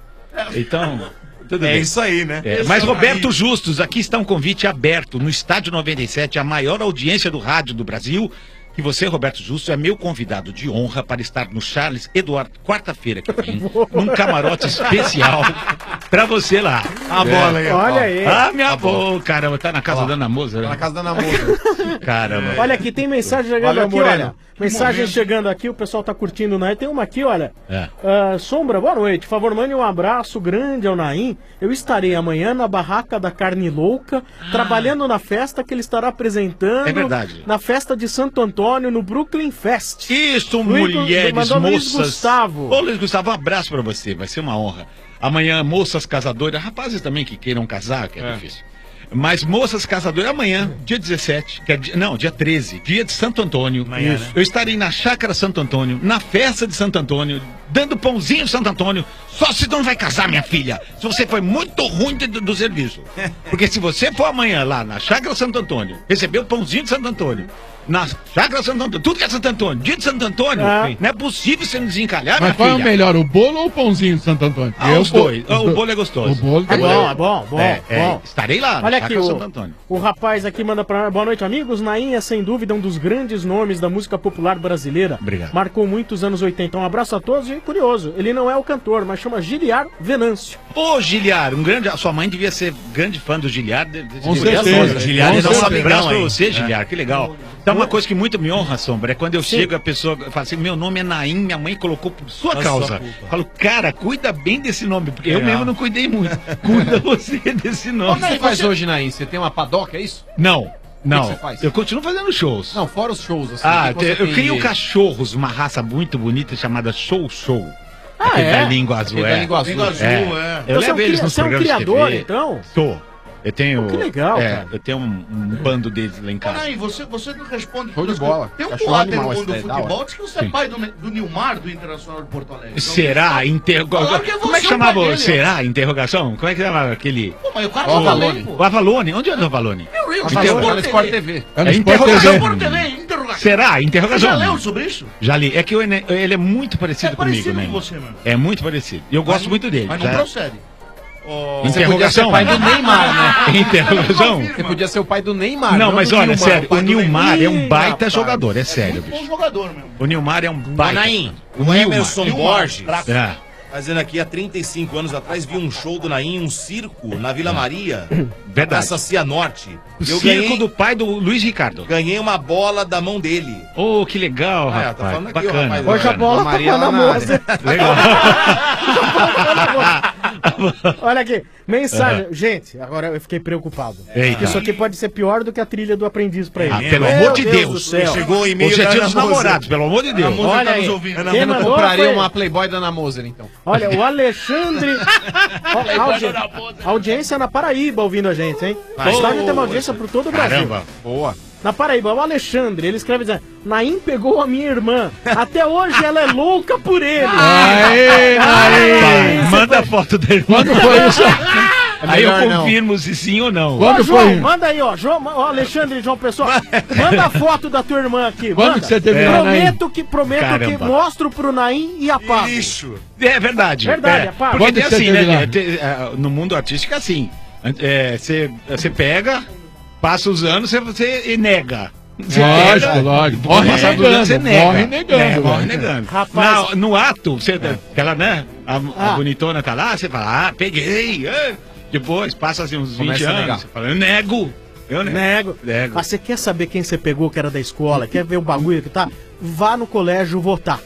Então, tudo É bem. isso aí, né? Mas Roberto Justus, aqui está um convite aberto no Estádio 97, a maior audiência do rádio do Brasil. Que você, Roberto Justus, é meu convidado de honra para estar no Charles Eduardo, quarta-feira que vem, num camarote especial pra você lá. A bola aí. Olha aí. Ah, minha boca, caramba, tá na casa da Ana Moser, Tá na né? casa da Ana Moser. Caramba. Olha aqui, tem mensagem chegando Valeu, aqui, Moreno. olha. Mensagem chegando aqui, o pessoal tá curtindo, né? Tem uma aqui, olha. É. Sombra, boa noite. Por favor, mande um abraço grande ao Naim. Eu estarei amanhã na Barraca da Carne Louca, trabalhando na festa que ele estará apresentando. É verdade. Na festa de Santo Antônio, no Brooklyn Fest. Isso, Luiz- mulheres, mandou Luiz moças. Gustavo. Ô, Luiz Gustavo, um abraço pra você, vai ser uma honra. Amanhã, moças casadoras, rapazes também que queiram casar, que é difícil. Mas moças casadoras, amanhã, dia 17, dia 13, dia de Santo Antônio. Amanhã, Isso. né? Eu estarei na Chácara Santo Antônio, na festa de Santo Antônio, dando pãozinho de Santo Antônio. Só se não vai casar, minha filha. Se você foi muito ruim do serviço. Porque se você for amanhã lá na Chácara Santo Antônio, receber o pãozinho de Santo Antônio, na Chácara Santo Antônio, tudo que é Santo Antônio, dia de Santo Antônio, não é possível você não desencalhar, Mas minha qual é o filha. melhor, o bolo ou o pãozinho de Santo Antônio? Os dois. O bolo é gostoso. O bolo É bom, bom. Estarei lá, Olha na aqui, Chácara Santo Antônio. o rapaz aqui manda pra... Boa noite, amigos. Naim é, sem dúvida, um dos grandes nomes da música popular brasileira. Obrigado. Marcou muitos anos 80. Um abraço a todos e, curioso, ele não é o cantor, mas chama Giliar Venâncio. Ô, Giliar, a sua mãe devia ser grande fã do Giliar. Com certeza. Giliar é Com nosso certeza. abraço pra hein? você, Giliar, que legal. Então, uma coisa que muito me honra, Sombra, é quando eu chego, a pessoa fala assim, meu nome é Naim, minha mãe colocou por sua Por causa. sua culpa. Falo, cara, cuida bem desse nome, porque eu Legal. mesmo não cuidei muito. Cuida você desse O nome. que você faz hoje, Naim? Você tem uma padoca, é isso? Não, não. você faz? Eu continuo fazendo shows. Não, fora os shows. Assim, Ah, o que você eu tem crio de- cachorros, uma raça muito bonita chamada Show Show. Ah, Aquele é? da língua azul, Aquele da língua azul. Língua azul, É. é. Eu Então, levo eles nos você é um programas de criador, TV. então? Sou. Eu tenho. Que legal, cara. Eu tenho um bando deles lá em casa. Peraí, você não responde. Show de bola. Tem um Cachorro boato aí no animal, mundo do esse daí é da futebol, hora. diz que você é pai do Nilmar, do Internacional de Porto Alegre. Será? Falaram que é Como é que você o pai chamava? dele. Será? Interrogação? Como é que chamava aquele. Pô, mas o cara O tá Avalone. falando, pô. O Avalone? Onde é o Avalone? Eu Avalone, Sport no Sport TV. É no É Sport interrogação. TV. Sport TV, interrogação. Será? Você já Interrogação. leu sobre isso? Já li. É que ele é muito parecido É comigo, parecido né? com você, mano. É muito parecido. E eu gosto muito dele. Mas tá? não procede. Você podia ser Interrogação. pai do Neymar, né? Interrogação. Você podia ser o pai do Neymar. Não, mas do olha, Nilmar, sério, pai o do Nilmar é um baita rapaz. jogador, é sério, Bom bicho. jogador mesmo. O Nilmar é um baita. Naim, O o Emerson Nilmar, Borges, craque. É. Fazendo aqui, há 35 anos atrás, vi um show do Naim, um circo, na Vila Maria. Verdade. Praça Cianorte. O circo do pai do Luiz Ricardo. Ganhei uma bola da mão dele. Oh, que legal, Tá rapaz. falando aqui, Bacana. rapaz. Hoje a bola tá Maria na lá na moça. Legal. Olha aqui, mensagem. Gente, agora eu fiquei preocupado. Eita. Isso aqui pode ser pior do que a trilha do aprendiz pra ele. Ah, pelo amor de Deus. do céu. Chegou o e-mail Hoje é da dia Ana dos Moser. namorados, pelo amor de Deus. Olha aí. Quem Eu mandou compraria foi- uma Playboy da Ana Moser, então. Olha, o Alexandre. Audiência na Paraíba ouvindo a gente, hein? Vai. O estádio tem uma audiência por todo o Brasil. Caramba. Boa. Na Paraíba, o Alexandre, ele escreve dizendo: Naim pegou a minha irmã. Até hoje ela é louca por ele. Aê, Aê, manda a foto da irmã. Quando foi isso? Aí eu melhor não. confirmo se sim ou não. Ô, João, manda aí, ó. Ó, Alexandre e João Pessoal. Manda a foto da tua irmã aqui. Quando manda. que você teve a Naim? Prometo que Caramba. mostro pro Naim e apago. Lixo. É verdade. Verdade, é. apaga. Porque Quando tem que você assim, teve né? lá? No mundo artístico é assim. Você pega, passa os anos, você nega. Você Lógico, pega, lógico. depois Morre passa dos anos, você negando, nega. morre negando, Morre velho. negando. Rapaz. No ato, aquela, né? A bonitona tá lá, você fala, peguei. Depois, passa assim uns 20 Começa a negar. anos, você fala, eu nego. Eu Nego. Mas você quer saber quem você pegou que era da escola? Quer ver o bagulho que tá? Vá no colégio votar.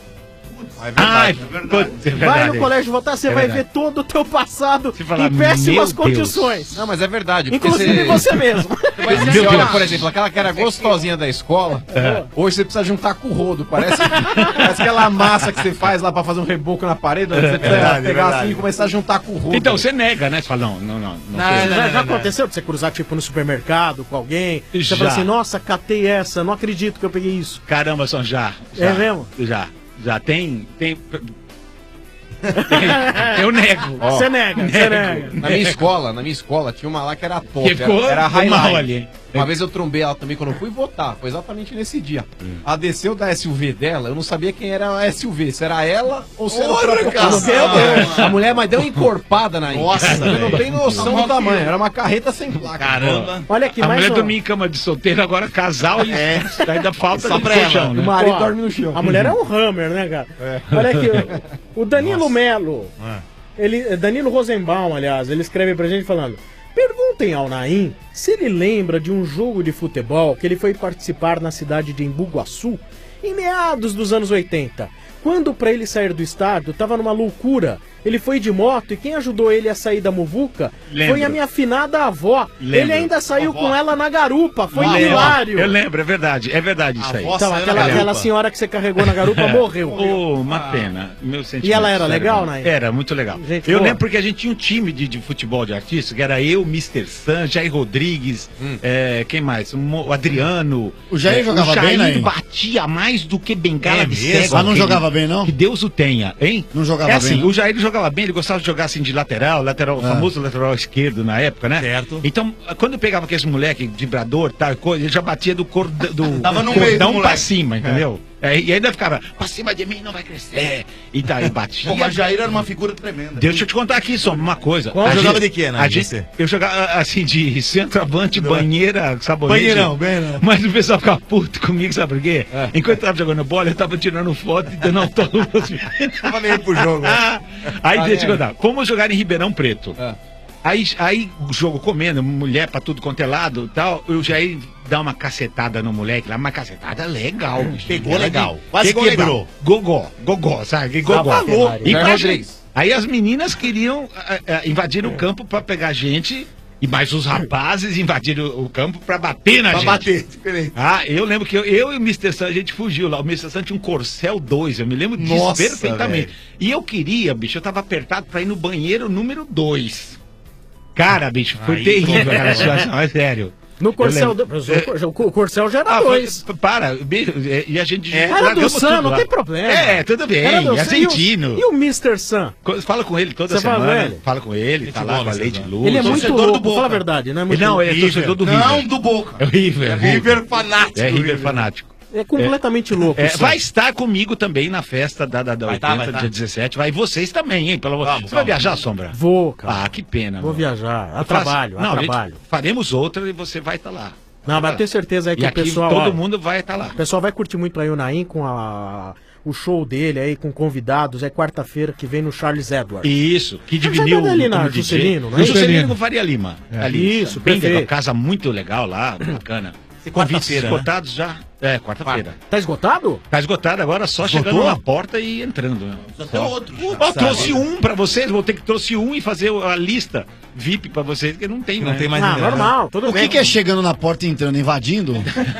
Vai no colégio votar, você vai ver todo o teu passado fala, em péssimas "Meu Deus." condições. Não, mas é verdade. porque Inclusive você mesmo. Mas você olha, por exemplo, aquela que era gostosinha da escola, hoje você precisa juntar com o rodo. Parece aquela massa que você faz lá pra fazer um reboco na parede, você precisa pegar assim e começar a juntar com o rodo. Então, você nega, né? Você fala, não. Já aconteceu de você cruzar, tipo, no supermercado com alguém? Você Já. fala assim, nossa, catei essa, não acredito que eu peguei isso. Caramba, São já. É mesmo? Já tem. Eu nego. Ó, Você nega, você nega. Na minha escola, tinha uma lá que era top, Que ficou era mal highlight. ali. Uma vez eu trombei ela também quando eu fui votar, foi exatamente nesse dia. Ela desceu da SUV dela, eu não sabia quem era a SUV, se era ela ou se era o próprio carro. A mulher, mas deu uma encorpada na Nossa, você não velho. tem noção do tamanho, era uma carreta sem placa. Caramba. Olha aqui, A mais mulher um. dormia em cama de solteiro, agora casal, eles ainda falta Só de pra ela. colchão, O né? marido Ó, dorme no chão. A mulher é um hammer, né, cara? Olha aqui, o Danilo Melo. Danilo Rosenbaum, aliás, ele escreve pra gente falando: perguntem ao Naim se ele lembra de um jogo de futebol que ele foi participar na cidade de Embu-Guaçu em meados dos anos 80. Quando pra ele sair do estádio, tava numa loucura. Ele foi de moto e quem ajudou ele a sair da muvuca Lembro. foi a minha afinada avó. Lembro. Ele ainda saiu com ela na garupa, foi Lembro. hilário. Eu lembro, é verdade isso aí. Então, aquela senhora que você carregou na garupa morreu. Oh, uma pena. Meu sentimento. E ela era sério, legal, né? né? Era, muito legal. Gente Eu boa. lembro porque a gente tinha um time de futebol de artista, que era eu, Mr. Sam, Jair Rodrigues, quem mais? O Adriano. O Jair jogava o Jair bem, né? batia mais do que bengala de mesmo? cego. Ah, não aquele- jogava bem, não? Que Deus o tenha, hein? Não jogava é bem, assim, não? o Jair jogava bem, ele gostava de jogar assim de lateral, famoso lateral esquerdo na época, né? Certo. Então, quando eu pegava aqueles moleque vibrador, tal coisa, ele já batia do Tava no meio do cordão pra moleque. cima, entendeu? E ainda ficava, pra cima de mim não vai crescer. E daí batia. Pô, mas Jair era uma figura tremenda. Deixa eu te contar aqui só uma coisa. Qual? A Jogava gente- de quê, né, a gente- você? Eu jogava assim de centroavante, banheira, sabonete. Banheirão, banheirão. Mas o pessoal ficava puto comigo, sabe por quê? Enquanto eu tava jogando bola, eu tava tirando foto e dando autógrafo. Tava nem pro jogo. Aí deixa eu contar. Fomos jogar em Ribeirão Preto. Aí o jogo comendo, mulher pra tudo quanto é lado e tal, eu já ia dar uma cacetada no moleque lá, uma cacetada legal, bicho. Pegou Ela legal. de- Quase pegou quebrou. legal. Gogó, sabe? Gogó. Tá louco. E Jair pra Rodrigues. gente- Aí as meninas queriam invadir o campo pra pegar gente, e mais os rapazes invadiram o campo pra bater na Pra gente. bater, diferente. Ah, eu lembro que eu e o Mr. Sun, a gente fugiu lá. O Mr. Sun tinha um Corcel 2, eu me lembro disso Nossa, perfeitamente. velho. E eu queria, bicho, eu tava apertado pra ir no banheiro número 2. Cara, bicho, foi Aí, terrível pronto. aquela situação, é sério. No Corcel, Eu lembro. o Corcel já era foi- dois. Para, bicho, e a gente... Era do largamos Sam, tudo não lá. tem problema. É, tudo bem, Era do Sam. argentino. E o Mr. Sam? Fala com ele toda Você fala semana. com ele? Fala com ele, tá lá boa, com a Mr. Lady Sam. Lu. Ele é muito Torcedor do louco, Boca. fala a verdade, né? Muito Não, louco. ele é torcedor do River. Não, do Boca. É o River. River fanático. É do River fanático. É completamente louco. É, o Sam. vai estar comigo também na festa da 80, vai tá. dia 17. Vai vocês também, hein? Pelo amor. Você vai viajar, Sombra? Vou, cara. Ah, que pena. Vou meu. viajar. A Eu faço- trabalho, Não, a gente, trabalho. faremos outra e você vai estar lá. Não, mas eu tenho certeza aí que E o aqui pessoal... todo olha, mundo vai estar lá. O pessoal vai curtir muito aí o Naim com o show dele aí com convidados é quarta-feira que vem no Charles Edwards. Isso, que Você dividiu tá ali na como DJ. Juscelino, não é? Juscelino com Faria Lima. É. Ali, Isso, bem perfeito. legal. Casa muito legal lá, bacana. Convites quarta-feira, né? esgotados já. É, quarta-feira. Tá esgotado? Tá esgotado agora, só Esgotou? chegando na porta e entrando. Né? Só tem outro. Eu trouxe um pra vocês, vou ter que trouxe um e fazer a lista VIP pra vocês, porque não tem, Não né? tem mais ninguém, normal, tudo O que é chegando na porta e entrando, invadindo?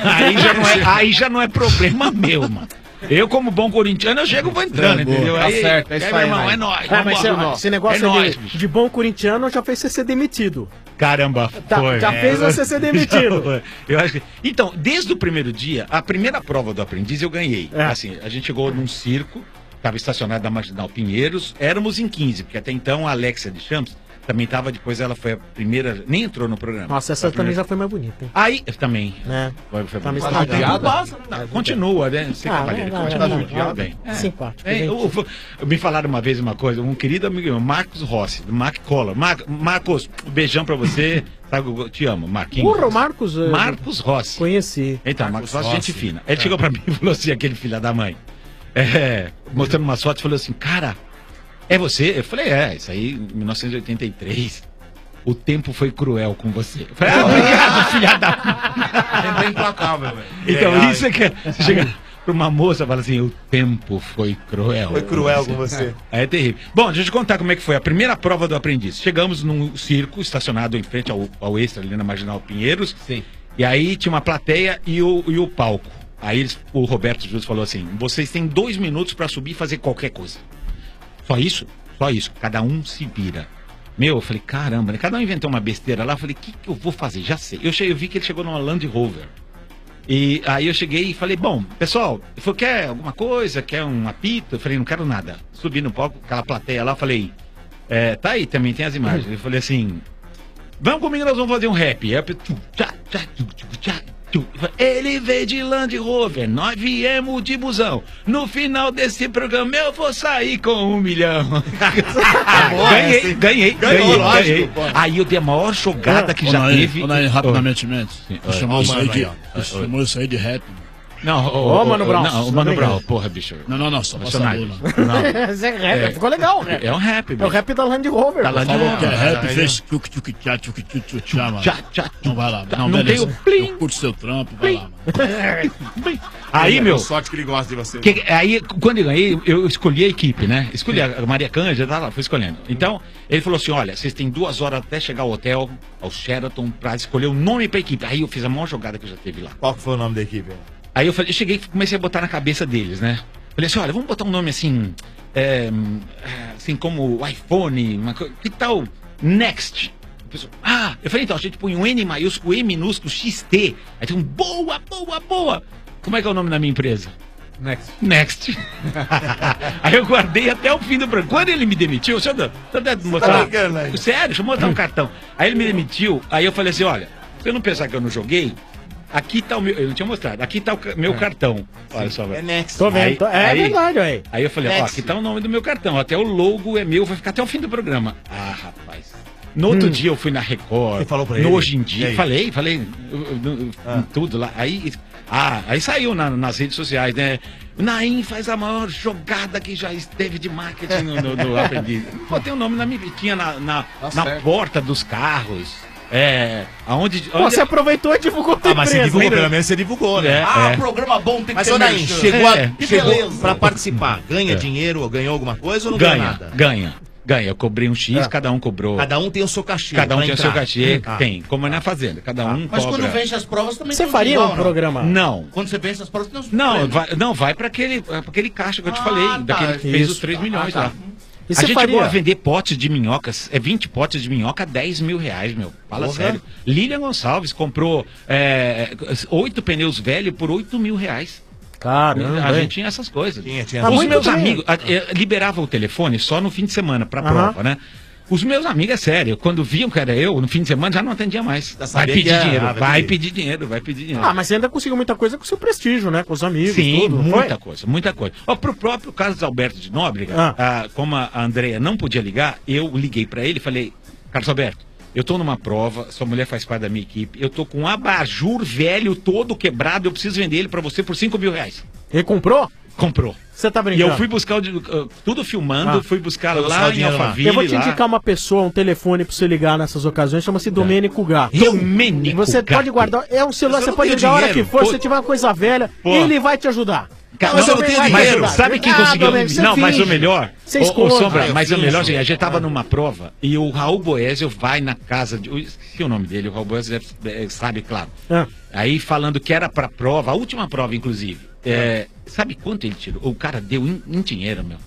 Aí já não é problema meu, mano. Eu, como bom corintiano, eu chego e vou entrando, entendeu? Tá certo, é isso meu aí, irmão, vai. é nóis. Ah, mas vambora. esse negócio é nóis, de bom corintiano já fez você ser demitido. Caramba, Tá- foi. já fez você ser demitido. Eu acho que... Então, desde o primeiro dia, a primeira prova do aprendiz eu ganhei. Assim, a gente chegou num circo, estava estacionado na Marginal Pinheiros, éramos em 15, porque até então a Alexia de Champs também estava, depois ela foi a primeira, nem entrou no programa. Nossa, essa Foi a também primeira- já foi mais bonita, hein? Aí, também. É. Foi Tá me bonito. estragando. Não, continua, né? Sem Ah, cavaleiro, não, continua. não, Tudo não, bem. simpático, É, me falaram uma vez uma coisa, um querido amigo meu, Marcos Rossi, do Mac Collor. Marcos, um beijão pra você. Sabe, eu te amo, Marquinhos. Porra, o Marcos... Marcos Rossi. Conheci. Então, Marcos Rossi, gente fina. Ele chegou pra mim e falou assim, aquele filho da mãe, mostrando uma foto, falou assim, cara, é você? Eu falei, isso aí, em 1983. O tempo foi cruel com você. Eu falei, obrigado, filha da... É bem implacável, velho. Então, isso é que você chega pra uma moça e fala assim, o tempo foi cruel. Foi cruel com você. É terrível. Bom, deixa eu te contar como é que foi a primeira prova do aprendiz. Chegamos num circo estacionado em frente ao Extra, ali na Marginal Pinheiros. Sim. E aí tinha uma plateia e o palco. Aí o Roberto Júlio falou assim, vocês têm 2 minutos pra subir e fazer qualquer coisa. Só isso? Só isso. Cada um se vira. Meu, eu falei, caramba, né? Cada um inventou uma besteira lá. Eu falei, o que eu vou fazer? Já sei. Eu vi que ele chegou numa Land Rover. E aí eu cheguei e falei, bom, pessoal, ele falou, quer alguma coisa? Quer um apito? Eu falei, não quero nada. Subi no palco, aquela plateia lá, falei, tá aí, também tem as imagens. Eu falei assim, vamos comigo, nós vamos fazer um rap. Aí eu, ele veio de Land Rover, nós viemos de busão. No final desse programa eu vou sair com 1 milhão. Ganhei. Aí eu dei a maior jogada que já teve. Rapidamente, Oi. chamou isso aí de rap. Não, Mano Brown. Não, Mano Brown, porra, bicho. Não, só pra Emocionado. saber. Esse é rap, ficou legal, né? É um rap, É o bicho. rap da Land Rover. Da Land Falou Rover. que é rap, É, fez tchuk-tchuk-tchá, mano. Tchá. Não vai lá. Não beleza. tem o plim. Eu curto seu trampo, vai lá, mano. Aí, meu. Sorte que ele gosta de você. Aí, quando eu ganhei, eu escolhi a equipe, né? Escolhi a Maria Cândida, tá lá, fui escolhendo. Então, ele falou assim: olha, vocês têm 2 horas até chegar ao hotel, ao Sheraton, pra escolher o nome pra equipe. Aí eu fiz a maior jogada que eu já teve lá. Qual que foi o nome da equipe? Aí eu cheguei e comecei a botar na cabeça deles, né? Falei assim, olha, vamos botar um nome assim, assim como iPhone, que tal Next? Eu falei, então, a gente põe um N maiúsculo, E minúsculo, XT. Aí tem um boa. Como é que é o nome da minha empresa? Next. Aí eu guardei até o fim do programa. Quando ele me demitiu, deixa eu mostrar. Sério, deixa eu mostrar um cartão. Aí ele me demitiu, aí eu falei assim, olha, se eu não pensar que eu não joguei, aqui tá o meu. Eu não tinha mostrado. Aqui tá o meu cartão. Olha só, velho. É Next. Tô vendo. É verdade, aí. Aí eu falei, ó, aqui tá o nome do meu cartão. Até o logo é meu, vai ficar até o fim do programa. Ah, rapaz. No outro dia eu fui na Record. Você falou pra no ele? Hoje em Dia. E aí? Falei. Tudo lá. Aí saiu nas redes sociais, né? Naim faz a maior jogada que já esteve de marketing no Aprendiz. Botei o nome na minha. Tinha na porta dos carros. Aonde. Você aproveitou e divulgou a mas você divulgou, pelo menos você divulgou, né? Programa bom tem que Mas, ter ô Naim, merchan. chegou pra participar. Ganha dinheiro, ganhou alguma coisa ou não ganha nada? Ganha. Eu cobrei um X, cada um cobrou. Cada um tem o seu cachê. Cada um pra tem o seu entrar. cachê. Tem, como é na fazenda. Cada um Mas cobra. quando vence as provas também Você tem faria igual, um programa? Não. Quando você vence as provas tem uns Não, prêmios. vai pra aquele caixa que eu te falei, daquele que fez Isso. os 3 milhões lá. E A você gente faria? chegou a vender potes de minhocas, 20 potes de minhoca, 10 mil reais, meu. Fala Porra. sério. Lilian Gonçalves comprou 8 pneus velhos por 8 mil reais. Caramba. A gente tinha essas coisas. Tinha. Os muito meus bem. amigos, liberava o telefone só no fim de semana pra prova, né? Os meus amigos, é sério, quando viam que era eu, no fim de semana já não atendia mais. Vai sabia pedir que era- dinheiro, vai vai pedir. pedir dinheiro, vai pedir dinheiro. Ah, mas você ainda conseguiu muita coisa com o seu prestígio, né? Com os amigos, Sim, tudo. não muita foi? coisa. Ó, pro próprio Carlos Alberto de Nóbrega, como a Andrea não podia ligar, eu liguei pra ele e falei, Carlos Alberto, eu tô numa prova, sua mulher faz parte da minha equipe, eu tô com um abajur velho todo quebrado, eu preciso vender ele pra você por 5 mil reais. Ele comprou? Comprou. Você tá E brincando? eu fui buscar, tudo filmando, fui buscar lá em Alphaville. Eu vou te lá. indicar uma pessoa, um telefone pra você ligar nessas ocasiões, chama-se Domênico Gato. Domênico Você Gato. pode guardar, é um celular, Mas eu você não pode tenho ligar a hora que dinheiro. for, Pô. se tiver uma coisa velha, Pô. ele vai te ajudar. Mas eu não tenho dinheiro. Sabe quem conseguiu? Domênico, você Não, mas finge. o melhor. Você Ô, esconde. Sombra, mas o finge. melhor, gente, a gente tava numa prova e o Raul Boésio vai na casa de. Esqueci o nome dele, o Raul Boésio sabe, claro. Aí falando que era pra prova, a última prova, inclusive. Sabe quanto ele tirou? O cara deu em dinheiro, meu.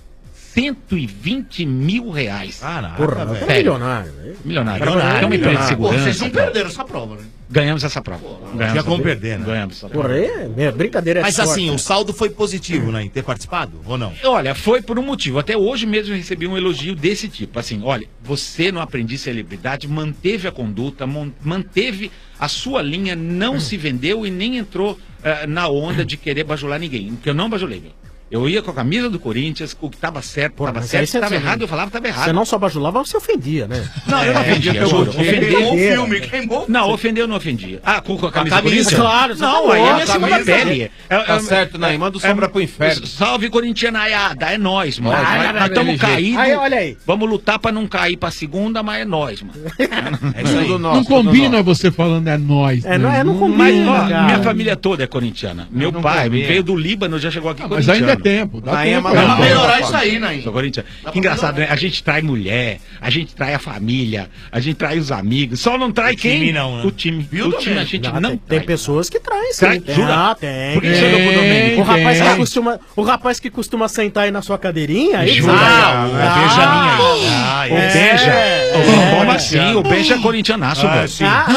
120 mil reais. Caraca, Porra, velho. é milionário. Milionário. Milionário. Tem uma empresa de Pô, segurança. vocês não perderam essa prova, né? Ganhamos essa prova. Ganhamos tinha essa como prova. perder, né? Ganhamos essa Porra, brincadeira é Mas sorte, assim, né? o saldo foi positivo, né? Em ter participado, ou não? Olha, foi por um motivo. Até hoje mesmo eu recebi um elogio desse tipo. Assim, olha, você no Aprendiz Celebridade manteve a conduta, manteve a sua linha, não se vendeu e nem entrou na onda de querer bajular ninguém. Porque eu não bajulei, meu. Eu ia com a camisa do Corinthians, o que estava certo, estava Mas certo, aí o que estava você- errado, eu falava que estava errado. Você não só bajulava, você ofendia, né? Não, eu não ofendia, eu juro. Queimou o Ofendia. filme, queimou. Não, ofender eu não ofendia. Ah, com a camisa do camisa, Corinthians? claro, Não, você aí é falou, minha a segunda camisa. pele. Tá certo, Naim, manda o Sombra pro inferno. Salve Corintianaiada, é nóis, mano. Vai, Nós estamos LG. caídos. Aí, olha aí. Vamos lutar pra não cair pra segunda, mas é nóis, mano. É isso aí. Não combina você falando é nós. É, não, não combina, Mas ó, cara. minha família toda é corintiana. Meu não pai combina. veio do Líbano, já chegou aqui Mas corintiano. ainda é tempo, dá Naim é tempo. uma- Dá pra Não, melhorar isso aí, Naim. Sou corintiano. Que engraçado, né? A gente trai mulher, a gente trai a família, a gente trai os amigos. Só não trai quem? time não, né? O time. Viu, O time a Domênico? gente Ah, não tem trai. pessoas que traem, sim. Trai? Jura? Ah, tem. Por que você não com o Domênico? O rapaz que costuma sentar aí na sua cadeirinha, aí Jura? sabe. O Benjamin. O Benja. Como assim? O Benja é corintianaço, velho.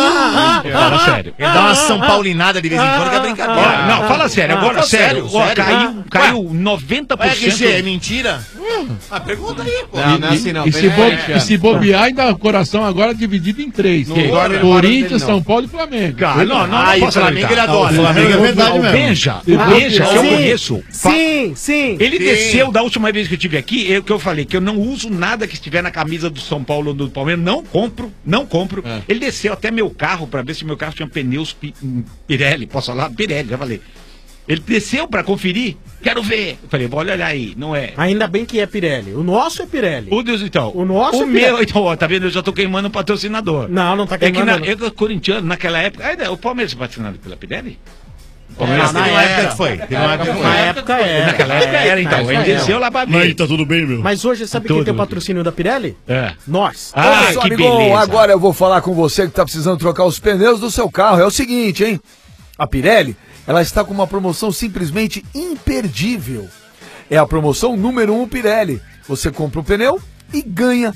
Fala sério. Ele dá uma São Paulinada de vez em quando, que é brincadeira. Não, fala sério, agora Não, sério. Ó, sério. caiu Ué, 90%. é mentira? Pergunta aí, pô. Não, não é assim não. E Benja se bobear, ainda o coração agora é dividido em três. Não dorme na Corinthians, hora dele, não. São Paulo e Flamengo. Cara, não Aí, posso o Flamengo acreditar. ele adora. O Flamengo é verdade O mesmo. Benja, que eu Sim, conheço. Sim. Ele desceu da última vez que eu estive aqui, que eu falei que eu não uso nada que estiver na camisa do São Paulo ou do Palmeiras, não compro. Ele desceu até meu carro pra ver se meu carro tinha pneus Pirelli, posso falar? Pirelli, já falei. Ele desceu pra conferir, quero ver. Eu falei, vou olhar aí, não é. Ainda bem que é Pirelli. O nosso é Pirelli. O Deus, então. O nosso O é meu, Pirelli. então, ó, tá vendo? Eu já tô queimando o patrocinador. Não tá É que queimando. eu, corintiano, naquela época. O Palmeiras foi patrocinado pela Pirelli? Palmeiras na teve uma época época que foi. Teve uma época que foi. Na época era. Naquela época era, então. Ele desceu lá pra Mas aí, ver. tá tudo bem, meu? Mas hoje, sabe quem Tudo. tem o patrocínio da Pirelli? É. Nós. Ah, Olha só, que amigão, beleza. agora eu vou falar com você que tá precisando trocar os pneus do seu carro. É o seguinte, hein? A Pirelli, ela está com uma promoção simplesmente imperdível. É a promoção número 1 Pirelli. Você compra um pneu e ganha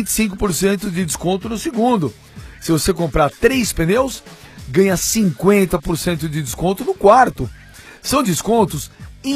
25% de desconto no segundo. Se você comprar 3 pneus, ganha 50% de desconto no quarto. São descontos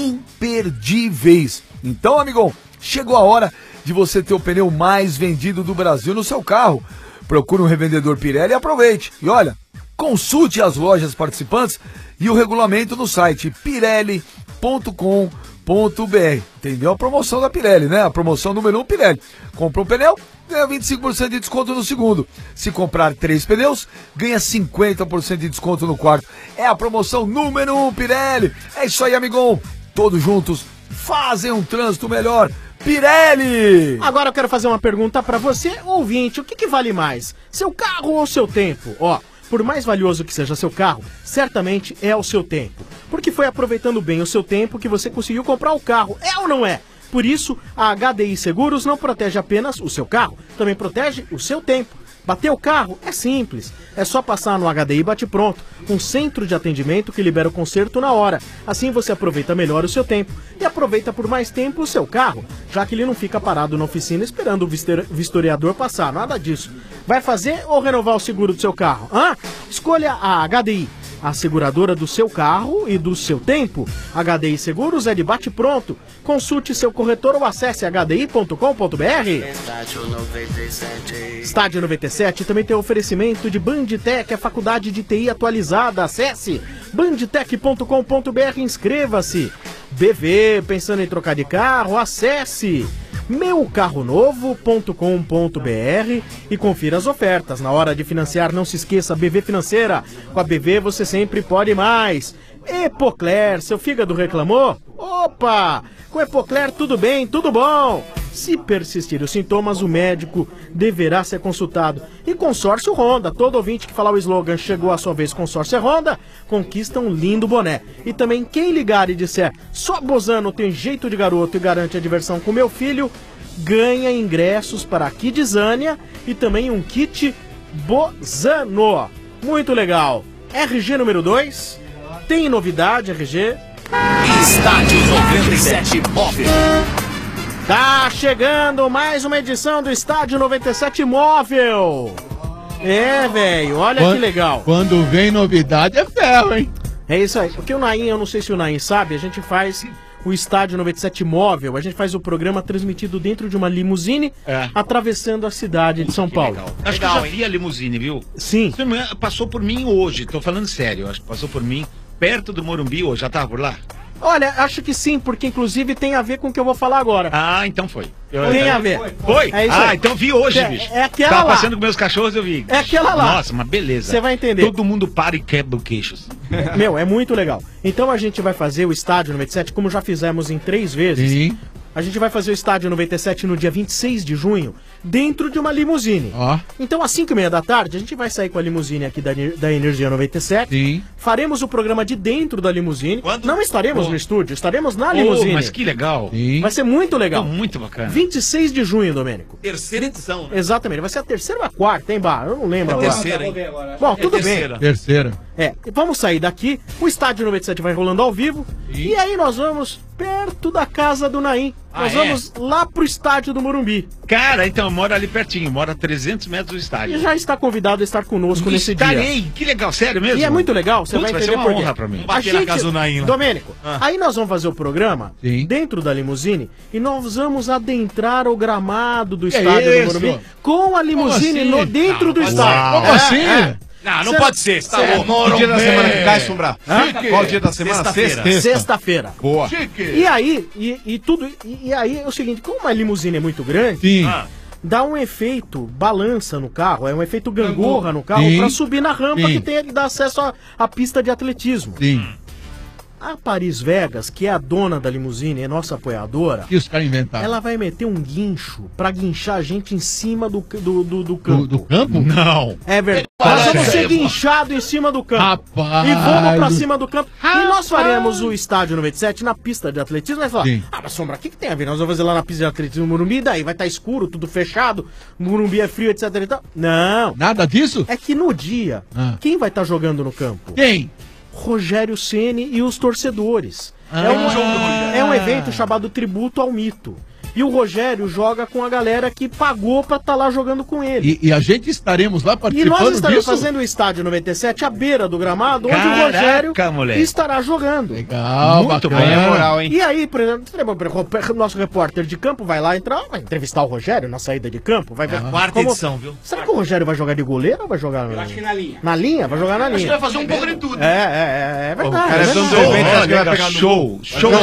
imperdíveis. Então, amigão, chegou a hora de você ter o pneu mais vendido do Brasil no seu carro. Procure um revendedor Pirelli e aproveite. E olha, consulte as lojas participantes e o regulamento no site pirelli.com.br. Entendeu a promoção da Pirelli, né? A promoção número 1 Pirelli. Compra um pneu, ganha 25% de desconto no segundo. Se comprar 3 pneus, ganha 50% de desconto no quarto. É a promoção número 1 Pirelli. É isso aí, amigão. Todos juntos fazem um trânsito melhor. Pirelli! Agora eu quero fazer uma pergunta pra você, ouvinte. O que vale mais? Seu carro ou seu tempo? Ó, por mais valioso que seja seu carro, certamente é o seu tempo. Porque foi aproveitando bem o seu tempo que você conseguiu comprar o carro. É ou não é? Por isso, a HDI Seguros não protege apenas o seu carro, também protege o seu tempo. Bater o carro é simples, é só passar no HDI Bate Pronto, um centro de atendimento que libera o conserto na hora. Assim você aproveita melhor o seu tempo e aproveita por mais tempo o seu carro, já que ele não fica parado na oficina esperando o vistoriador passar, nada disso. Vai fazer ou renovar o seguro do seu carro? Escolha a HDI, a seguradora do seu carro e do seu tempo. HDI Seguros é de Bate Pronto. Consulte seu corretor ou acesse hdi.com.br. Estádio 97 também tem oferecimento de Bandtech, a faculdade de TI atualizada. Acesse bandtech.com.br, inscreva-se. BV, pensando em trocar de carro? Acesse meucarronovo.com.br e confira as ofertas. Na hora de financiar, não se esqueça, BV Financeira. Com a BV você sempre pode mais. Epocler, seu fígado reclamou? Opa! Com Epocler tudo bem, tudo bom. Se persistir os sintomas, o médico deverá ser consultado. E Consórcio Honda, todo ouvinte que falar o slogan chegou a sua vez Consórcio Honda, conquista um lindo boné. E também quem ligar e disser só Bozano tem jeito de garoto e garante a diversão com meu filho, ganha ingressos para a Kidzania e também um kit Bozano. Muito legal. RG número 2, tem novidade, RG? Estádio 97 Móvel. Tá chegando mais uma edição do Estádio 97 Móvel. É, velho, olha que legal. Quando vem novidade é ferro, hein? É isso aí. Porque o Naim, eu não sei se o Naim sabe, a gente faz o Estádio 97 Móvel. A gente faz o programa transmitido dentro de uma limusine, atravessando a cidade de São Paulo. Acho que eu já vi a limusine, viu? Sim. Passou por mim hoje, tô falando sério. Acho que passou por mim perto do Morumbi hoje. Já tava por lá? Olha, acho que sim, porque inclusive tem a ver com o que eu vou falar agora. Ah, então foi. Tem a ver. Foi? É isso aí. Então vi hoje, bicho. É aquela Tava lá. passando com meus cachorros, eu vi. É aquela lá. Nossa, uma beleza. Você vai entender. Todo mundo para e quebra o queixo. Meu, é muito legal. Então a gente vai fazer o Estádio 97, como já fizemos em 3 vezes. Sim. A gente vai fazer o Estádio 97 no dia 26 de junho, dentro de uma limusine. Então, às 5h30 da tarde, a gente vai sair com a limusine aqui da Energia 97. Sim. Faremos o programa de dentro da limusine. Não estaremos no estúdio, estaremos na limusine. Mas que legal. Vai ser muito legal. Muito bacana. 26 de junho, Domênico. Terceira edição, né? Exatamente. Vai ser a terceira ou a quarta, hein, Bar? Eu não lembro. É agora. terceira, hein? Bom, tudo bem. Terceira. Vamos sair daqui, o Estádio 97 vai rolando ao vivo, e aí nós vamos perto da casa do Naim. Nós vamos lá pro estádio do Morumbi. Cara, então eu moro ali pertinho, moro a 300 metros do estádio. E já está convidado a estar conosco nesse dia. Estarei, que legal, sério mesmo? E é muito legal, você vai entender ser uma por quê. honra pra mim. A gente, Domênico, aí nós vamos fazer o programa dentro da limusine e nós vamos adentrar o gramado do estádio do Morumbi com a limusine dentro do estádio. Como assim? Não pode ser, você tá louco. Que dia da semana que cai, Sombra? Qual dia da semana? Sexta-feira. Boa. E aí, e aí é o seguinte, como uma limusine é muito grande, dá um efeito balança no carro, é um efeito gangorra no carro pra subir na rampa que tem que dar acesso à pista de atletismo. Sim. A Paris Vegas, que é a dona da limusine, é nossa apoiadora, que os caras inventaram? Ela vai meter um guincho pra guinchar a gente em cima do campo. Do campo? Não. É verdade. Nós vamos ser guinchados em cima do campo. Rapaz. E vamos pra cima do campo. E nós faremos o Estádio 97 na pista de atletismo. Vai falar, mas Sombra, o que tem a ver? Nós vamos fazer lá na pista de atletismo no Morumbi, daí vai estar escuro, tudo fechado, o Morumbi é frio, etc e tal. Não. Nada disso? É que no dia, quem vai estar jogando no campo? Quem? Rogério Ceni e os torcedores. É um evento chamado Tributo ao Mito. E o Rogério joga com a galera que pagou pra estar lá jogando com ele. E a gente estaremos lá E participando nós estaremos disso? fazendo o Estádio 97 à beira do gramado, onde Caraca, o Rogério moleque. estará jogando. Legal, Muito bacana. bem, É moral, hein? E aí, por exemplo, o nosso repórter de campo vai lá entrar, vai entrevistar o Rogério na saída de campo, vai ver. Quarta edição, viu? Será que o Rogério vai jogar de goleiro ou vai jogar? Eu acho que na linha. Na linha? Vai jogar na linha. Acho que vai fazer um pouco de tudo. É verdade. O cara é dono do verdade. evento, acho que vai pegar show.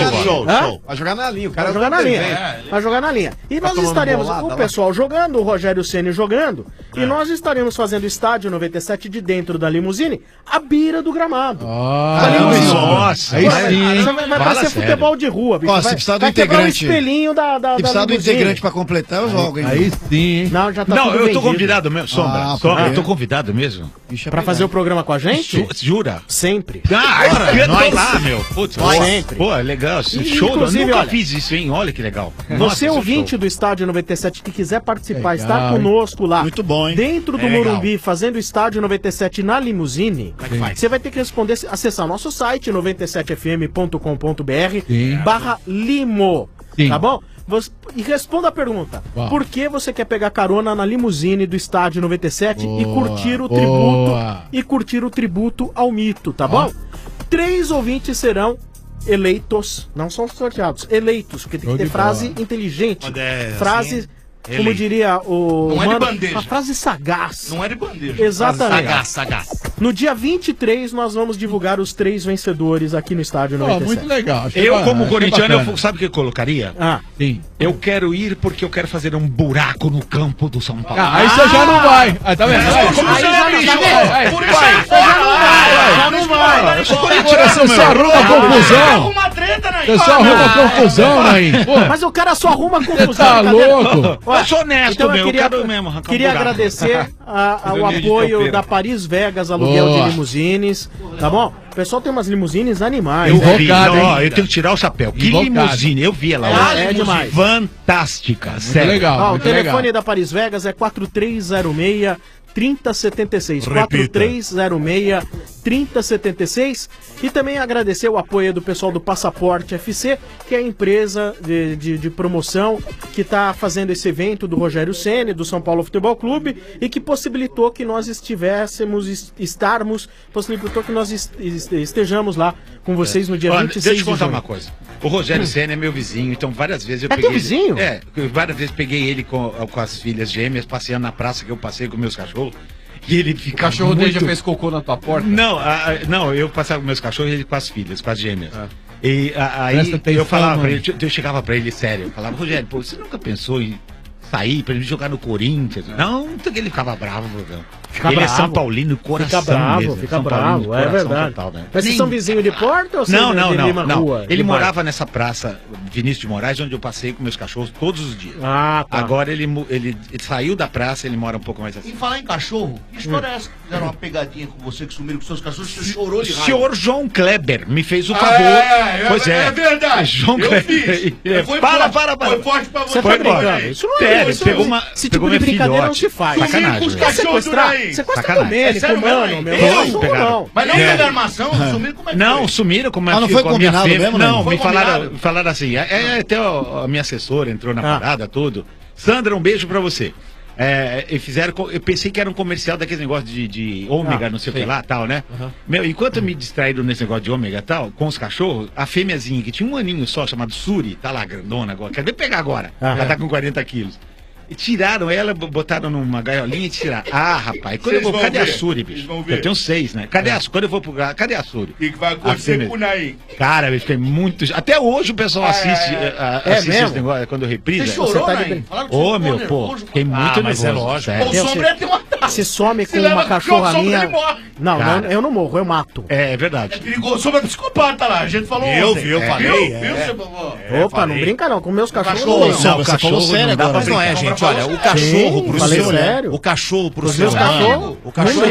Vai jogar na linha, o cara Vai jogar na linha. Vai jogar na linha. E nós estaremos, o pessoal jogando, o Rogério Ceni jogando, e nós estaremos fazendo o Estádio 97 de dentro da limusine, à beira do gramado. Nossa, aí sim. Vai parecer futebol de rua, bicho. Ó, se Vai- precisar do vai quebrar o integrante. espelhinho da Se precisar do limusine. integrante pra completar, eu jogo, hein? Aí sim, hein? Não, já tá Não, tudo eu tô vendido. convidado mesmo, Sombra. Ah, Sombra, porque- eu tô convidado mesmo. Pra fazer o programa com a gente? Jura? Sempre. Eu tô lá, meu. Putz, Sempre. pô, é legal. Esse E, show, eu inclusive, nunca olha, fiz isso, hein? Olha que legal. Você esse ouvinte show. do Estádio 97 que quiser participar, Legal, estar hein? conosco lá, Muito bom, hein? dentro do É legal. Morumbi, fazendo o Estádio 97 na limusine, Como é que faz? você vai ter que responder, acessar nosso site 97fm.com.br Sim. /limo, Sim. tá bom? E responda a pergunta. Uau. Por que você quer pegar carona na limusine do Estádio 97 e Boa, curtir o boa. tributo e curtir o tributo ao mito, tá bom? 3 ouvintes serão eleitos, não são sorteados, eleitos, porque tem Show que ter de frase bola. inteligente. Quando é Frase, assim, como eleito. diria o Não é de bandeja. uma frase sagaz. Não é de bandeja. Exatamente. Sagaz. No dia 23, nós vamos divulgar os 3 vencedores aqui no Estádio 97. Muito legal. Eu, como corintiano, sabe o que eu colocaria? Sim. Eu quero ir porque eu quero fazer um buraco no campo do São Paulo. Aí você já não vai. Tá vendo? Já não vai. Eu sou corintiano, você só arruma confusão. Você só arruma confusão, Naim. Mas o cara só arruma confusão. Você tá louco? Eu sou honesto, então meu. Eu quero mesmo arrancar queria um buraco. agradecer o apoio da Paris Vegas Aluguel de Limusines. Tá bom? O pessoal tem umas limusines animais. Eu vi, eu tenho que tirar o chapéu. Que limusine, eu vi ela lá. É demais. Fantástica, sério. Legal. O telefone da Paris Vegas é 4306 3076. 4306 3076. E também agradecer o apoio do pessoal do Passaporte FC, que é a empresa de promoção que está fazendo esse evento do Rogério Ceni, do São Paulo Futebol Clube, e que possibilitou que nós possibilitou que nós estejamos lá com vocês no dia 26 de junho. Deixa eu contar uma coisa. O Rogério Ceni é meu vizinho, então várias vezes eu peguei teu vizinho? Várias vezes peguei ele com as filhas gêmeas, passeando na praça, que eu passei com meus cachorros. E ele fica. O cachorro dele já fez cocô na tua porta? Não, eu passava com meus cachorros e ele com as filhas, com as gêmeas. E aí eu falava pra ele, eu chegava pra ele sério, eu falava, Rogério, pô, você nunca pensou em sair pra ele jogar no Corinthians? Não, ele ficava bravo, meu. Ele é São Paulino, coração mesmo. Fica bravo, é verdade. Total, né? Mas vocês são vizinhos de porta ou Não. rua? Ele morava nessa praça Vinícius de Moraes, onde eu passei com meus cachorros todos os dias. Tá. Agora ele saiu da praça, ele mora um pouco mais assim. Em falar em cachorro, que história é essa que fizeram uma pegadinha com você, que sumiram com seus cachorros, você chorou de O raiva? senhor João Kleber me fez o favor. Pois é. É verdade. João Kleber. Para. Foi forte pra você. Foi embora. Isso não é. Esse tipo de brincadeira não se faz. Sacanagem. Quer sequestrar? Sequestra também. Ele comando, meu irmão. Mas não teve armação, sumiram como é que Não, sumiram como é não foi combinado mesmo? Não, me falaram assim. Até a minha assessora entrou na parada, tudo. Sandra, um beijo pra você. E fizeram, eu pensei que era um comercial daquele negócio de ômega, não sei o que lá, tal, né? Meu, enquanto me distraíram nesse negócio de ômega tal, com os cachorros, a fêmeazinha que tinha um aninho só, chamado Suri, tá lá, grandona agora, quero ver pegar agora, ela tá com 40 quilos. E tiraram ela, botaram numa gaiolinha e tiraram. Rapaz, quando eu vou. Cadê a Suri, bicho? Eu tenho 6, né? Cadê a Suri? Quando eu vou pro. Cadê a Suri? O que vai acontecer com o Naim? Cara, eu fiquei muito. Até hoje o pessoal assiste esse negócio quando reprisa. Você chorou, Naim? Meu, pô. Fiquei muito nervoso. Mas é lógico. O Sombra ia ter um ataque. Se some com uma cachorra minha. Não, eu não morro, eu mato. É verdade. É perigoso. O Sombra é psicopata lá. A gente falou ontem. Eu falei. Opa, não brinca não. Com meus cachorros. Não, o cachorro sério agora. Mas não é, gente. Olha, o cachorro pro seu. O cachorro pro seu. O cachorro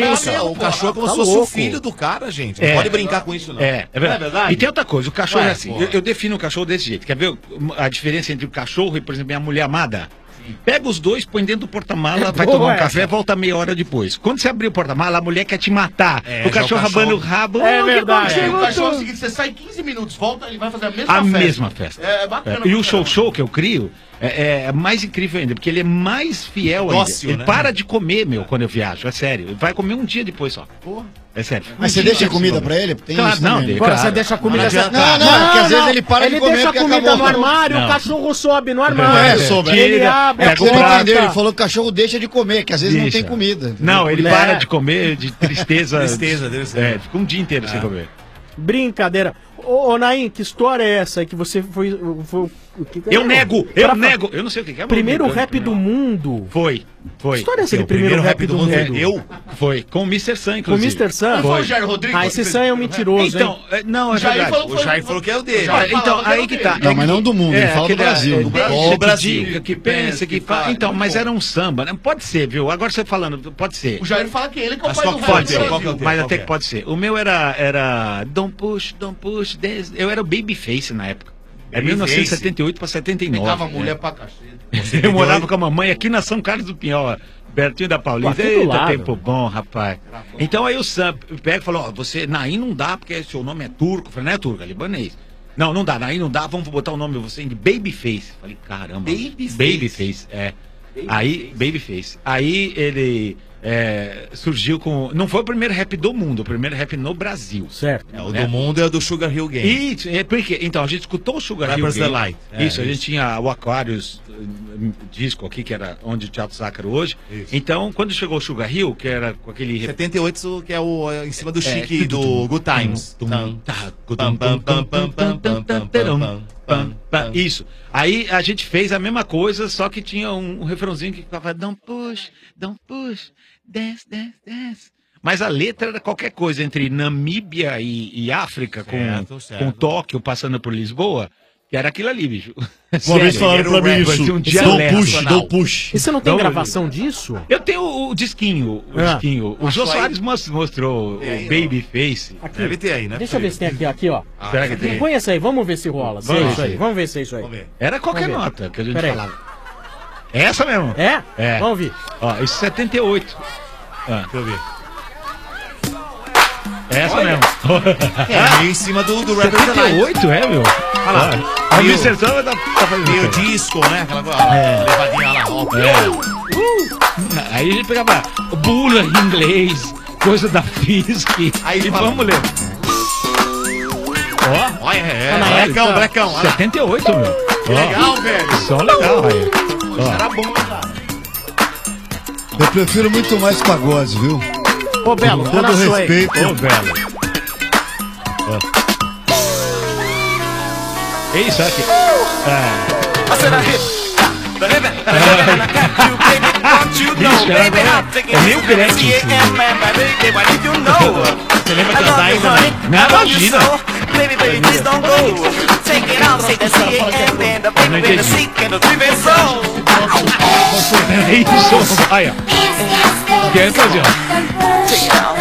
é como se fosse o filho do cara, gente. Não pode brincar com isso, não. É verdade. E tem outra coisa, o cachorro é assim. Eu defino o cachorro desse jeito. Quer ver a diferença entre o cachorro e, por exemplo, minha mulher amada? Pega os dois, põe dentro do porta-mala, vai tomar um café, volta meia hora depois. Quando você abrir o porta-mala, a mulher quer te matar. O cachorro abana o rabo. É verdade. O cachorro é o seguinte, você sai 15 minutos, volta, ele vai fazer a mesma festa. É bacana. E o show que eu crio é mais incrível ainda, porque ele é mais fiel Dócil, ainda. Ele para de comer, quando eu viajo, é sério. Ele vai comer um dia depois só. É sério. Mas você deixa comida pra ele? Tem claro, isso não, Agora você deixa a comida... Não, porque às vezes ele para de comer deixa a porque comida acabou. no armário, o cachorro sobe no armário. Ele abre... É que você não entendeu, ele falou que o cachorro deixa de comer, que às vezes não tem comida. Não, ele para de comer de tristeza. Tristeza dele. Fica um dia inteiro sem comer. Brincadeira. Ô, Naim, que história é essa aí que você foi eu nego! Eu não sei o que é. Primeiro rap do mundo. Foi. Que história é essa de primeiro rap do mundo? Foi. Com o Mr. Sun, inclusive. Com o Mr. Sun? Foi o Jair Rodrigues. Esse Sun é um mentiroso, então, não, é verdade. O Jair falou que é o dele. Então, aí que tá. Não, mas não do mundo, ele fala do Brasil. O Brasil. Que pensa, que fala. Então, mas era um samba, né? Pode ser, viu? Agora você falando, pode ser. O Jair fala que ele que é o pai do rap. Pode ser, mas até que pode ser. O meu era Don't Push, Dance. Eu era o Babyface na época. Era 1978 para 79. Pegava mulher pra cacete. Eu morava com a mamãe aqui na São Carlos do Pinhal, pertinho da Paulista. Eita, tempo bom, rapaz. Então aí o Sam pega e falou, você, Naim não dá, porque seu nome é turco. Eu falei, não é turco, é libanês. Não dá, Naim não dá, vamos botar o nome de você de Babyface. Eu falei, caramba. Babyface, Aí, Babyface. Aí ele surgiu com... Não foi o primeiro rap do mundo, o primeiro rap no Brasil. Certo. O do mundo é o do Sugar Hill Gang. Isso, porque, então, a gente escutou o Sugar Hill Rappers Gang. Delight. Isso, a gente tinha o Aquarius disco aqui, que era onde o Teatro Zácaro hoje. Isso. Então, quando chegou o Sugar Hill, que era com aquele... 78, que é o em cima do chique do Good Times. Isso. Aí a gente fez a mesma coisa, só que tinha um refrãozinho que ficava don't push, dance, dance, dance. Mas a letra era qualquer coisa entre Namíbia e África, com Tóquio passando por Lisboa, que era aquilo ali, bicho. Uma vez falaram pra mim isso. Don't push. E você não tem gravação disso? Eu tenho o disquinho. O Jô Soares mostrou o Babyface. Aqui. Deve ter aí, né? Deixa eu ver se tem aqui, ó. Será que tem? Põe essa aí, vamos ver se rola. Vamos ver se é isso aí. Era qualquer nota que a gente falava. Essa mesmo? É? Vamos ver. Ó, isso é 78. Deixa eu ver. Essa mesmo. Meio em cima do Rappers Delight. 78, meu? Olha lá. A Mr. Samba tá fazendo. Meio disco, né? Aquela levadinha lá. Aí a gente pegava bula em inglês, coisa da Fisk. Aí vamos ler. Ó, olha, Blecão. 78, meu. Que legal, velho. Som legal, aí. Era bom, cara. Eu prefiro muito mais pagode, viu? Ô, Belo, com todo respeito. Ô, Belo. É isso aqui. É meio Gretchen. Você lembra cantar ainda? Não, imagina. Não entendi. É isso. Aí, ó. Quer fazer, ó.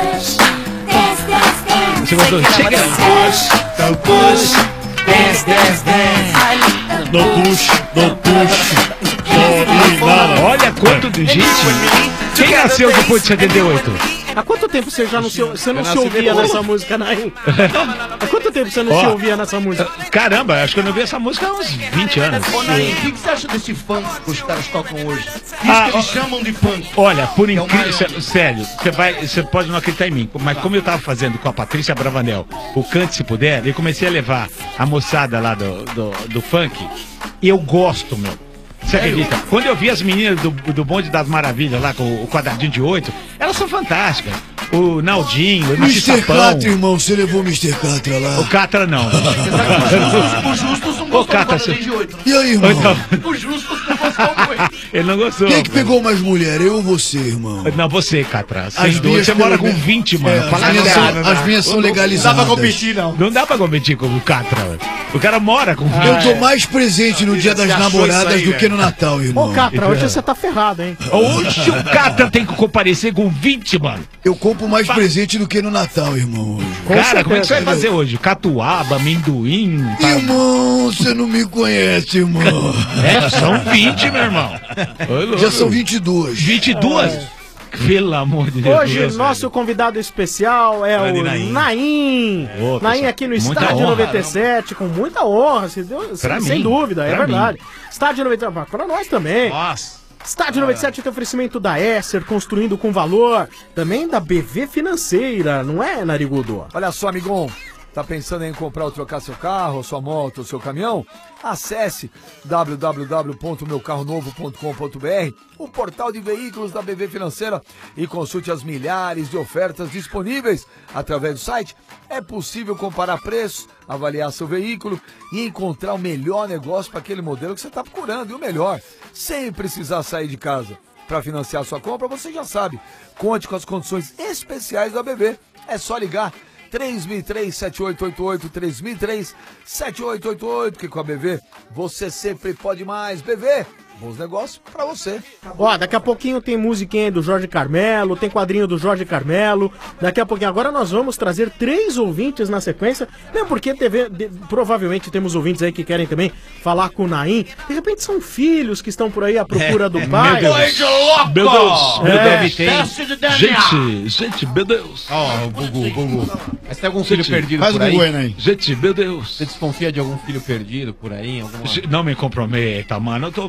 Você gostou? Chega. Push. Dance, dance, dance. Don't push. Olha quanto de gente. Quem nasceu depois de 78? Há quanto tempo você já não se ouvia nessa música, Naim? Há quanto tempo você não se ouvia nessa música? Caramba, acho que eu não vi essa música há uns 20 anos. Ô, Naim, o que você acha desse funk que os caras tocam hoje? Isso que eles chamam de funk. Olha, por incrível, sério, você pode não acreditar em mim, mas como eu tava fazendo com a Patrícia Bravanel, o Cante Se Puder, eu comecei a levar a moçada lá do funk, e eu gosto, meu. Você acredita? Quando eu vi as meninas do Bonde das Maravilhas lá com o quadradinho de 8, elas são fantásticas. O Naldinho, o Mr. Catra, irmão, você levou o Mr. Catra lá. O Catra não. O Justus não gostou do quadradinho de 8. E aí, irmão? O Justus não gostou muito. Ele não gostou. Quem é que pegou mais mulher? Eu ou você, irmão? Não, você, Catra. Você mora com 20, mano. As minhas são legalizadas. Não dá pra competir, não. Não dá pra competir com o Catra. O cara mora com 20. Eu tô mais presente no dia das namoradas do que no Natal, irmão. Ô, Catra, hoje você tá ferrado, hein? Hoje o Catra tem que comparecer com 20, mano. Eu compro mais presente do que no Natal, irmão. Hoje. Cara, como é que você vai fazer hoje? Catuaba, amendoim? Irmão, você não me conhece, irmão. São 20, meu irmão. Já são 22. 22? Pelo amor de Deus. Hoje, nosso convidado especial é o Naim. Naim aqui no Estádio 97, com muita honra, sem dúvida, é verdade. Estádio 97, para nós também. Nossa. Estádio 97 tem oferecimento da Esser, construindo com valor. Também da BV Financeira, não é, Narigudo? Olha só, amigão. Tá pensando em comprar ou trocar seu carro, sua moto, ou seu caminhão? Acesse www.meucarronovo.com.br, o portal de veículos da BV Financeira, e consulte as milhares de ofertas disponíveis através do site. É possível comparar preços, avaliar seu veículo e encontrar o melhor negócio para aquele modelo que você está procurando. E o melhor, sem precisar sair de casa. Para financiar sua compra, você já sabe. Conte com as condições especiais da BV. É só ligar 3003-7888, 3003-7888, porque com a BV você sempre pode mais. BV, bons negócios pra você. Ó, daqui a pouquinho tem musiquinha do Jorge Carmelo, tem quadrinho do Jorge Carmelo. Daqui a pouquinho, agora nós vamos trazer 3 ouvintes na sequência, mesmo porque provavelmente temos ouvintes aí que querem também falar com o Naim. De repente são filhos que estão por aí à procura do pai. Meu Deus, gente, meu Deus. Ó, o Gugu. Mas tem algum filho perdido faz por aí? Faz o Naim. Gente, meu Deus. Você desconfia de algum filho perdido por aí? Não me comprometa, mano. Eu tô, pô.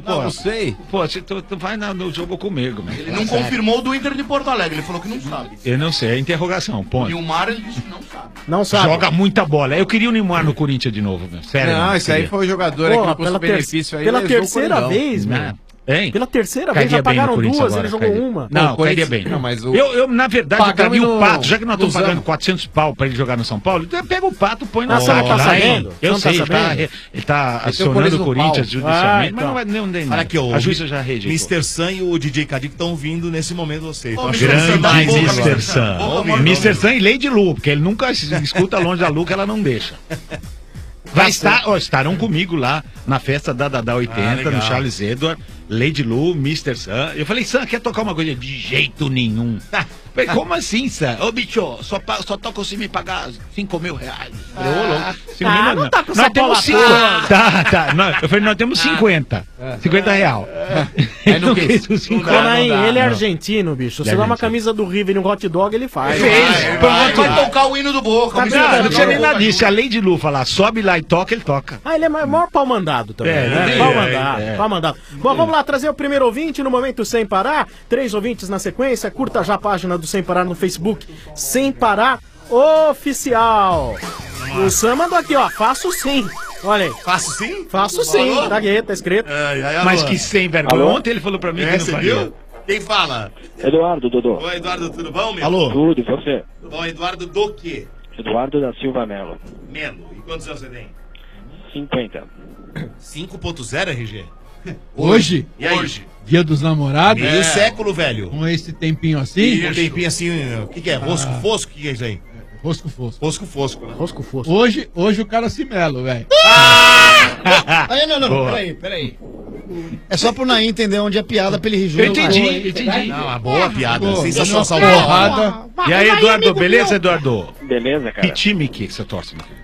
sei. Pô, tu vai no jogo comigo, meu. Ele não confirmou do Inter de Porto Alegre, ele falou que não sabe. Eu não sei, é interrogação, ponto. Nilmar, ele disse que não sabe. Não sabe. Joga muita bola. Eu queria o Neymar no Corinthians de novo, meu. Sério. Não, meu, esse aí queria. foi o jogador aí que não custa benefício aí. Pela lesou o terceira Coringão. vez, meu. Hein? Pela terceira vez, Cairia já bem no pagaram Corinthians duas, agora, ele jogou cairia. uma. Não, Corinthians- cairia bem. não, mas o- Eu, na verdade, eu Pagamos pagaria o no- Pato, já que nós estamos nos pagando anos. 400 pau pra ele jogar no São Paulo, então pega o Pato, põe na Ah, saca. tá lá, sabendo? hein? Eu Não tá sei, sabendo? ele tá Esse é o acionando Corinthians o do Corinthians pau. judicialmente, Ah, mas não, não tem Olha nada. aqui, ó. A juíza já rejeitou. Mr. Sam e o DJ Cadico estão vindo nesse momento você. Então, Mr. acho que Sam, dá Grande boca, Mr. Sam. Mr. Sam e Lady Lu, porque ele nunca escuta longe da Lu que ela não deixa. Vai estar, estarão comigo lá na festa da Dada 80, legal. no Charles Edward, Lady Lu, Mr. Sam. Eu falei, Sam, quer tocar uma coisa? De jeito nenhum. Falei, como assim, Sam? Ô, bicho, só toca se me pagar 5 mil reais. Falei, ô, louco. não tá com nós essa temos bola 50. Tá. Eu falei, nós temos 50. 50 real. Aí não Ele quis. quis os 50. Conaim, ele é não. argentino, bicho. Ele Você é dá uma argentino. camisa do River e um hot dog, ele faz. Vai tocar o hino do Boca. o Mr. Não, Sam não precisa nem Boca nada disso. Se junto. a Lady Lu falar, sobe lá e toca, ele toca. Ah, ele é maior pau mandado também, né? É, Pau é, mandado, é. pau mandado. Bom, vamos lá, trazer o primeiro ouvinte no Momento Sem Parar. 3 ouvintes na sequência. Curta já a página do Sem Parar no Facebook. Sem Parar Oficial. O Sam mandou aqui, ó. Faço sim. Olha aí. Faço sim? Faço sim. Tá aqui, tá escrito. Mas que sem vergonha. Alô? Ontem ele falou pra mim que não Você faria. viu? Quem fala? Eduardo, Dodô. Oi, Eduardo, tudo bom, meu? Alô? Tudo, e você? Tudo bom, Eduardo do quê? Eduardo da Silva Melo. Melo. E quantos anos você tem? 50. 5.0, RG? Hoje? E aí? Hoje. Dia dos Namorados? Meio século, velho. Com esse tempinho assim? Um tempinho assim, o que é? Rosco fosco? O que é isso aí? Rosco fosco. Rosco fosco, né? Rosco fosco. Hoje o cara se melo, velho. Aí, não, Boa. peraí. É só pro Naim entender onde é piada pra ele rir junto. Eu entendi. Não, uma boa piada. Pô, Sensação dando uma salvada. porrada. E aí, Eduardo, beleza, Eduardo? Beleza, Que cara? time que você torce, meu querido?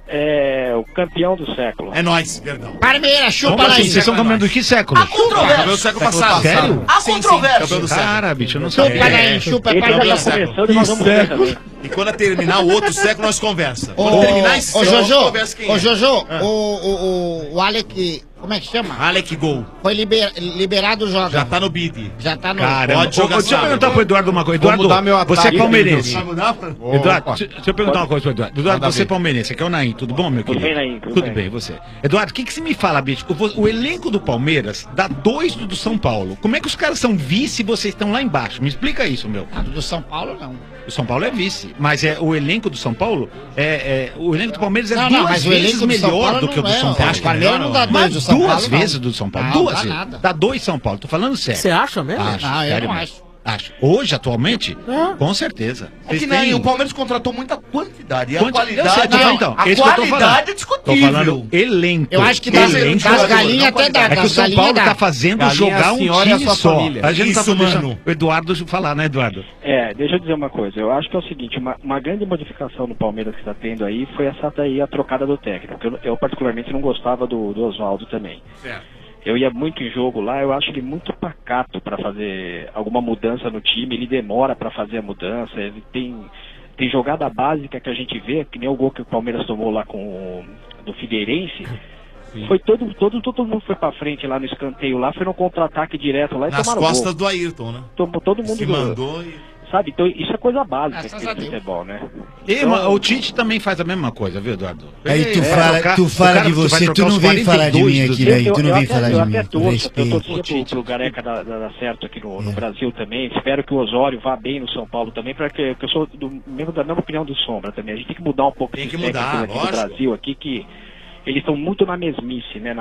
É o campeão do século. É nóis, perdão. Palmeiras, chupa Como assim? Naim. Vocês estão campeão do que século? Há controvérsia. Campeão do século passado. Sério? Há controvérsia. Campeão do século. Cara, bicho, eu não Chupa sabia. Naim, chupa Esse já Palmeiras. tá começando e nós vamos ver também. E quando terminar o outro século, nós conversa. Ô, Quando terminar esse ô, século, nós Jojo, conversa quem ô, é. Jojo, o Alec, como é que chama? Alec Gol. Foi liberado o jogo. Já tá no bid. Já tá no... Cara, Pode jogar deixa eu sábado. perguntar pro Eduardo uma coisa. Vou Eduardo, mudar meu você é ataque palmeirense. Vai mudar? Eduardo, Opa. deixa eu perguntar uma coisa pro Eduardo. Eduardo, Manda você é ver. palmeirense, aqui é o Naim, tudo bom, meu Tudo querido? bem, Naim, tudo Tudo bem. bem, você. Eduardo, o que você me fala, bicho? O elenco do Palmeiras dá 2 do São Paulo. Como é que os caras são vice e vocês estão lá embaixo? Me explica isso, meu. Ah, do São Paulo, não. O São Paulo é vice, mas o elenco do São Paulo o elenco do Palmeiras é Não, duas mas o vezes elenco do São melhor Paulo do que o do não é, São eu Paulo. acho que o Palmeiras não dá Mas dois do São duas Paulo, não. vezes do São Paulo. Não, Duas dá vezes. nada. Dá 2 São Paulo. Tô falando sério. Você acha mesmo? Acho, Ah, eu sério não mesmo. acho. Acho. Hoje, atualmente, É. com certeza. É que nem o Palmeiras contratou muita quantidade. E a Eu sei, qualidade, não, então, a esse que eu tô falando. qualidade é Tô discutível. falando elenco. Eu acho que das Elenco. galinhas até dá. É que o Das São galinhas Paulo dá. tá fazendo Galinha, jogar a um senhora e a time sua só. família. A gente tá Isso, deixando mano. o Eduardo falar, né, Eduardo? Deixa eu dizer uma coisa. Eu acho que é o seguinte, uma grande modificação no Palmeiras que está tendo aí foi essa daí, a trocada do técnico. Eu particularmente não gostava do Oswaldo também. Eu ia muito em jogo lá, eu acho ele muito pacato para fazer alguma mudança no time, ele demora para fazer a mudança, ele tem jogada básica que a gente vê, que nem o gol que o Palmeiras tomou lá do Figueirense. Foi todo mundo foi pra frente lá no escanteio lá, foi no contra-ataque direto lá e Nas tomaram costas gol. do Ayrton, né? Todo mundo Se mandou e... sabe? Então isso é coisa básica Graças aqui a do Deus. futebol, né? O Tite também faz a mesma coisa, viu, Eduardo? Aí tu Vai fala, trocar- tu o fala cara de que vai você, trocar tu não os vem falar de 42 mim do- aqui, velho. Tu não vem falar eu de até mim. torço, eu Respeito. torcia pro Gareca dar certo aqui no Brasil também. Espero que o Osório vá bem no São Paulo também, porque eu sou da mesma opinião do Sombra também. A gente tem que mudar um pouco Tem esses que mudar, técnicos aqui lógico. no Brasil aqui, que eles estão muito na mesmice, né?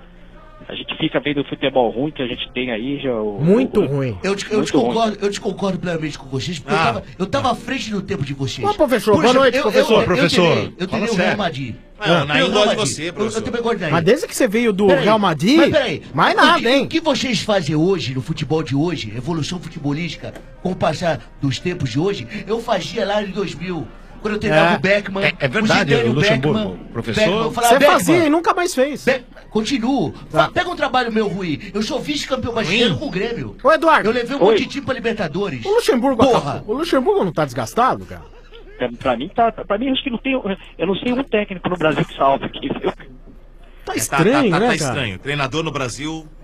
A gente fica vendo o futebol ruim que a gente tem aí. Muito ruim. Eu te concordo plenamente com vocês, porque eu tava à frente do tempo de vocês. Ô, professor, Por boa exemplo, noite, professor. Professor, Eu fala tenho o sério. Real Madrid. Não, Naim Eu gosta de Madrid. você, professor. Eu também gosto de Naim. Mas desde que você veio do Peraí, Real Madrid, mas peraí, mais o nada, que- hein? O que vocês fazem hoje, no futebol de hoje, evolução futebolística, com o passar dos tempos de hoje, eu fazia lá em 2000. Quando eu treinava o Beckman. É verdade, Zidane, o Luxemburgo, Beckman, professor. Beckman, eu falava, Você Beckman, fazia e nunca mais fez. Continuo. Pega um trabalho meu ruim. Eu sou vice-campeão brasileiro com o Grêmio. Ô, Eduardo. Eu levei um monte de time pra Libertadores. O Luxemburgo, Porra. o Luxemburgo não tá desgastado, cara? Pra mim, acho que não tem. Eu não sei um técnico no Brasil que salve aqui, viu? Tá estranho, né, Tá cara? estranho. Treinador no Brasil,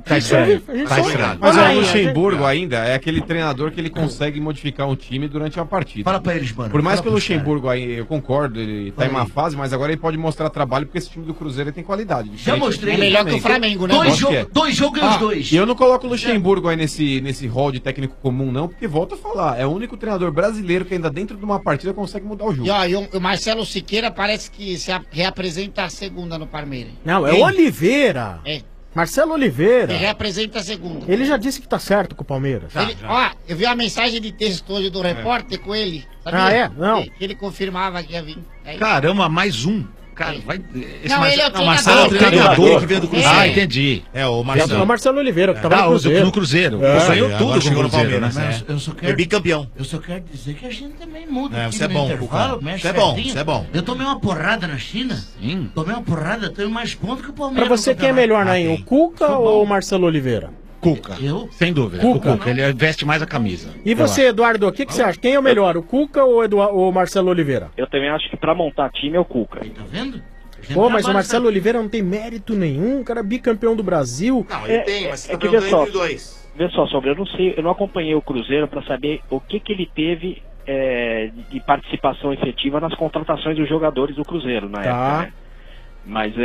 Tá estranho. Tá estranho. Mas o Luxemburgo ainda é aquele treinador que ele consegue modificar um time durante a partida. Fala pra eles, mano. Por mais Fala que o pros Luxemburgo aí, eu concordo, ele tá em uma fase, mas agora ele pode mostrar trabalho porque esse time do Cruzeiro tem qualidade. Já mostrei. É melhor que o Flamengo, né? Dois jogos e os dois. E eu não coloco o Luxemburgo aí nesse rol de técnico comum, não, porque volto a falar, é o único treinador brasileiro que ainda dentro de uma partida consegue mudar o jogo. E o Marcelo Siqueira parece que se reapresenta a segunda no Palmeiras. Não, é o Oliveira. É. Marcelo Oliveira. Ele representa a segunda. Ele já disse que tá certo com o Palmeiras. Ó, eu vi a mensagem de texto hoje do repórter com ele. Ah, é? Não. Que ele confirmava que ia vir. Caramba, mais um. Cara, vai. Não, ele é o treinador. Marcelo é o treinador que veio do Cruzeiro. Ah, entendi. É, o É Marcelo. o Marcelo Oliveira, que tava no Cruzeiro. No Cruzeiro. É. Saiu tudo Agora com chegou o no Cruzeiro, Palmeiras, né? Eu só quero, Foi bicampeão. Eu só quero dizer que a gente também muda. É, aqui você é no bom, intervalo, Cuca. mexe Você é bom, certinho. você é bom. Eu tomei uma porrada na China. Sim. Tomei uma porrada, tenho mais pontos que o Pra Palmeiras. você, quem é melhor, Nainho? O Cuca ou o Marcelo Oliveira? Cuca. Eu? Sem dúvida. Cuca. O Cuca, ele veste mais a camisa. E você, Eduardo, o que você acha? Quem é o melhor, o Cuca ou o Marcelo Oliveira? Eu também acho que pra montar time é o Cuca. Tá vendo? Pô, mas o Marcelo Oliveira não tem mérito nenhum, o cara é bicampeão do Brasil. Não, ele tem, mas você tá que perguntando vê só, entre dois. Vê só, Sombra, eu não sei, eu não acompanhei o Cruzeiro pra saber o que ele teve de participação efetiva nas contratações dos jogadores do Cruzeiro na época, né? Mas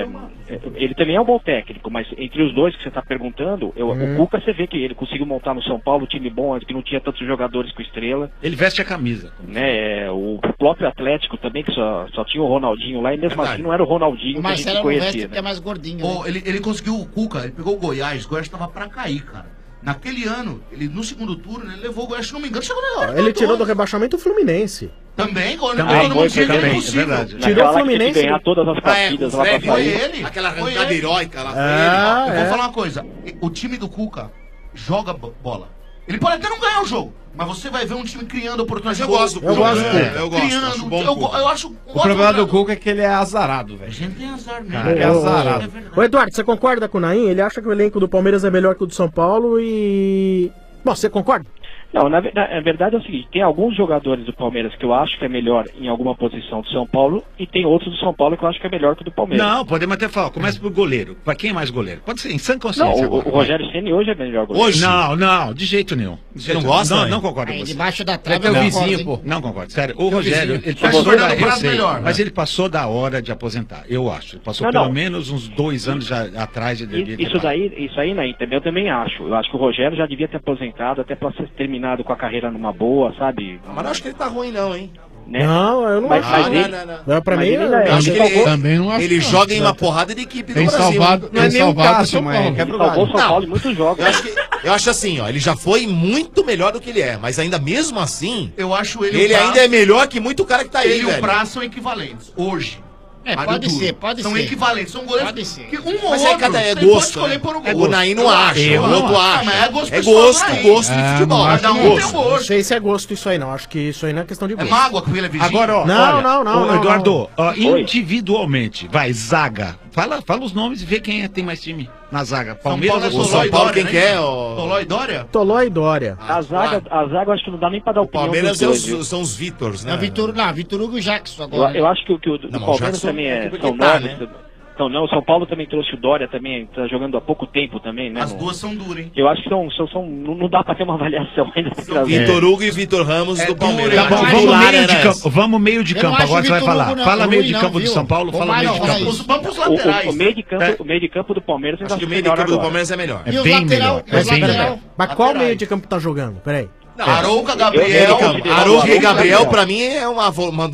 ele também é um bom técnico, mas entre os dois que você está perguntando, o Cuca, você vê que ele conseguiu montar no São Paulo um time bom, que não tinha tantos jogadores com estrela. Ele veste a camisa. Né? O próprio Atlético também, que só tinha o Ronaldinho lá, e mesmo assim não era o Ronaldinho O que a gente Marcelo conhecia. Veste Né? que é mais gordinho. Pô, Né? ele conseguiu o Cuca, ele pegou o Goiás estava pra cair, cara. Naquele ano, ele no segundo turno, ele levou o Goiás, se não me engano, chegou na hora. Ele tirou do rebaixamento o Fluminense. Também, quando Também, não tinha também, impossível. é verdade. Tirou o Naquela que Fluminense. teve que ganhar todas as partidas lá pra Foi sair. ele. Aquela Foi arrancada ele. heróica lá. Eu vou falar uma coisa. O time do Cuca joga bola. Ele pode até não ganhar o jogo, mas você vai ver um time criando oportunidades. Mas eu gosto do Eu Cuca. gosto do Cuca. Eu gosto, Criando, acho bom eu acho O problema do Cuca é que ele é azarado, A velho. gente tem azar mesmo. Cara, é azarado. Ô Eduardo, você concorda com o Naim? Ele acha que o elenco do Palmeiras é melhor que o do São Paulo e... Bom, você concorda? Não, na verdade é o seguinte, tem alguns jogadores do Palmeiras que eu acho que é melhor em alguma posição do São Paulo e tem outros do São Paulo que eu acho que é melhor que o do Palmeiras. Não, podemos até falar. Começa pro goleiro. Pra quem é mais goleiro? Pode ser em sã consciência. Não, o Rogério Ceni hoje é melhor goleiro. Hoje? Não, de jeito nenhum. Você não gosta, Não, né? não concordo com Aí, você. debaixo da trave É eu teu concordo, vizinho, hein? pô. Não concordo, sério. O Rogério, ele Tá passou tornando da, o prazo eu sei, melhor, mas né? ele passou da hora de aposentar. Eu acho. Ele passou Não, pelo não. menos uns 2 anos já atrás de devia ter Isso parado. aí, Naim, também eu também acho. Eu acho que o Rogério já devia ter aposentado até pra ser terminado com a carreira numa boa, sabe? Mas não acho que ele tá ruim, não, hein? Né? Não, eu não Mas, acho. mas Pra mas mim, ele ainda Eu acho que ele, Também não acho ele não. joga em uma porrada de equipe do Tem Brasil. salvado, Não é tem nem o salvado Cássio, São mas Paulo. quebra o salvou galho. o São Não. Paulo em muitos jogos. Eu acho assim, ó, ele já foi muito melhor do que ele é, mas ainda mesmo assim, Eu acho ele ele ainda é melhor que muito cara que tá aí, Ele e o velho. Praz são equivalentes. Hoje. É, Mário pode Duro. ser, pode São ser. equivalentes, são goleiros Pode ser. que um ou Mas outro. é cada você gosto, pode escolher né? por um O gosto. Naim não acha, Eu o outro não acha. mas é gosto É pessoal gosto, do Naim. gosto de É, futebol. não Cada um Gosto. tem Não gosto. sei se é gosto isso aí, não. Acho que isso aí não é questão de É gosto. mágoa que ele é vizinho. Agora, ó, Não, olha, não, ô, não, Eduardo, ó, Oi. individualmente, vai, zaga. Fala os nomes e vê quem tem mais time na zaga. Palmeiras Paulo é ou O Toló São e Paulo, Dória, quem né? quer? O Toló e Dória? Toló e Dória. A zaga eu acho que não dá nem pra dar opinião Palmeiras dos dois, é viu? são os Vítors, né? Não, Vitor Hugo e Jackson agora. Eu acho que o do Não, mas o Palmeiras Jackson também é porque são tá, novos. né? Então, não, o São Paulo também trouxe o Dória também, tá jogando há pouco tempo também, né? As duas são duras, hein? Eu acho que não dá pra ter uma avaliação ainda. Vitor Hugo e Vitor Ramos do Palmeiras. Tá bom, Mas vamos titular meio de era campo. essa. Vamos meio de Eu campo. não acho Agora você vai Vitor falar. Hugo, não. Fala meio Ruim, de não, campo do viu? São Paulo, fala Romário, meio de fala campo. isso. Vamos pros laterais. O meio de campo do Palmeiras ainda Acho que o tá meio de melhor campo do agora. Palmeiras é melhor. E os bem lateral, melhor, e os bem lateral. melhor. Mas qual meio de campo tá jogando? Peraí. Arouca, Eu Gabriel. considero Arouca e Arouca, Gabriel, pra mim, é uma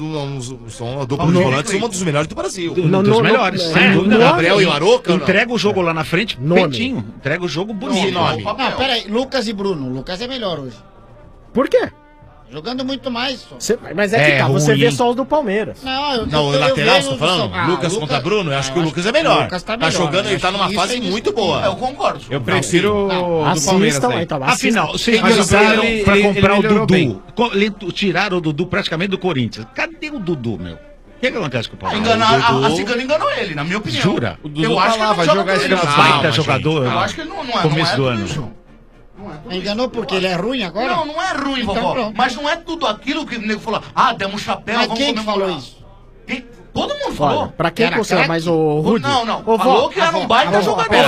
dupla de volantes, uma dos melhores do Brasil. Dos melhores, sem dúvida. Gabriel e o Arouca? ou não? Entrega o jogo lá na frente, feitinho. Entrega o jogo bonito. Não, peraí, Lucas e Bruno. Lucas é melhor hoje. Por quê? Jogando muito mais. Só. Mas é que É tá, você ruim. vê só os do Palmeiras. Não, o lateral, você tá falando? Lucas contra Bruno? Eu acho que o Lucas é melhor. Lucas tá Tá melhor, jogando, né? ele tá numa Isso fase é muito boa. Eu concordo. Eu prefiro o do Assistam, Palmeiras. aí. então, Afinal, vocês Mas o pensaram Bruno, pra ele comprar o melhorou Dudu. Tiraram o Dudu praticamente do Corinthians. Cadê o Dudu, meu? O que acontece com o Palmeiras? A Cigana enganou ele, na minha opinião. Jura? O Dudu Eu tá acho que lá, ele vai não jogar esse joga campeonato. tudo isso. Baita jogador. Eu acho que ele não é. Começo não do é ano. tudo isso. Enganou porque ele é ruim agora? Não é ruim, Então, vovó. pronto. Mas não é tudo aquilo que o nego falou. Ah, demos um chapéu, Mas vamos quem que comemorar. falou isso? Todo mundo falou. Olha, pra quem considera mais o Rudy? Não. Ô, Falou vó, que era um vó, baita vó, jogador. Pera.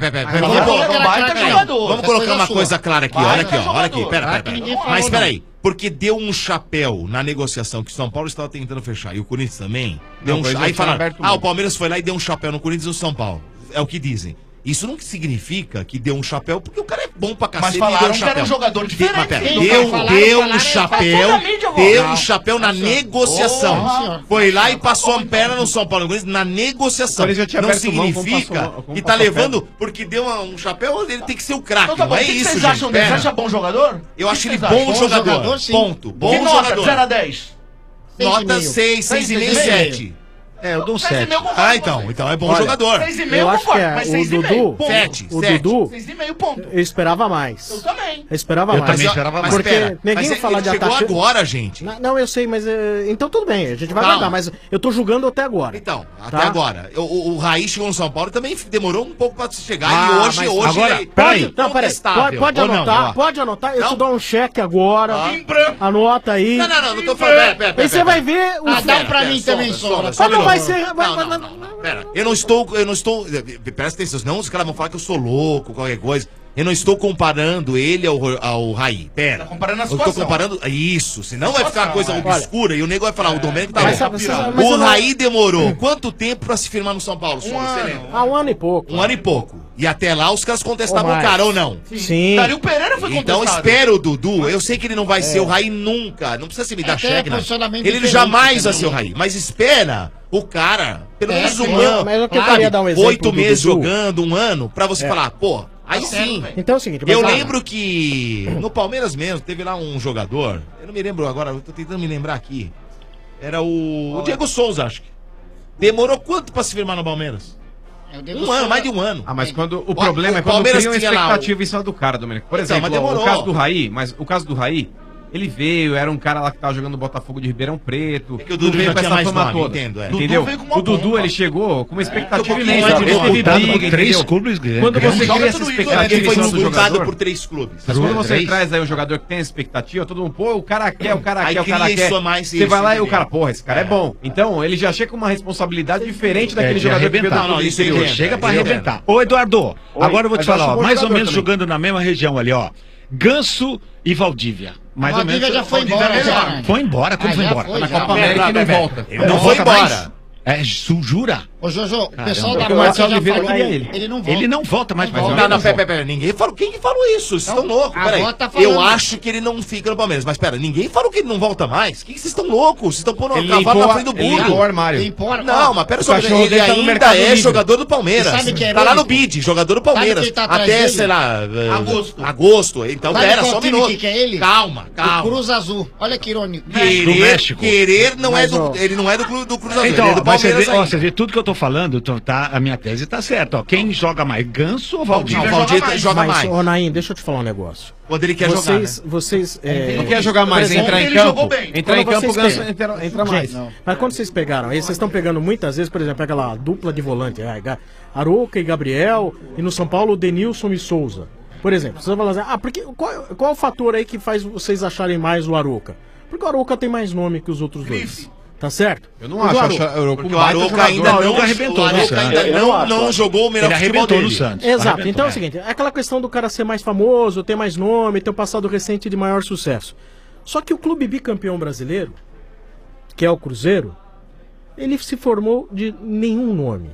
jogador. Vamos colocar uma coisa clara aqui, olha aqui. Pera. ninguém falou, Mas não. peraí, porque deu um chapéu na negociação que o São Paulo estava tentando fechar e o Corinthians também. Deu Não, aí já falaram, tinha aberto o Palmeiras foi lá e deu um chapéu no Corinthians e no São Paulo. É o que dizem. Isso não significa que deu um chapéu, porque o cara é bom pra cacete. Mas falaram e deu um que chapéu. era um jogador diferente. Mas pera, Quem deu falaram, um chapéu, deu um chapéu na negociação. Foi lá e passou a perna no São Paulo na negociação. Ele já tinha Não aberto mão, significa como que tá passou levando, porque deu um chapéu, ele tem que ser o craque. Então tá bom, Não é o que isso, vocês gente. acham dele? Você acha bom jogador? Eu acho ele vocês bom acham? jogador. sim. Ponto. Bom Que nota? jogador. 0 a 10. Nota 6, 6,5, 7. É, eu dou um 7. Ah, então é bom jogador. 6,5 eu acho que é mas o 6,5. Dudu. ponto. 7, O 7. Dudu, 6,5 ponto. eu esperava mais. Eu também. Eu esperava Eu mais. também esperava mais. Porque Pera, ninguém mas fala ele de chegou atacante. agora, gente. Não, eu sei, mas então tudo bem, a gente vai Calma. guardar, mas eu tô julgando até agora. Então, até Tá? agora. O Raí chegou no São Paulo também demorou um pouco pra chegar. Ah, e hoje agora, ele peraí. Não, peraí. Pode Ou não, anotar, ó. pode anotar. Eu Não? te dou um cheque agora. Em branco. Anota aí. Não tô falando. Pera. Aí você vai ver o. dá pra mim também, Sombra. Mas não vai ser. Pera, eu não estou. Presta atenção, senão os caras vão falar que eu sou louco, qualquer coisa. Eu não estou comparando ele ao Raí. Pera. Tá comparando a Eu estou situação. comparando. Isso, senão vai ficar uma coisa é. obscura e o nego vai falar, o Domênico tá Mas louco. sabe, mas O eu não- Raí demorou quanto tempo pra se firmar no São Paulo? Você lembra? Há um ano e pouco. Um ano e pouco. E até lá os caras contestavam Ou o mais. cara, ou não? Sim. Dario Pereira foi Então contestado. espero o Dudu. Eu sei que ele não vai ser o Raí nunca. Não precisa se me dar Até cheque, não. posicionamento Ele diferente jamais vai também. ser o Raí. Mas espera o cara, pelo menos um mas ano. eu queria dar um exemplo 8 do meses Dudu. jogando, um ano, pra você falar, pô, aí sim. Então é o seguinte, mas Eu lá- lembro que no Palmeiras mesmo, teve lá um jogador. Eu não me lembro agora, eu tô tentando me lembrar aqui. Era o Diego Souza, acho que. Demorou quanto pra se firmar no Palmeiras? Um ano, mais de um ano. Ah, mas quando o problema é quando Palmeiras cria uma tinha lá expectativa em cima do cara, Domênico. Por Então, exemplo, mas demorou. o caso do Raí, o caso do Raí, ele veio, era um cara lá que tava jogando no Botafogo de Ribeirão Preto. É que o Dudu veio já com tinha essa mais fama nome, toda. entendo, é. Entendeu? Dudu veio com uma O Dudu, bomba. ele chegou com uma expectativa pouquinho imensa. mais de Ele nome. teve Disputado briga, com 3 entendeu? clubes grandes. Quando você Joga cria essa tudo isso, expectativa Ele foi em cima do disputado jogador, por 3 clubes. mas quando você Três. traz aí um jogador que tem expectativa, todo mundo, pô, o cara quer, o cara Aí quer, o cara cria quer. isso a mais, Você isso, vai lá e o entendeu? cara, porra, esse cara é bom. Então, ele já chega com uma responsabilidade diferente daquele de jogador que veio arrebentar. do clube Não, isso aí interior. Chega pra Entendeu? arrebentar. Ô, Eduardo, agora eu vou te Mas eu acho falar, ó, bom mais ou jogador menos também. jogando na mesma região ali, ó. Ganso e Valdívia. Mais ou Valdívia menos. já foi Valdívia embora, era já, melhor. né? Foi embora, como Ah, foi já embora? foi, Na já. Copa América ele não volta. Ele não foi embora. É, jura? Ô, Jojo, o pessoal Porque da o Moca Marcelo já Oliveira falou queria aí. ele. Ele não volta. Ele não volta mais. Não Mas volta. Não, pera, ninguém falou. Quem falou isso? Vocês estão loucos, a peraí. avó tá falando. Eu acho que ele não fica no Palmeiras. Mas pera, ninguém falou que ele não volta mais. Que vocês estão loucos? Vocês estão pondo Ele o cavalo limpou na frente do ele limpou o burro. armário. Limpou, Não, mas pera O só, cachorro ele dele tá no ainda Mercado é Livre. jogador do Palmeiras. Você sabe que é Tá lá no irônico? bid, jogador do Sabe Palmeiras. quem tá atrás Até, dele? sei lá, Agosto. agosto. Então, Sabe pera, qual só um time minuto. que é ele? Calma, O calma. Cruz Azul. Olha que irônico. Do México. Querer não é Mas, do. ó, Ele não é do Cruz Azul, Então, ele é do mas você Palmeiras vê, ó, ainda. você vê tudo que eu tô falando, a minha tese tá certa, ó. Quem joga mais, Ganso ou Valdívia? Não, o Valdívia joga Mas, mais. ô Naim, deixa eu te falar um negócio. Quando ele quer jogar, né? Vocês Não quer jogar mais, por exemplo, entrar em ele campo. jogou bem. Entrar em Quando campo, o vocês Ganso pegam- entra mais. Gente, mas quando vocês pegaram aí, vocês estão pegando muitas vezes, por exemplo, aquela dupla de volante, Arouca e Gabriel, e no São Paulo, Denilson e Souza. Por exemplo, você vai falar assim, porque, qual é o fator aí que faz vocês acharem mais o Arouca? Porque o Arouca tem mais nome que os outros dois. Tá certo? Eu não Porque acho o Arouca- o Arouca Porque um o baita Arouca jogador. ainda não Arouca arrebentou o no Arouca Santos. ainda não jogou o melhor Ele futebol arrebentou dele. no Santos. Exato, Arrebentou, então é o é. seguinte, é aquela questão do cara ser mais famoso, ter mais nome, ter um passado recente de maior sucesso. Só que o clube bicampeão brasileiro, que é o Cruzeiro, ele se formou de nenhum nome.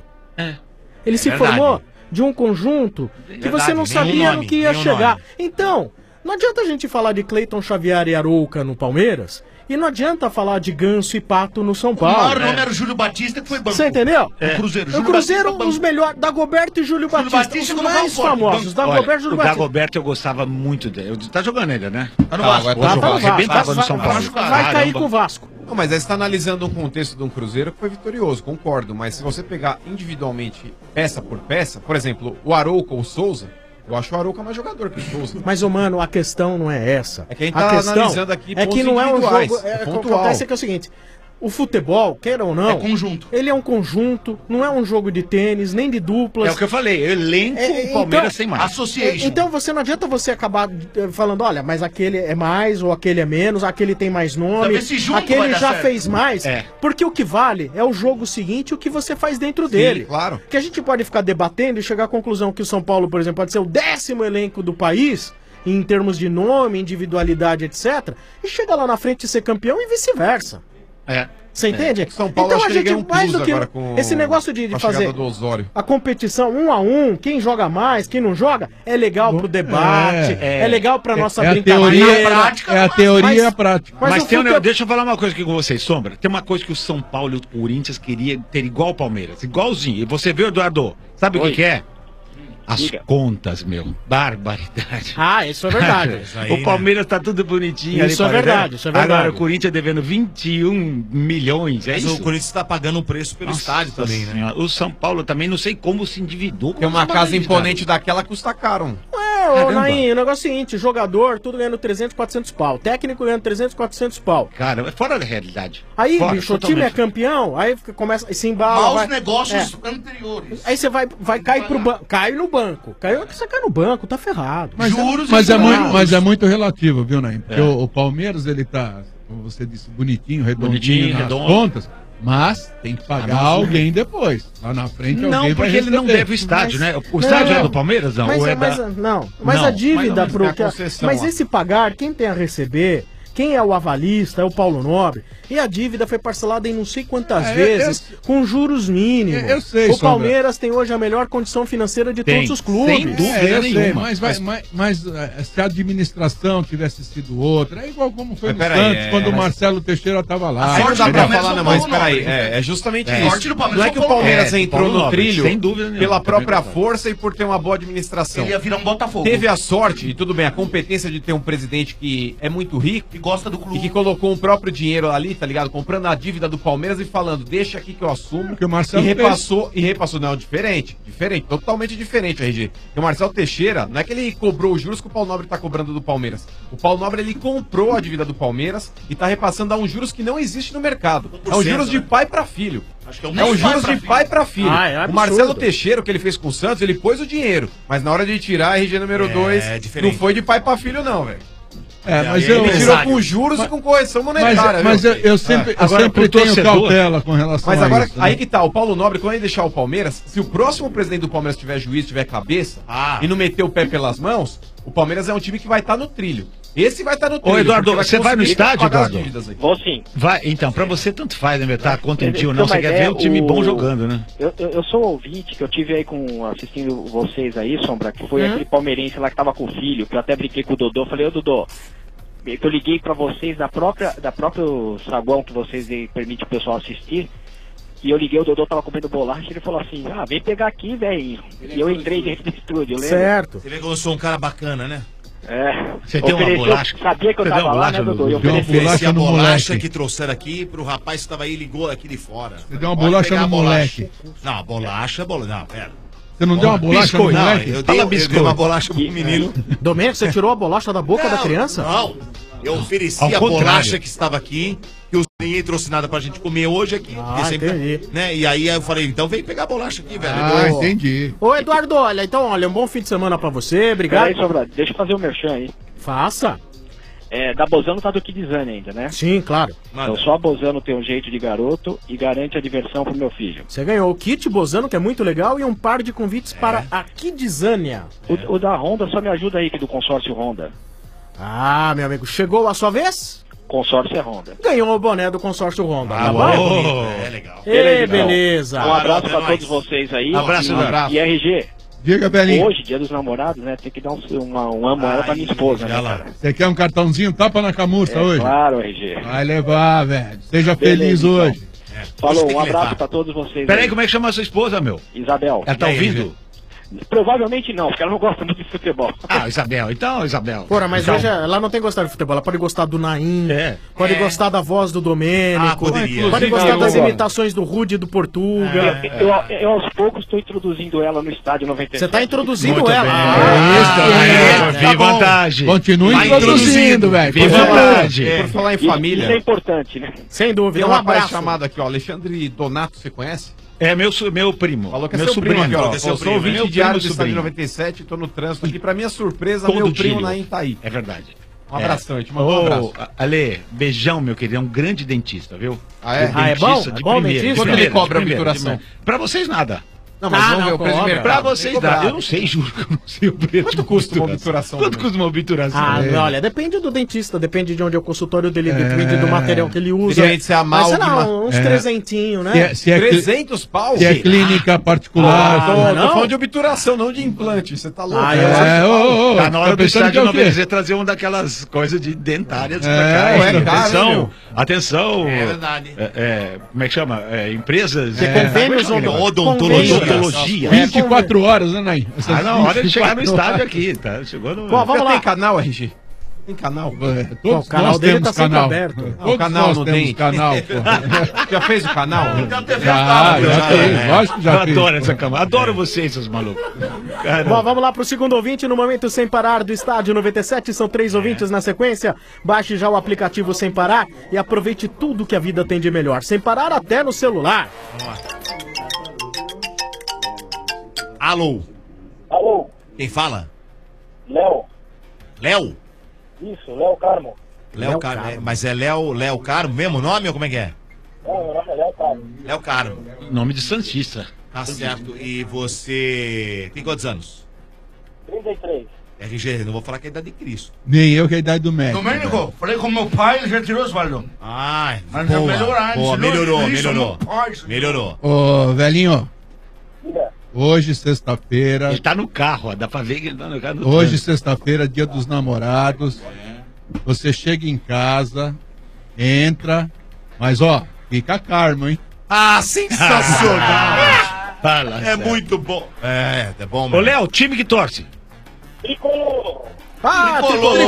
Ele se verdade. formou de um conjunto que Verdade, você não nenhum sabia nome, no que ia nenhum chegar. nome. Então, não adianta a gente falar de Cleiton Xavier e Arouca no Palmeiras, e não adianta falar de Ganso e Pato no São O Paulo. maior nome era o Júlio Batista, que foi banco. Você entendeu? O Cruzeiro. O Júlio Cruzeiro, Batista, banco. os melhores, Dagoberto e Júlio Batista, Batista os no mais Valforte, famosos. banco. Dagoberto e O Júlio Batista. Dagoberto eu gostava muito dele. Tá jogando ainda, né? Tá no Vasco. agora tá no Vasco. Arrebentava no São Paulo. Vai cair Caramba. com o Vasco. Não, mas aí você está analisando um contexto de um Cruzeiro que foi vitorioso, concordo. Mas se você pegar individualmente, peça por peça, por exemplo, o Arouca ou o Souza, eu acho o Arouca mais jogador que o Souza. Mas, ô, mano, a questão não é essa. É que a gente a tá questão analisando aqui é que pontos não é um individuais, jogo. é O que pontual. acontece é que é o seguinte: O futebol, queira ou não... É conjunto. Ele é um conjunto, não é um jogo de tênis, nem de duplas. É o que eu falei, elenco, o Palmeiras sem mais. Então você não adianta você acabar falando, olha, mas aquele é mais, ou aquele é menos, aquele tem mais nome, Talvez se junto vai aquele dar já certo. fez mais. Porque o que vale é o jogo seguinte e o que você faz dentro dele. Claro. Que a gente pode ficar debatendo e chegar à conclusão que o São Paulo, por exemplo, pode ser o 10º elenco do país, em termos de nome, individualidade, etc. E chega lá na frente e ser campeão e vice-versa. Você entende? São Paulo então acho a que ele gente ganha um mais plus do que agora com esse negócio de com a fazer chegada do Osório. a competição 1 a 1, quem joga mais, quem não joga, é legal pro debate, é legal pra nossa brincadeira. É a teoria e a prática. Mas tem deixa eu falar uma coisa aqui com vocês, Sombra. Tem uma coisa que o São Paulo e o Corinthians queria ter igual o Palmeiras, igualzinho. E você vê, Eduardo, sabe o que é? As contas, meu. Barbaridade. Ah, isso é verdade. O Palmeiras tá tudo bonitinho. Isso é verdade, isso é verdade. Agora o Corinthians devendo 21 milhões, é Mas isso? o Corinthians tá pagando um preço pelo estádio também, né? Senhora. O São Paulo também, não sei como se endividou. Porque uma casa imponente daquela custa caro. Ô, Nainho, o negócio é o seguinte, jogador, tudo ganhando 300, 400 pau. Técnico ganhando 300, 400 pau. Cara, é fora da realidade. Aí, Fora, bicho, o time é campeão, aí começa, se embala. Maus vai, negócios anteriores. Aí você vai cair pro banco. Cai no banco. Você cai no banco, tá ferrado. Mas é muito relativo, viu, Naim? Porque o Palmeiras, ele tá, como você disse, bonitinho, redondinho nas redondo. contas, mas tem que pagar alguém depois. Lá na frente alguém Não, vai porque ele não receber. deve o estádio, né? O estádio é do Palmeiras, não? Mas, Ou é mas da... mas a dívida mas pro. é a concessão Mas lá. esse pagar, quem tem a receber, quem é o avalista, é o Paulo Nobre. E a dívida foi parcelada em não sei quantas vezes, com juros mínimos. Eu sei, O Sombra. Palmeiras tem hoje a melhor condição financeira de todos os clubes. Sem dúvida nenhuma. Mas se a administração tivesse sido outra, é igual como foi no Santos, quando o Marcelo Teixeira estava lá. Aí não dá pra falar, não, mas Paulo peraí, Nobre. é justamente É. isso. Sorte do Palmeiras Não é que o foi o Paulo Palmeiras Nobre. entrou Paulo no Nobre, trilho sem dúvida nenhuma. pela própria Também força e por ter uma boa administração. Ele ia virar um Botafogo. Teve a sorte, e tudo bem, a competência de ter um presidente que é muito rico e gosta do clube e que colocou o próprio dinheiro ali, tá ligado? Comprando a dívida do Palmeiras e falando, deixa aqui que eu assumo. Que o Marcelo E repassou, não, diferente, totalmente diferente, RG. Porque o Marcelo Teixeira, não é que ele cobrou os juros que o Paulo Nobre tá cobrando do Palmeiras. O Paulo Nobre, ele comprou a dívida do Palmeiras e tá repassando a um juros que não existe no mercado. É um juros de pai pra filho. Acho que é É um juros de pai pra filho. Ah, é O absurdo. Marcelo Teixeira, o que ele fez com o Santos, ele pôs o dinheiro. Mas na hora de tirar a RG número 2, diferente. não foi de pai pra filho, não, velho. Mas Ele tirou com juros e com correção monetária. Mas viu? eu sempre, eu Agora, sempre pro tenho torcedor- cautela com relação Mas a agora, isso. aí né? que tá, o Paulo Nobre, quando ele deixar o Palmeiras, se o próximo presidente do Palmeiras tiver juiz, tiver cabeça, e não meter o pé pelas mãos, o Palmeiras é um time que vai estar no trilho. Esse vai estar no trilho. Ô, Eduardo, porque você vai no conseguir estádio, pagar as Eduardo? dívidas aí. Vou sim. Vai, então, pra você tanto faz, né, meu? Tá contra um tio ou não, Então, você mas quer é ver o time bom jogando, né? Eu sou ouvinte, que eu tive aí assistindo vocês aí, Sombra, que foi aquele palmeirense lá que tava com o filho, que eu até brinquei com o Dodô, falei, ô Dodô, que eu liguei pra vocês da próprio saguão que vocês aí permitem o pessoal assistir, e eu liguei, o Dodô tava comendo bolacha, ele falou assim, vem pegar aqui, velho. E eu entrei dentro do estúdio, lembra? Certo. Você vê que eu sou um cara bacana, né? Você tem uma bolacha? Sabia que eu Você tava deu uma lá, bolacha, né, Dodô? Eu Eu ofereci ofereci a no bolacha moleque. que trouxeram aqui pro rapaz que tava aí, ligou aqui de fora. Você deu uma Pode bolacha pegar no a bolacha. moleque. Não, bolacha. Não, pera. Você não deu uma bolacha no Biscoito. moleque? Não, eu dei uma bolacha pro menino. Domênico, você tirou a bolacha da boca da criança? Não, eu ofereci Ao a contrário. bolacha que estava aqui, que ninguém trouxe nada pra gente comer hoje aqui. porque entendi. Né? E aí eu falei, então vem pegar a bolacha aqui, velho. Ah, entendi. Ô, Eduardo, olha, um bom fim de semana pra você, obrigado. Peraí, Sombra, deixa eu fazer o merchan aí. Faça. Da Bozano tá do Kidzane ainda, né? Sim, claro. Então só a Bozano tem um jeito de garoto e garante a diversão pro meu filho. Você ganhou o kit Bozano, que é muito legal, e um par de convites para a Kidzânia. O da Honda só me ajuda aí, que do consórcio Honda. Ah, meu amigo, chegou a sua vez? Consórcio é Honda. Ganhou o boné do consórcio Honda, tá boa. bom? É legal. Beleza. Um abraço pra todos vocês aí. Abraço, Eduardo. E RG, Diga, Belinho. hoje, dia dos namorados, né? Tem que dar um amo ela pra minha esposa, né, cara? Você quer um cartãozinho tapa na camurça hoje? Claro, RG. Vai levar, velho. Seja Beleza, feliz então. hoje. Falou, um abraço pra todos vocês. Peraí, como é que chama a sua esposa, meu? Isabel. Ela tá E aí, ouvindo? Provavelmente não, porque ela não gosta muito de futebol. Ah, Isabel, então, Isabel. Porra, mas então, hoje ela não tem gostado de futebol, ela pode gostar do Naim, pode gostar da voz do Domênico, pode gostar das imitações do Rude e do Portuga. Eu aos poucos estou introduzindo ela no estádio 97. Você tá introduzindo Muito ela. Vi vantagem. Continua Vai introduzindo, velho. Vi vantagem. Por falar em família. Isso é importante, né? Sem dúvida. Tem Um um rapaz abraço. chamado aqui, ó, Alexandre Donato, você conhece? É meu primo. Falou que é meu seu sobrinho. primo aqui, ó. É seu Eu sou primo, ouvinte meu diário do primo Estádio sobrinho. 97, tô no trânsito aqui. Pra minha surpresa, Todo meu primo dia. Naim tá aí. É verdade. Um abração, a gente mandou um abraço. Ale, beijão, meu querido. É um grande dentista, viu? Ah, é? Ah, é bom? Dentista É bom dentista? de Quanto ele cobra a obturação? de primeira. Pra vocês, nada. Não, mas vamos ver o preço do Pra mercado. vocês, nada. Eu não sei, juro que eu não sei o preço. Quanto custa uma obturação? Quanto custa uma obturação? Ah, olha, depende do dentista, depende de onde é o consultório dele, depende do material que ele usa. Depende se é Mas sei amálgama. lá, uns trezentinhos, né? Se é 300 pau? Se é clínica particular. Tô falando de obturação, não de implante. Você tá louco? Tá na hora do pensando que estádio é o quê? 97 trazer uma daquelas coisas de dentárias pra É, cá. é caro, Atenção, meu. atenção. É verdade. Como é que chama? Empresas. Convênios odontologia. 24 horas, né, Naim? Ah, não, hora de chegar no estádio aqui, tá? Chegou no. Bom, vamos lá. Tem canal, RG? Tem canal? Todos o canal nós dele temos tá sempre canal. aberto. Não, o canal nós no temos dente. canal, pô. Já fez o canal? Já teve Já fez, lógico que já Eu fez. adoro essa cama. Adoro vocês, seus malucos. Bom, vamos lá pro segundo ouvinte no Momento Sem Parar do Estádio 97. São 3 ouvintes na sequência. Baixe já o aplicativo Sem Parar e aproveite tudo que a vida tem de melhor. Sem parar até no celular. Alô? Alô, Quem fala? Léo. Léo? Isso, Léo Carmo. Léo Carmo. Mas é Léo Carmo, mesmo nome ou como é que é? Não, meu nome é Léo Carmo. Léo Carmo. Nome de Santista. Tá certo. E você tem quantos anos? 33. RG, não vou falar que é a idade de Cristo. Nem eu que é a idade do médico. Domênico, falei com meu pai, ele já tirou os valores. Ai, Mas já melhorou. Melhorou. Ô, velhinho, Diga. hoje, sexta-feira. Ele tá no carro, ó. Dá pra ver que ele tá no carro. Hoje, sexta-feira, dia dos namorados. Você chega em casa, entra, mas ó, fica calmo, hein? Ah, sensacional! Fala, É sério. muito bom. É bom Ô, mesmo. Léo, time que torce. Tricolor. Ah,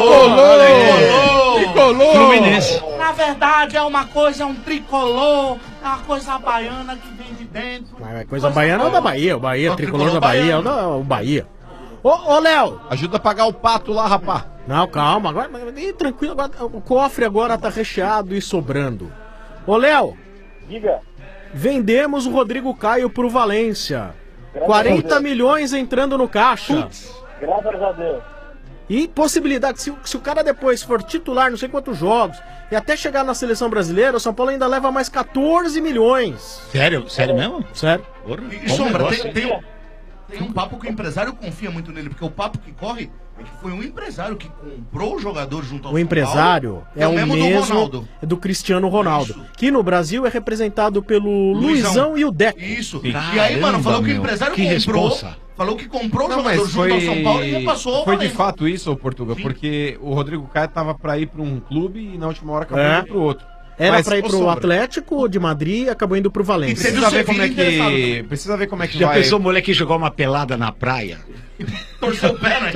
Tricolor! Fluminense. Na verdade, é uma coisa, é um tricolor, é uma coisa baiana que vem de dentro. Mas coisa baiana é o da Bahia. O Bahia, tricolor da Bahia, é o Bahia. Ô, Léo. Ajuda a pagar o pato lá, rapá. Não, calma. Agora, tranquilo. Agora, o cofre agora tá recheado e sobrando. Ô, Léo. Diga. Vendemos o Rodrigo Caio pro Valência. Graças 40 a Deus. milhões entrando no caixa. Graças a Deus. E possibilidade, se o cara depois for titular, não sei quantos jogos, e até chegar na seleção brasileira, o São Paulo ainda leva mais 14 milhões. Sério? Sério mesmo? Sério. Porra, E bom Sombra, negócio. tem um papo que o empresário confia muito nele, porque o papo que corre é que foi um empresário que comprou o jogador junto ao O São empresário Paulo, é o mesmo do Ronaldo. do Cristiano Ronaldo, que no Brasil é representado pelo Luizão e o Deco. Isso. Caramba, E aí, mano, falou que o meu, empresário que comprou. responsa. Falou que comprou o Não, jogador mas junto ao São Paulo e repassou. foi de Valência. fato isso, ô Portugal, porque o Rodrigo Caio tava pra ir pra um clube e na última hora acabou indo pro outro. Era Mas, pra ir ô, pro Sombra, Atlético de Madrid e acabou indo pro Valência. Precisa ver como é que. Precisa ver como é que Já vai. pensou o moleque jogar uma pelada na praia? Torceu o pé, né?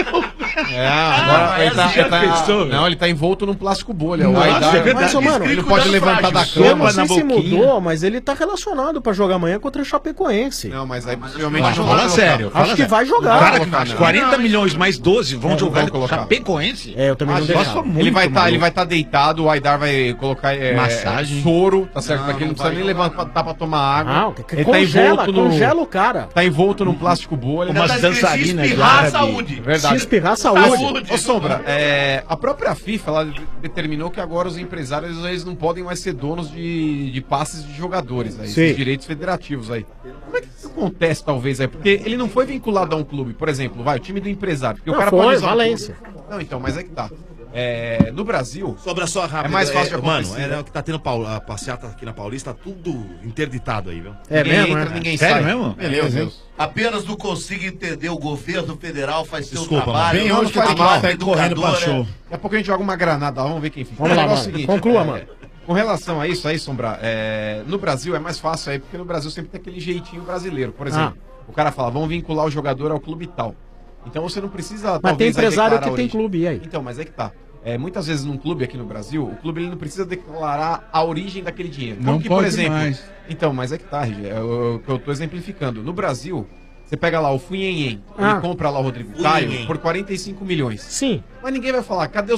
É, agora ele tá, já pensou? não, ele tá envolto num plástico bolha. Nossa, o Aidar, é verdade. Mas, ô, mano, ele não pode levantar da Eu cama. não sei na se boquinha. mudou, mas ele tá relacionado pra jogar amanhã contra o Chapecoense. Não, mas aí possivelmente Mas não fala vai sério. colocar. fala Acho que sério. vai jogar. O cara Não, que não. 40 milhões mais 12 vão Não, jogar não vão colocar. Chapecoense? É, eu também não Acho deixava. Nossa, muito Ele vai maluco. estar deitado, o Aidar vai colocar Massagem. soro, tá certo? Não, Pra que ele não não precisa vai nem levantar pra tomar água. Não, Ele tá envolto no. congela o cara. Tá envolto num plástico bolha. Umas Tá escrito, se dançarinas de espirrar, árabe. saúde. Verdade. Se espirrar, saúde. Ô Sombra, a própria FIFA ela determinou que agora os empresários eles não podem mais ser donos de passes de jogadores, aí, Sim. esses direitos federativos aí. Como é que isso acontece talvez aí? Porque ele não foi vinculado a um clube, por exemplo, vai, o time do empresário. Porque Não, o cara foi, pode usar Valência. o clube. Não, então, mas é que tá. No Brasil, Sobra só rápido. É mais fácil de Mano, acontecer, né? o que tá tendo a passeata aqui na Paulista, tá tudo interditado aí, viu? É ninguém mesmo, entra, né? ninguém Sério sai. mesmo? Meu Deus. Apenas não consigo entender o governo federal faz seu Desculpa, trabalho. Bem não onde que faz tá mal, correndo pra educadora. show. Daqui a pouco a gente joga uma granada lá, vamos ver quem fica. Vamos O lá, negócio mano. é o seguinte, Conclua, mano. Com relação a isso aí, Sombra, no Brasil é mais fácil aí, porque no Brasil sempre tem aquele jeitinho brasileiro. Por exemplo, o cara fala, vamos vincular o jogador ao clube tal. Então você não precisa... Mas talvez, tem empresário declarar que a tem origem. clube, e aí? Então, mas é que tá. Muitas vezes num clube aqui no Brasil, o clube ele não precisa declarar a origem daquele dinheiro. Não Como que, pode por exemplo... mais. Então, mas é que tá, Rigi, é o que eu tô exemplificando. No Brasil, você pega lá o Funhenhen, Ah. ele compra lá o Rodrigo Funhenhen. Caio por 45 milhões. Sim. Mas ninguém vai falar, cadê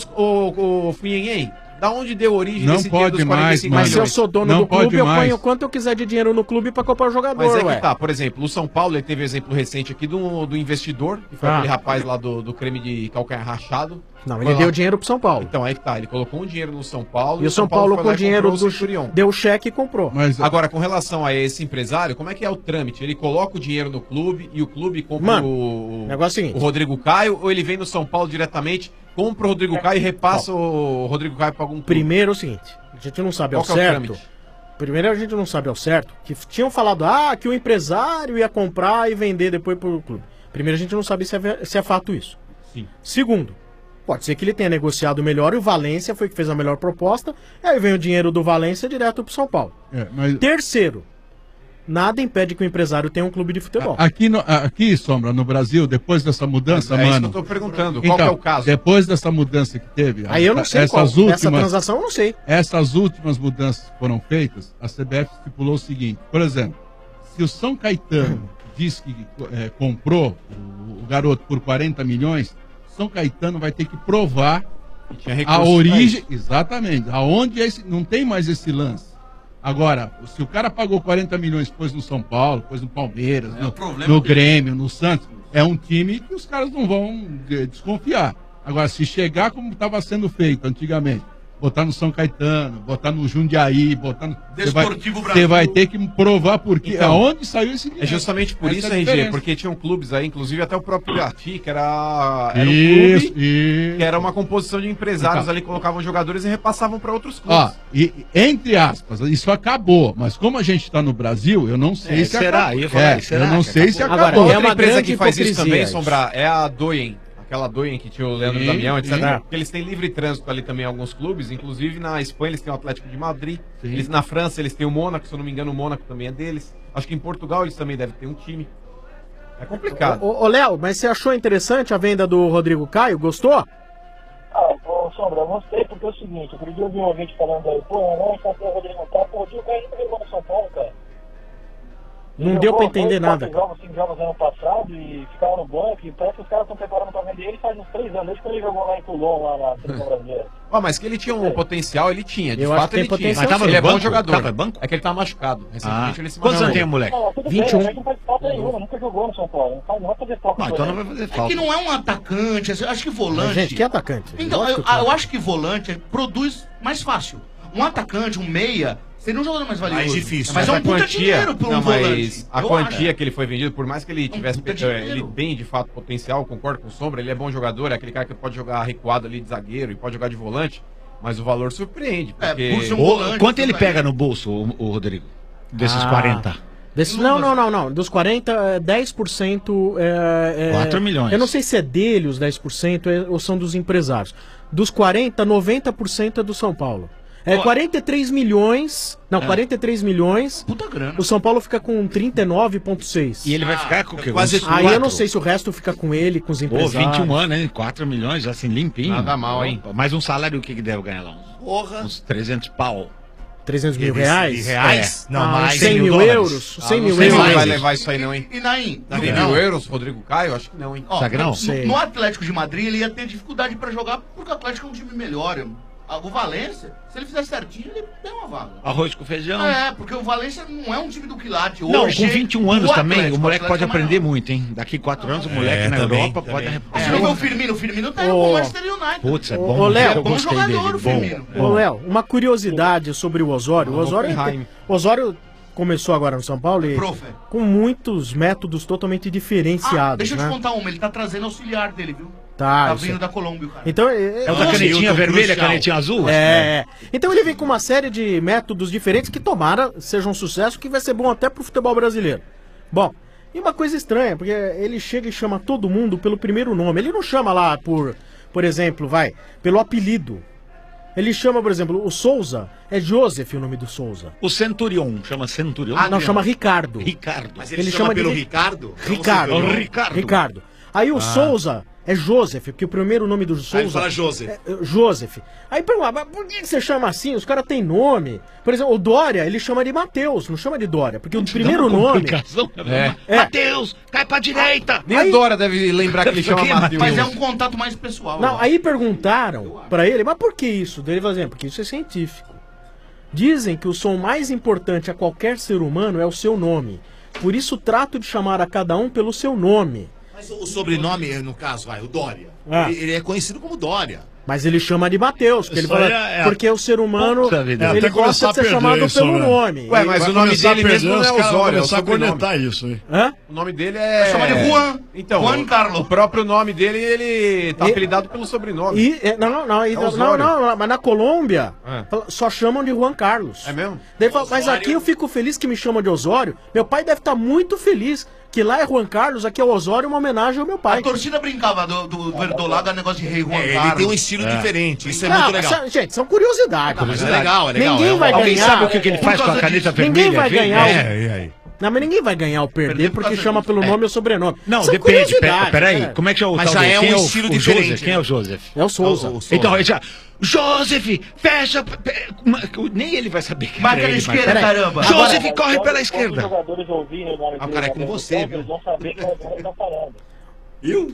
o Funhenhen? Da onde deu origem Não desse pode dinheiro dos 45 Mas milhões? se eu sou dono Não do clube, pode eu mais. ponho quanto eu quiser de dinheiro no clube pra comprar o jogador, Mas é ué. que tá, por exemplo, o São Paulo ele teve um exemplo recente aqui do investidor, que foi Ah. aquele rapaz lá do creme de calcanhar rachado. Não, Foi ele lá- deu dinheiro pro São Paulo. Então, aí que tá, ele colocou um dinheiro no São Paulo. E o São Paulo foi com lá o e dinheiro comprou do o Centurion. deu cheque e comprou. Agora, com relação a esse empresário, como é que é o trâmite? Ele coloca o dinheiro no clube e o clube compra Mano, o negócio é o seguinte. o Rodrigo Caio, ou ele vem no São Paulo diretamente, compra o Rodrigo Caio e repassa o Rodrigo Caio para algum clube? Primeiro é o seguinte, a gente não sabe Qual ao que é o certo. trâmite? Primeiro a gente não sabe ao certo que tinham falado que o empresário ia comprar e vender depois pro clube. Primeiro a gente não sabe se é fato isso. Sim. Segundo, pode ser que ele tenha negociado melhor e o Valência foi que fez a melhor proposta, aí vem o dinheiro do Valência direto pro São Paulo. Terceiro, nada impede que o empresário tenha um clube de futebol. Aqui, Sombra, no Brasil, depois dessa mudança, É isso mano... que eu tô perguntando, Então, qual que é o caso? Depois dessa mudança que teve... Aí eu não sei qual. Essa transação eu não sei. Essas últimas mudanças que foram feitas, a CBF estipulou o seguinte, por exemplo, se o São Caetano diz que comprou o garoto por 40 milhões, São Caetano vai ter que provar tinha a recurso origem... pra Exatamente. Aonde não tem mais esse lance. Agora, se o cara pagou 40 milhões, pôs no São Paulo, pôs no Palmeiras, no Grêmio, no Santos, é um time que os caras não vão desconfiar. Agora, se chegar como estava sendo feito antigamente, botar no São Caetano, botar no Jundiaí, botar no... Desportivo Você Brasil. vai ter que provar porque Então, aonde saiu esse dinheiro. É justamente por Essa isso, é a RG, diferença. porque tinham clubes aí, inclusive até o próprio Gati, que era um Isso, clube, que era uma composição de empresários Então. ali, colocavam jogadores e repassavam para outros clubes. Ó, e entre aspas, isso acabou. Mas como a gente está no Brasil, eu não sei se será? acabou. Eu ia falar, será eu não que sei se acabou? acabou. Agora, outra empresa que faz isso também, isso. Sombra, é a Doyen. Aquela Doyen que tinha o Leandro Sim, Damião, etc. sim. Porque eles têm livre trânsito ali também em alguns clubes. Inclusive na Espanha eles têm o Atlético de Madrid. Sim. Eles, na França eles têm o Mônaco, se eu não me engano o Mônaco também é deles. Acho que em Portugal eles também devem ter um time. É complicado. Ô, Léo, mas você achou interessante a venda do Rodrigo Caio? Gostou? Sombra, eu gostei porque é o seguinte, outro dia eu vi um ouvinte falando aí, não, só tem o Rodrigo Caio, o Rodrigo Caio nunca jogou no São Paulo, cara. Não deu pra entender nada. Jogos, 5 jogos ano passado e ficava no banco e parece que os caras estão preparando pra vender ele faz uns 3 anos, desde que ele jogou lá em Toulon, lá na seleção brasileira. Ó, mas que ele tinha um potencial, ele tinha. De Eu acho fato que tem ele tinha. potencial, Mas tava sim. ele é bom Banco? jogador. Tava É que ele tá machucado. Recentemente ele se Quantos machucou. anos tem o moleque? Não, tudo 21. bem, não faz falta nenhuma, nunca jogou no São Paulo, não vai fazer falta. Não, então não vai fazer É falta. que não é um atacante, acho que volante... Gente, que atacante? Então, Lógico eu, que não. eu acho que volante produz mais fácil. Um atacante, um meia, seria um jogador mais valioso. Mais difícil. Mas é um a puta dinheiro por um não, volante. mas a Eu quantia acho. que ele foi vendido, por mais que ele tivesse puta dinheiro. ele tem de fato potencial, concordo com o Sombra, ele é bom jogador, é aquele cara que pode jogar recuado ali de zagueiro e pode jogar de volante, mas o valor surpreende. Porque... por ser um volante Quanto ele também. pega no bolso, o Rodrigo? Desses Ah. 40? Não. Dos 40, 10% 4 milhões. Eu não sei se é dele os 10% ou são dos empresários. Dos 40, 90% é do São Paulo. 43 milhões. Não, 43 milhões. Puta grana. O São Paulo fica com 39,6. E ele vai ficar com o quê? quase Uns Aí eu quatro? não sei se o resto fica com ele, com os Pô, empresários. 21 anos, hein? 4 milhões, assim, limpinho. Nada mal, hein? Mais um salário, o que deve ganhar lá? Porra. Uns 300 pau. 300 mil De reais? reais? Não, mais 100 mil dólares. euros? 100 mil não sei se euros? vai levar isso aí não, hein? E Naim? 100 mil euros, Rodrigo Caio? Acho que não, hein? Ó, Será que não? no Atlético de Madrid ele ia ter dificuldade pra jogar porque o Atlético é um time melhor. O Valência, se ele fizer certinho, ele tem uma vaga. Arroz com feijão. É, porque o Valência não é um time do quilate. Não, Hoje, com 21 anos o também, Atlético, o moleque pode Atlético é aprender maior. muito, hein? Daqui 4 anos o moleque na também, Europa também. pode... Você não vê o Firmino? O Firmino tá indo pro Manchester United. Putz, é Ô, bom. Léo, eu bom gostei jogador, dele. o Bom. Firmino. Ô, Léo, uma curiosidade sobre o Osório. O Osório começou agora no São Paulo e Profe. com muitos métodos totalmente diferenciados, Deixa eu te né? contar uma, ele tá trazendo auxiliar dele, viu? Tá, eu vindo sei. da Colômbia, cara. Então, É o da canetinha vermelha, canetinha azul? É. Então ele vem com uma série de métodos diferentes que tomara seja um sucesso, que vai ser bom até pro futebol brasileiro. Bom, e uma coisa estranha, porque ele chega e chama todo mundo pelo primeiro nome. Ele não chama lá por exemplo, pelo apelido. Ele chama, por exemplo, o Souza, é Joseph o nome do Souza. O Centurion, chama Centurion? Não, chama Ricardo. Ricardo. Mas ele chama pelo Ricardo? Ricardo. Não, Ricardo. Aí o Souza é Joseph, porque o primeiro nome do Souza... ele fala Joseph. Joseph. Aí pergunta, mas por que você chama assim? Os caras têm nome. Por exemplo, o Dória, ele chama de Mateus, não chama de Dória, porque o primeiro nome... Mateus, cai pra direita! Nem a Dória deve lembrar que ele chama Mateus. Mas é um contato mais pessoal. Não, aí perguntaram pra ele, mas por que isso? Daí ele falou assim, porque isso é científico. Dizem que o som mais importante a qualquer ser humano é o seu nome. Por isso trato de chamar a cada um pelo seu nome. Mas o sobrenome, no caso, o Dória. Ele é conhecido como Dória. Mas ele chama de Mateus, porque ele Isso fala, aí porque o ser humano, Até ele gosta de ser chamado pelo nome. Ué, mas o nome dele mesmo não é Osório, é o começar a sobrenome. cornetar isso, hein? Hã? O nome dele é... Chama de Juan. Então, Juan Carlos. O próprio nome dele, ele tá apelidado pelo sobrenome. Não, mas na Colômbia só chamam de Juan Carlos. É mesmo? Daí fala, mas aqui eu fico feliz que me chamam de Osório. Meu pai deve estar muito feliz que lá é Juan Carlos, aqui é o Osório, uma homenagem ao meu pai. A torcida brincava do Verdolaga, negócio de rei Juan Carlos. Ele tem um estilo diferente, isso é muito legal. Gente, são curiosidades. Mas é legal, é legal. Ninguém vai ganhar. Alguém sabe o que ele faz com a caneta vermelha? Ninguém vai ganhar. E aí? Não, mas ninguém vai ganhar ou perder porque chama pelo nome ou sobrenome. Não, São depende. curiosidades, Peraí, né? como é que é o Mas tal já do- é quem um o- estilo o diferente, Joseph? Quem é o Joseph? É o Souza. Então, ele já... Joseph, fecha... Nem ele vai saber que Marca é na ele, esquerda, mas- caramba. Joseph, Agora, corre pela Quando esquerda. os jogadores ouvirem o nome Ah, o dele cara é na com transmissão, você, viu? eles vão saber qual é que tá falando. Viu?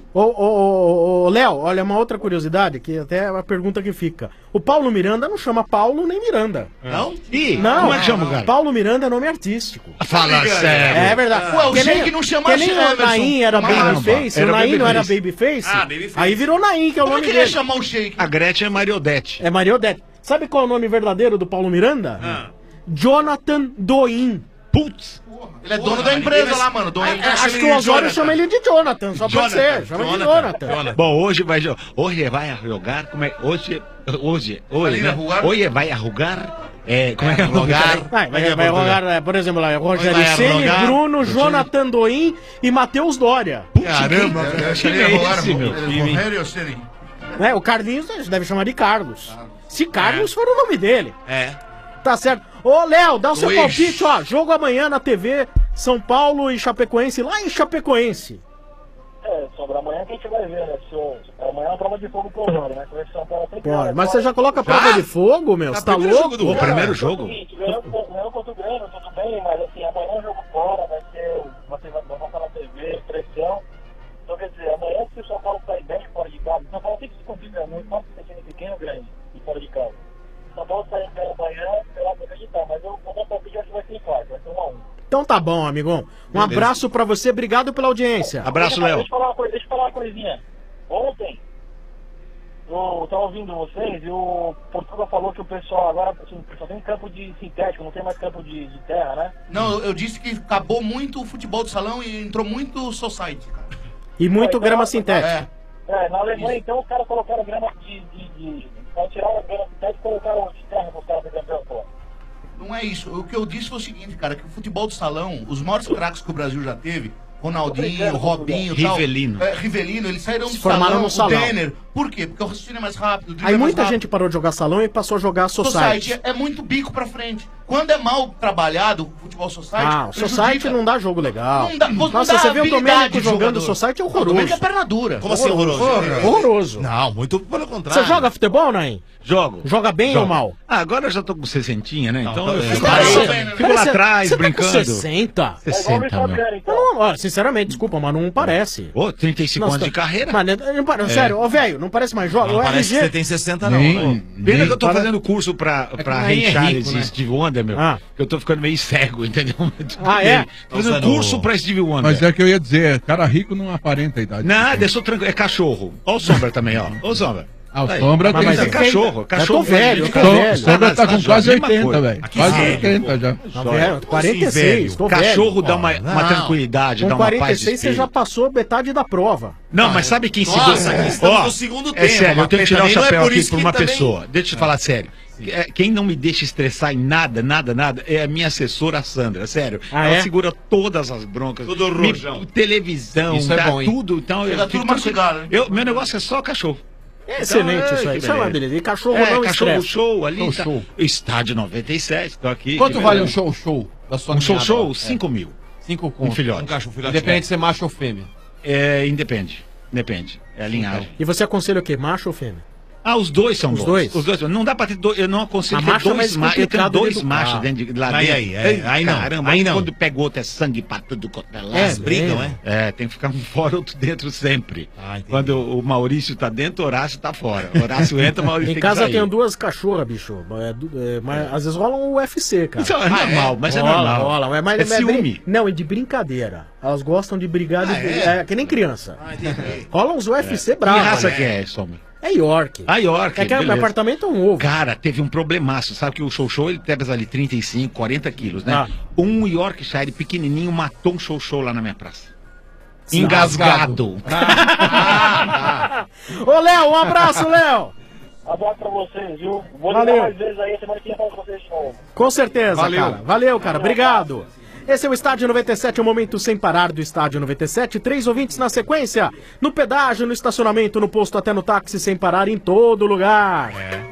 Ô, Léo, olha uma outra curiosidade, que até é uma pergunta que fica. O Paulo Miranda não chama Paulo nem Miranda. Não? Ih, Não, como é que chama o cara? Paulo Miranda é nome artístico. Fala sério. É verdade. Ué, o Que nem- Sheik não chama que nem o Emerson. Naim era Caramba. Babyface, Era o Naim não era Babyface. Babyface, Babyface. aí virou Naim, que é o Como é nome que ele ia dele. chamar o Sheik? A Gretchen é Mariodete. É Mariodete. Sabe qual é o nome verdadeiro do Paulo Miranda? Jonathan Doin. Putz. Ele é dono da empresa lá, mano. Dono Acho que o Osório chama ele de Jonathan, só pode ser. Chama de Jonathan. Bom, hoje vai jogar, como é? Hoje vai jogar, como é que é o nome? Vai rolar, por exemplo, lá, Rogério Vai Ceni, rolar. Bruno, Jonathan Doin e Matheus Dória. Caramba, Rogério Ceni. O Carlinhos a gente deve chamar de Carlos. Se Carlos for o nome dele. Tá certo. Ô, Léo, dá o seu palpite, ó. Jogo amanhã na TV, São Paulo e Chapecoense, lá em Chapecoense. Sombra, amanhã que a gente vai ver, né? Amanhã é uma prova de fogo pro Osório, né? Que São Paulo tem que Pô, mas você já coloca a prova de fogo, meu? Você tá louco? O primeiro jogo? Ganhou contra o Grêmio, tudo bem, mas assim, amanhã é um jogo fora, vai ser. Você vai passar na TV, pressão. Então, quer dizer, amanhã se o São Paulo sair bem fora de casa, o São Paulo tem que se complicar muito, pode ser time pequeno ou grande, e fora de casa. O São Paulo sair bem amanhã, sei lá, pra acreditar, mas eu vou dar palpite, acho que vai ser empate, vai ser 1-1. Então tá bom, amigão. Um abraço pra você, obrigado pela audiência. Abraço, Léo. Deixa eu falar uma coisinha. Ontem, eu tava ouvindo vocês e o Portugal falou que o pessoal agora assim, só tem campo de sintético, não tem mais campo de terra, né? Não, eu disse que acabou muito o futebol do salão e entrou muito society, cara. E muito grama sintética. Na Alemanha, então, os caras colocaram grama pra tirar a grama sintética e colocaram de terra pros caras fazer campeão, pô. Não é isso. O que eu disse foi o seguinte, cara, que o futebol do salão, os maiores craques que o Brasil já teve, Ronaldinho, Robinho, Rivelino. Rivelino, eles saíram do Se formaram no salão. o Denner. Por quê? Porque o raciocínio é mais rápido, o drible Aí é mais muita rápido. gente parou de jogar salão e passou a jogar society. Society é muito bico pra frente. Quando é mal trabalhado o futebol society, Ah, o society não dá jogo legal. Não dá- não Nossa, dá você viu o habilidade Domênico de jogando jogador. society é Não, o Domênico horroroso. é perna dura. Como assim horroroso? Horroroso. Não, muito pelo contrário. Você joga futebol, Naim? Jogo. Joga bem Jogo. ou mal? Ah, agora eu já tô com 60, né? Então eu fico, Cara, fico lá atrás, você tá brincando. com 60? 60, meu. Não, ó, sinceramente, desculpa, mas não parece. Ô, 35 anos de carreira. Mas, sério, ô, velho, não parece mais jovem? Não O parece que RG... você tem 60 não. Pena que eu tô fazendo curso pra que Ray Naim é Charles rico, né? e Steve Wonder, meu. Ah. Que eu tô ficando meio cego, entendeu? Ah, é? Tô fazendo curso pra Steve Wonder. Mas é que eu ia dizer, cara rico não aparenta a idade. Nada, eu sou tranquilo. É cachorro. Ó o Sombra também, ó. Ó o Sombra. Ah, o Aí. Sombra tem... Mas é cachorro. Cachorro. Eu tô velho, eu tô O velho. Sombra tá com quase mesma 80, coisa. velho. Aqui Quase velho. 80 já. Tá velho, 46, tô velho. Cachorro dá uma tranquilidade, Com dá uma paz de 46 você espírito. já passou metade da prova. Não, mas sabe quem Nossa, segura? aqui estamos Ó, no segundo é tempo, sério, eu tenho que mas tirar o também não é chapéu por aqui isso pra que uma também- pessoa. Deixa eu te falar sério. Quem não me deixa estressar em nada é a minha assessora Sandra, sério. Ah, Ela é? segura todas as broncas. Tudo rojão. Televisão, Isso é dá bom, hein? tudo. Então, Chega eu fico tudo mastigado, hein? Meu negócio é só cachorro. É excelente isso aí. Isso é uma beleza. E cachorro não cachorro estressa. show ali. Show. Estádio 97, tô aqui. Quanto que vale beleza. um show da sua Um show ninhada, ó? 5 mil. 5 conto. Um filhote. Um cachorro filhote. Independente de ser macho ou fêmea. Independe. Depende. É a linhagem. E você aconselha o quê? Macho ou fêmea? Os dois são Os bons. dois? Os dois. Não dá pra ter dois. Eu não aconselho A ter macho é dois mais machos. Eu tenho complicado dois de educar. machos dentro de lá Aí, dentro. aí não. Caramba, Aí não. quando pega outro é sangue pra tudo quanto é lado. Eles brigam, Tem que ficar um fora, outro dentro sempre. Quando o Maurício tá dentro, o Horácio tá fora. O Horácio entra, o Maurício Em tem casa que eu sair. tenho 2 cachorras, bicho. Mas às vezes rola um UFC, cara. Isso é normal, mas é normal. Rola. Mas É ciúme. bem- Não, é de brincadeira. Elas gostam de brigar, que nem criança. Rola uns UFC bravos. Que raça né? que é, Sombra? É York. A York. É que meu apartamento é um ovo. Cara, teve um problemaço. Sabe que o Show ele pesa ali 35, 40 quilos, né? Ah. Um Yorkshire pequenininho matou um Show lá na minha praça. Sim. Engasgado. Ô, Léo, um abraço, Léo. Abraço pra vocês, viu? Vou Valeu. ligar mais vezes aí, semana que vem eu falo com vocês de novo. Com certeza, Valeu. cara. Valeu, cara. Obrigado. Esse é o Estádio 97, o momento sem parar do Estádio 97. 3 ouvintes na sequência. No pedágio, no estacionamento, no posto, até no táxi, sem parar, em todo lugar.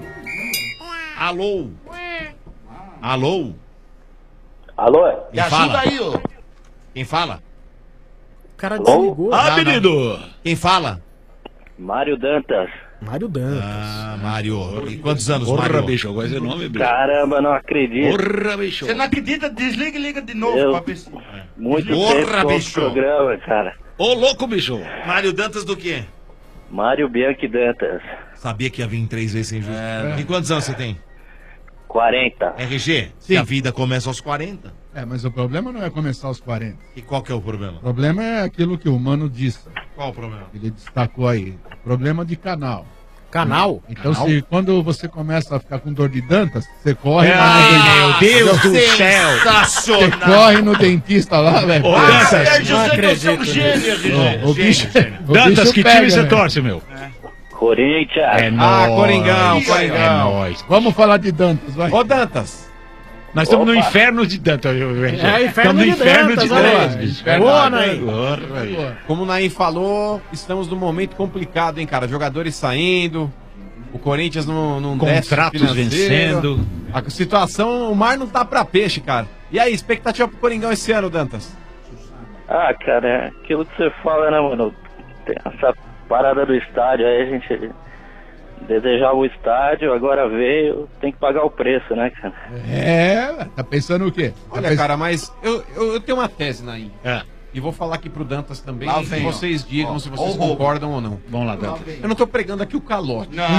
Alô? Alô? Alô? Me ajuda aí, ô. Quem fala? O cara desligou. menino! Quem fala? Mário Dantas. Mário Dantas. Ah, Mário. E quantos anos, Porra, Mário? bicho, agora esse nome, bicho. Caramba, não acredito. Porra, bicho. Você não acredita? Desliga e liga de novo Eu- pra PC. Muito Porra, tempo com o bicho. programa, cara. Ô, louco, bicho. Mário Dantas do quê? Mário Bianchi Dantas. Sabia que ia vir 3 vezes sem justo. E quantos anos você tem? 40. RG? Se a vida começa aos 40. Mas o problema não é começar aos 40. E qual que é o problema? O problema é aquilo que o Mano disse. Qual o problema? Ele destacou aí. Problema de canal. Canal? Então, Canal? quando você começa a ficar com dor de dantas, você corre Ai, meu Deus do céu. Você corre no dentista lá, velho. Ô, Dantas. Não acredito nisso. O bicho, o Dantas, bicho que pega, time você né? torce, meu? Corinthians. É nóis. Coringão, É Coringão. nóis. Vamos falar de Dantas, vai. Ô, Dantas. Nós estamos no Opa. inferno de Dantas. inferno Estamos no de inferno Dantas, de olha Dantas, aí. bicho. Boa, Naim. Porra, aí. Como o Naim falou, estamos num momento complicado, hein, cara? Jogadores saindo, o Corinthians não desce Contratos financeiro. vencendo. A situação, o mar não tá pra peixe, cara. E aí, expectativa pro Coringão esse ano, Dantas? Ah, cara, é aquilo que você fala, né, mano? Tem essa parada do estádio aí, a gente desejava o estádio, agora veio, tem que pagar o preço, né, cara? Tá pensando o quê? Olha, cara, mas eu tenho uma tese, Naim. É. E vou falar aqui pro Dantas também, Lá e vem, vocês ó. digam Ó, se vocês ó o roubo. concordam ou não. Vamos lá, Dantas. Eu não tô pregando aqui o calote. Não,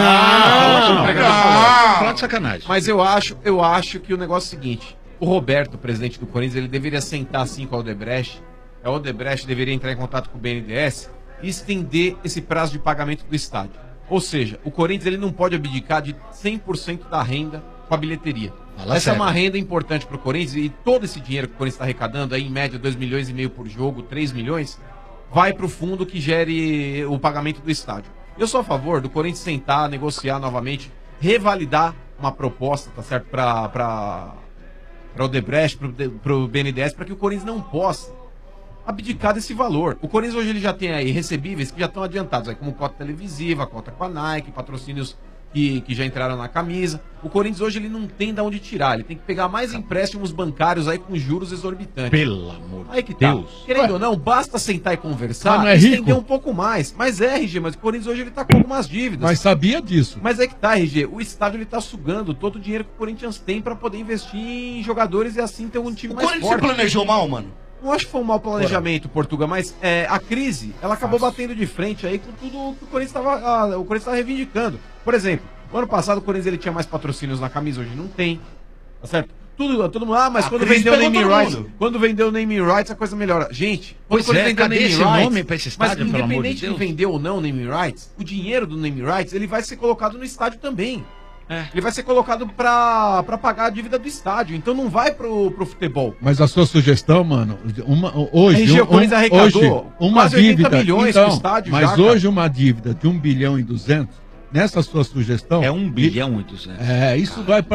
Não. Fala de sacanagem. Mas eu acho que o negócio é o seguinte: o Roberto, presidente do Corinthians, ele deveria sentar assim com a Odebrecht. A Odebrecht deveria entrar em contato com o BNDES e estender esse prazo de pagamento do estádio. Ou seja, o Corinthians ele não pode abdicar de 100% da renda com a bilheteria. Fala Essa sério. é uma renda importante para o Corinthians e todo esse dinheiro que o Corinthians está arrecadando, aí, em média 2,5 milhões por jogo, 3 milhões, vai para o fundo que gere o pagamento do estádio. Eu sou a favor do Corinthians sentar, negociar novamente, revalidar uma proposta, tá certo, para o Odebrecht, para o BNDES, para que o Corinthians não possa abdicar desse valor. O Corinthians hoje ele já tem aí recebíveis que já estão adiantados, aí, como cota televisiva, cota com a Nike, patrocínios que já entraram na camisa. O Corinthians hoje ele não tem de onde tirar, ele tem que pegar mais empréstimos bancários aí com juros exorbitantes. Pelo amor Aí que de tá. Deus. Querendo ou não, basta sentar e conversar Mas não é e rico? estender um pouco mais. Mas é, RG, mas o Corinthians hoje ele tá com algumas dívidas. Mas sabia disso. Mas é que tá, RG, o estádio ele tá sugando todo o dinheiro que o Corinthians tem pra poder investir em jogadores e assim ter um time O mais Corinthians se forte. planejou mal, mano? Não acho que foi um mau planejamento, Portuga, mas a crise, ela acabou batendo de frente aí com tudo que o Corinthians estava reivindicando. Por exemplo, o ano passado o Corinthians ele tinha mais patrocínios na camisa, hoje não tem. Tá certo? Todo mundo, mas A quando crise vendeu o pegou naming todo rights, mundo. quando vendeu o naming rights, a coisa melhora. Gente, Pois quando é, vendeu o cadê naming esse rights, nome pra esse estádio, mas pelo amor de independente de Deus? vender ou não o naming rights, o dinheiro do naming rights, ele vai ser colocado no estádio também. Ele vai ser colocado pra pagar a dívida do estádio, então não vai pro futebol. Mas a sua sugestão, mano, hoje, RG, o Corinthians arrecadou hoje, uma quase 80 dívida, milhões então, pro estádio mas já, cara. hoje uma dívida de 1 bilhão e 200, nessa sua sugestão... É 1 bilhão e 200. Isso vai pra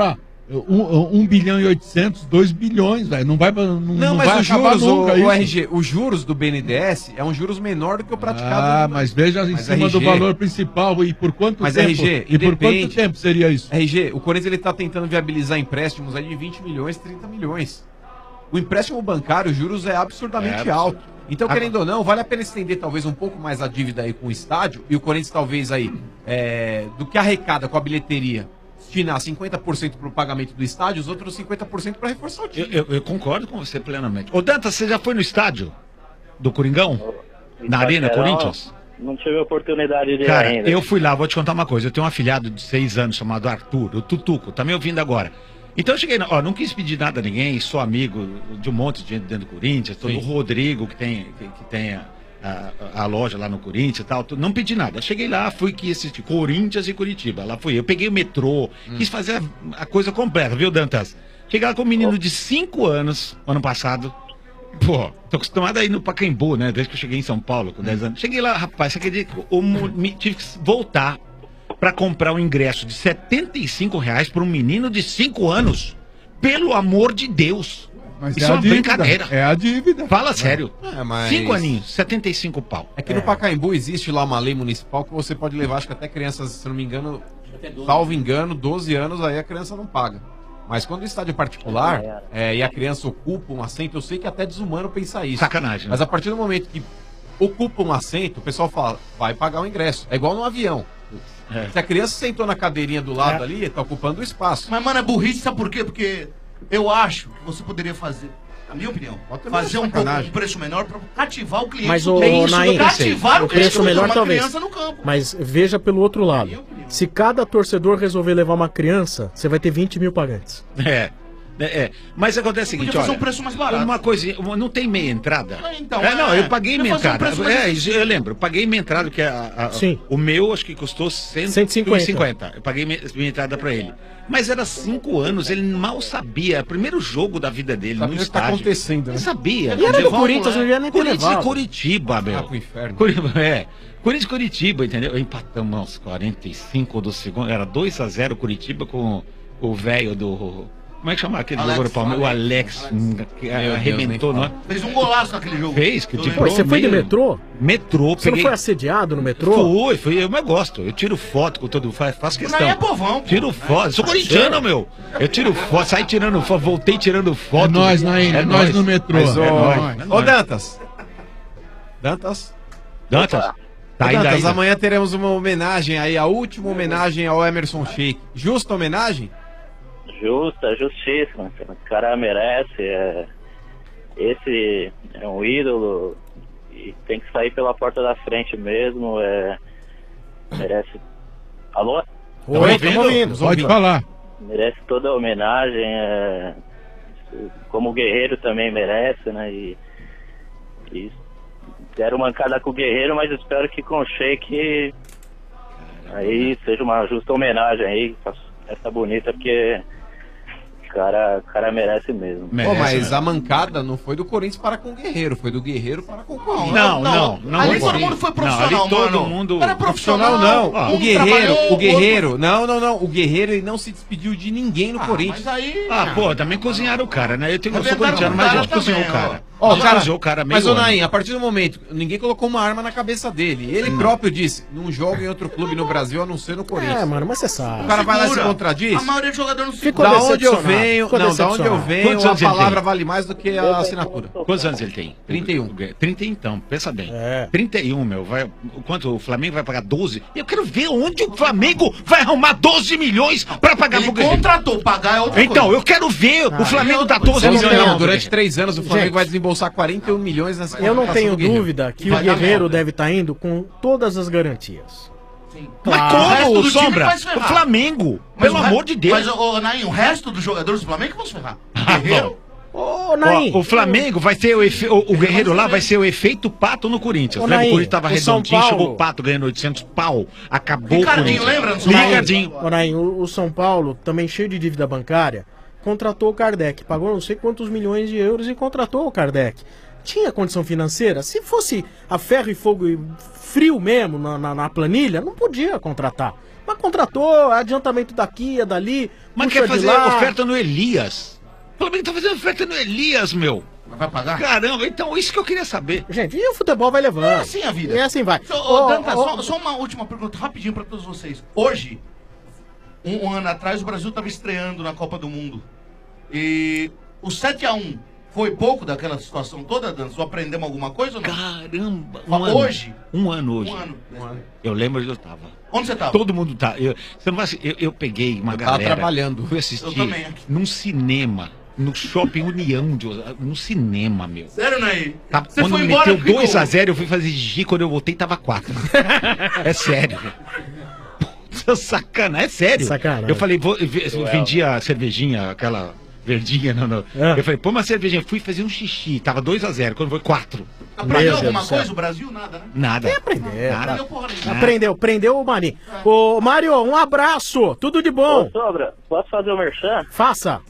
1 bilhão e 800, 2 bilhões, velho. Não vai, não mas vai os acabar juros, nunca o isso. RG, os juros do BNDES é um juros menor do que o praticado. Mas veja em cima do valor principal e por quanto Mas tempo? RG, E por quanto tempo seria isso? RG, o Corinthians ele tá tentando viabilizar empréstimos aí de 20 milhões, 30 milhões. O empréstimo bancário, os juros é absurdamente alto. Então, querendo ou não, vale a pena estender talvez um pouco mais a dívida aí com o estádio e o Corinthians talvez aí, do que arrecada com a bilheteria, destinar 50% para o pagamento do estádio, os outros 50% para reforçar o time. Eu concordo com você plenamente. Ô, Dantas, você já foi no estádio do Coringão? Na Arena Corinthians? Não tive a oportunidade de ir Cara, ainda. eu fui lá, vou te contar uma coisa. Eu tenho um afilhado de 6 anos chamado Arthur, o Tutuco, tá me ouvindo agora. Então eu cheguei, não quis pedir nada a ninguém, sou amigo de um monte de gente dentro do Corinthians, todo o Rodrigo que tem a loja lá no Corinthians e tal, não pedi nada. Eu cheguei lá, fui que assistir Corinthians e Curitiba, lá fui eu. Peguei o metrô, quis fazer a coisa completa, viu, Dantas? Cheguei lá com um menino de 5 anos, ano passado. Pô, tô acostumado a ir no Pacaembu, né? Desde que eu cheguei em São Paulo, com 10 anos. Cheguei lá, rapaz, você acredita que eu tive que voltar pra comprar um ingresso de R$75 para um menino de 5 anos? Pelo amor de Deus! Mas isso é é a uma dívida, brincadeira. É a dívida. Fala sério. Mas- 5 aninhos, 75 pau. É que no Pacaembu existe lá uma lei municipal que você pode levar, acho que até crianças, se não me engano, salvo engano, 12 anos, aí a criança não paga. Mas quando o estádio é particular e a criança ocupa um assento, eu sei que é até desumano pensar isso. Sacanagem, né? Mas a partir do momento que ocupa um assento, o pessoal fala, vai pagar o ingresso. É igual no avião. Se a criança sentou na cadeirinha do lado ali, tá ocupando o espaço. Mas, mano, é burrice, sabe por quê? Porque eu acho que você poderia fazer, na minha opinião, fazer um preço menor pra cativar o cliente. Mas do o cliente. Naim, Cativar o o cliente preço melhor uma talvez. criança no campo. Mas veja pelo outro lado. Se cada torcedor resolver levar uma criança, você vai ter 20 mil pagantes. Mas acontece o seguinte, Podia fazer olha, um preço mais barato. uma coisa, não tem meia entrada. Então, não, eu paguei Ia minha fazer um entrada. preço mais Eu lembro, eu paguei minha entrada, que Sim. o meu acho que custou 150. Eu paguei minha entrada pra ele. Mas era 5 anos, ele mal sabia. Primeiro jogo da vida dele no o que tá estádio. acontecendo, né? Não sabia. E era do Corinthians, não ia nem ter Corinthians e levado. Curitiba, meu. pro inferno. Corinthians e Curitiba, entendeu? Empatamos aos 45 do segundo. Era 2-0 Curitiba com o velho do... Como é que chama aquele jogador do Palmeiras? O Alex, que arrebentou, não é? Fez um golaço naquele jogo. Fez, que tipo. Pô, você foi de metrô? Metrô, Você não foi assediado no metrô? Fui, eu gosto. Eu tiro foto com todo, faço questão. Não é povão, pô. Tiro foto. Sou corintiano, meu. Eu tiro foto, saí tirando foto, voltei tirando foto. É nós, Naim, é nós no metrô. Mas, Ô, Dantas. Dantas? Tá Ô, ainda Dantas, aí. amanhã teremos uma homenagem aí, a última homenagem ao Emerson Sheik. Justa homenagem? Justa, justíssima. O cara merece. Esse é um ídolo e tem que sair pela porta da frente mesmo. Merece. Alô? Oi, estamos ouvindo. Pode falar. Merece toda a homenagem. Como o Guerreiro também merece, né? E deram mancada com o Guerreiro, mas espero que com o Sheik aí seja uma justa homenagem aí, essa bonita, porque o cara merece mesmo. Pô, mas a mancada não foi do Corinthians para com o Guerreiro, foi do Guerreiro para com o Corinthians. Não. Ali todo mundo foi profissional, ali todo mano. mundo... Era profissional, Não. Um O Guerreiro, trabalhou, não. O Guerreiro ele não se despediu de ninguém no Corinthians. Mas aí... Pô, também cozinharam o cara, né? Eu sou Arrebentaram corintiano, o mas cara eu cozinhou o também, cara. Ó, cara, o cara meio mas o ano. Naim, a partir do momento, ninguém colocou uma arma na cabeça dele. Ele próprio disse, não joga em outro clube no Brasil a não ser no Corinthians. Mano, mas você sabe. O cara vai lá e se Segura. contradiz? A maioria dos jogadores não se Ficou Da onde eu decepcionado. venho, Ficou da onde eu decepcionado. venho, Quantos a anos ele palavra tem? vale mais do que a assinatura. Quantos anos ele tem? 31. 30 então, pensa bem. 31, meu. Quanto o Flamengo vai pagar 12? Eu quero ver onde o Flamengo vai arrumar 12 milhões pra pagar pro Ele Guerreiro. contratou, pagar é outra Então, coisa. eu quero ver o Flamengo dar 12 Não, milhões. não, durante 3 anos o Flamengo Gente. vai desembolsar 41 milhões nessa Eu não contratação tenho do Guerreiro. dúvida que Vai o dar Guerreiro merda. deve estar indo com todas as garantias. Mas O resto como, do time Sombra? vai se ferrar. O Flamengo, Mas pelo o amor de Deus. Mas, ô, Naim, o resto dos jogadores do Flamengo vão se ferrar. Guerreiro. Ô, Naim. O Flamengo vai ter o Guerreiro lá vai ser o efeito Pato no Corinthians. Ô, Lembra? Naim, O Corinthians tava o São redondinho, Paulo- chegou o Pato ganhando 800 pau. Acabou Ricardinho, o Corinthians. lembra do São Paulo? Ricardinho. Ô, Naim, o São Paulo, também cheio de dívida bancária, contratou o Kardec. Pagou não sei quantos milhões de euros e contratou o Kardec. Tinha condição financeira? Se fosse a ferro e fogo e frio mesmo na planilha, não podia contratar. Mas contratou, adiantamento daqui, dali, Mas puxa quer de fazer lá. oferta no Elias. O Flamengo tá fazendo oferta no Elias, meu. Vai pagar? Caramba, então isso que eu queria saber. Gente, e o futebol vai levando. É assim a vida. E assim vai. Dantas, só uma última pergunta rapidinho pra todos vocês. Hoje, um ano atrás, o Brasil tava estreando na Copa do Mundo. E o 7-1 foi pouco daquela situação toda, Dantas? Ou aprendemos alguma coisa ou não? Caramba! Hoje? Um ano hoje. Um ano. Eu lembro onde eu tava. Onde você tava? Todo mundo tá. Você não vai, eu peguei uma tava galera. trabalhando. Fui assistir Eu também. num cinema. No Shopping União, no cinema, meu. Sério, Naí? Tá, Você quando foi me embora, meteu 2-0, eu fui fazer xixi, quando eu voltei tava 4. É sério. Puta sacanagem, é sério. Sacanagem. Eu falei, vendia cervejinha, aquela verdinha, não. Eu falei, pô, uma cervejinha. Fui fazer um xixi, tava 2-0, quando foi 4. Aprendeu alguma coisa o Brasil? Nada, né? Nada. Tem que aprender. Nada. Aprendeu o Marinho. Ô, Mário, um abraço, tudo de bom. Ô, Sobra, posso fazer o merchan? Faça.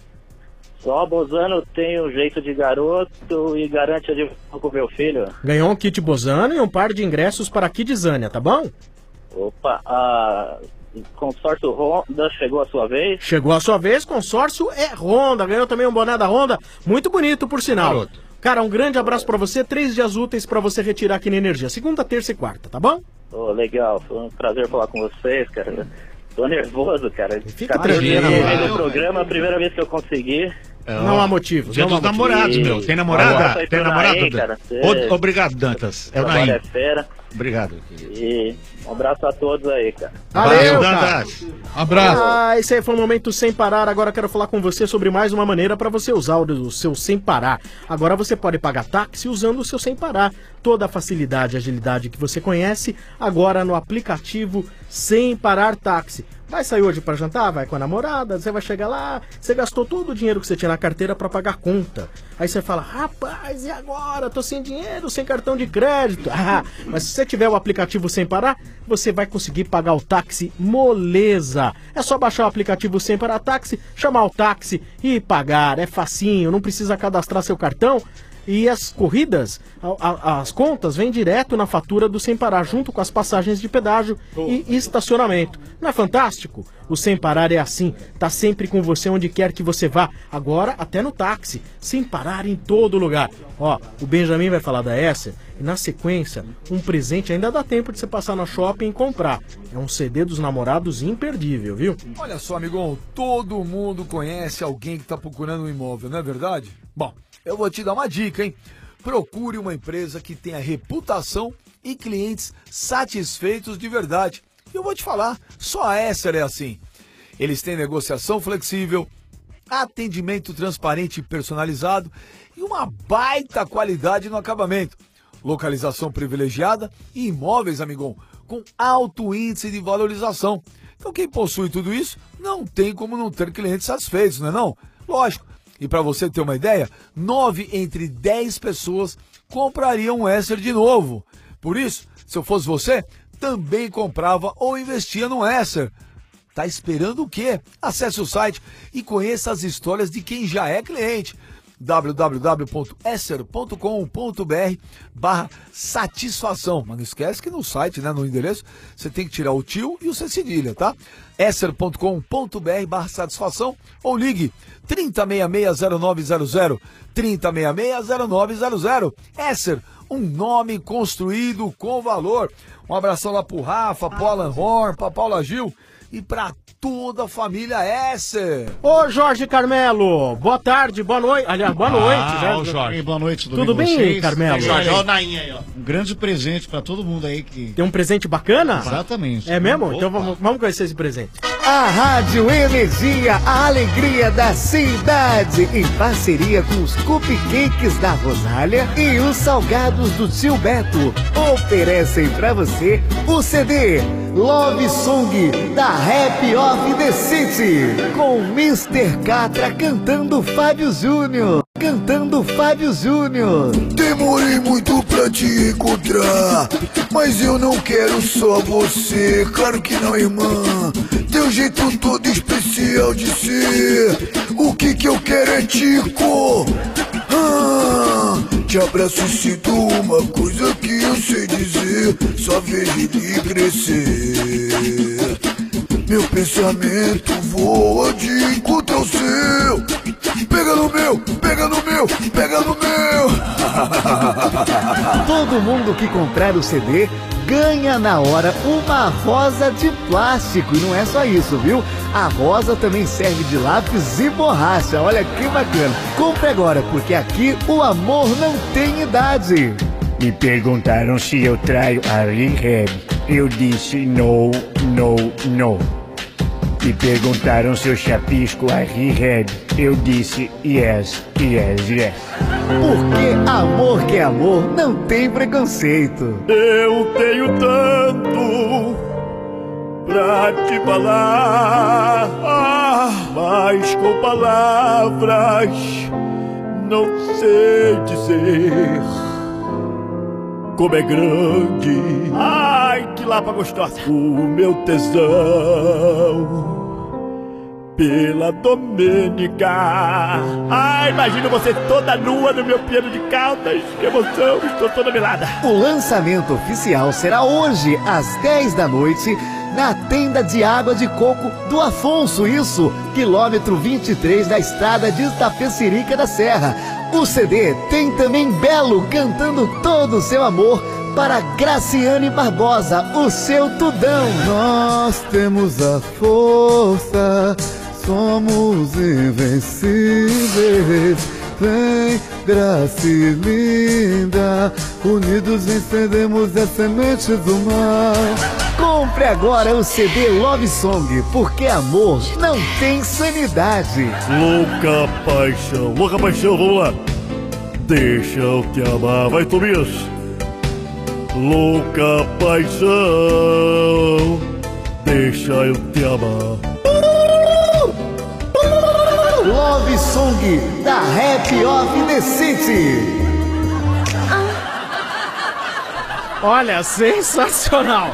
Só Bozano tem um jeito de garoto e garante a divulgação com o meu filho. Ganhou um kit Bozano e um par de ingressos para a Kidzânia, tá bom? Opa, a consórcio Honda chegou a sua vez? Chegou a sua vez, consórcio é Honda. Ganhou também um boné da Honda, muito bonito, por sinal. Garoto. Cara, um grande abraço pra você, 3 dias úteis pra você retirar aqui na Energia. Segunda, terça e quarta, tá bom? Ô, legal, foi um prazer falar com vocês, cara. Tô nervoso, cara. Fica tranquilo. No programa, a primeira vez que eu consegui. Não há motivos. Dia não dos há motivos. namorados, meu. Tem namorada? Tem namorada? Naim, cara. Obrigado, Dantas. É o Naim. É fera. Obrigado. E um abraço a todos aí, cara. Valeu, Dantas. Abraço. Esse aí foi um momento sem parar. Agora quero falar com você sobre mais uma maneira para você usar o seu sem parar. Agora você pode pagar táxi usando o seu sem parar. Toda a facilidade e agilidade que você conhece, agora no aplicativo Sem Parar Táxi. Vai sair hoje para jantar? Vai com a namorada? Você vai chegar lá, você gastou todo o dinheiro que você tinha na carteira para pagar conta. Aí você fala, rapaz, e agora? Tô sem dinheiro, sem cartão de crédito. Mas se você tiver o aplicativo Sem Parar, você vai conseguir pagar o táxi moleza. É só baixar o aplicativo Sem Parar Táxi, chamar o táxi e pagar. É facinho, não precisa cadastrar seu cartão. E as corridas, as contas vêm direto na fatura do Sem Parar, junto com as passagens de pedágio e estacionamento. Não é fantástico? O Sem Parar é assim, tá sempre com você onde quer que você vá. Agora até no táxi, sem parar em todo lugar. Ó, o Benjamin vai falar da Esser e na sequência, um presente ainda dá tempo de você passar no shopping e comprar. É um CD dos namorados imperdível, viu? Olha só, amigão, todo mundo conhece alguém que tá procurando um imóvel, não é verdade? Bom, eu vou te dar uma dica, hein? Procure uma empresa que tenha reputação e clientes satisfeitos de verdade. E eu vou te falar, só a Esser é assim. Eles têm negociação flexível, atendimento transparente e personalizado e uma baita qualidade no acabamento. Localização privilegiada e imóveis, amigão, com alto índice de valorização. Então quem possui tudo isso não tem como não ter clientes satisfeitos, não é não? Lógico. E para você ter uma ideia, 9 entre 10 pessoas comprariam um Esser de novo. Por isso, se eu fosse você, também comprava ou investia no Esser. Tá esperando o quê? Acesse o site e conheça as histórias de quem já é cliente. www.esser.com.br/satisfação. Mas não esquece que no site, né, no endereço, você tem que tirar o tio e o C cedilha, tá? esser.com.br/satisfação ou ligue 3066-0900, 3066-0900. Esser, um nome construído com valor. Um abração lá pro Rafa, pro Alan Horn, pra Paula Gil e pra toda a família Esser. Ô Jorge Carmelo, boa tarde, boa noite. Aliás, boa noite. Ô, Jorge. Boa noite, Tudo bem, vocês? Carmelo? Jorge, Ó o Naim aí, ó. um grande presente pra todo mundo aí que... Tem um presente bacana? Exatamente. É mesmo? Opa. Então vamos conhecer esse presente. A Rádio Energia, a alegria da cidade, em parceria com os cupcakes da Rosália e os salgados do Tio Beto, oferecem pra você o CD Love Song da Rap of the City, com Mr. Catra cantando Fábio Júnior. Demorei muito pra te encontrar, mas eu não quero só você, claro que não, irmã. Teu jeito todo especial de ser, o que eu quero é Tico. Te abraço e sinto uma coisa que eu sei dizer, só vejo ele crescer. Meu pensamento voa de encontro ao seu. Pega no meu, pega no meu, pega no meu. Todo mundo que comprar o CD ganha na hora uma rosa de plástico. E não é só isso, viu? A rosa também serve de lápis e borracha. Olha que bacana. Compre agora, porque aqui o amor não tem idade. Me perguntaram se eu traio a Rehab. Eu disse no, no, no. Me perguntaram se eu chapisco a Rehab. Eu disse yes, yes, yes. Porque amor que é amor não tem preconceito. Eu tenho tanto pra te falar, mas com palavras não sei dizer como é grande. Ai, que lapa gostosa. O meu tesão pela Domênica. Ai, imagino você toda nua no meu piano de Caldas. Que emoção, estou toda melada. O lançamento oficial será hoje, às 10 da noite, na tenda de água de coco do Afonso, isso, quilômetro 23 da estrada de Itapecerica da Serra. O CD tem também Belo cantando todo o seu amor para Graciane Barbosa, o seu tudão. Nós temos a força, somos invencíveis. Vem, Grace linda, unidos vencemos as sementes do mal. Compre agora o CD Love Song, porque amor não tem sanidade. Louca paixão, vamos lá. Deixa eu te amar, vai Tobias. Louca paixão, deixa eu te amar. Love Song da Rap of the City. Olha, sensacional.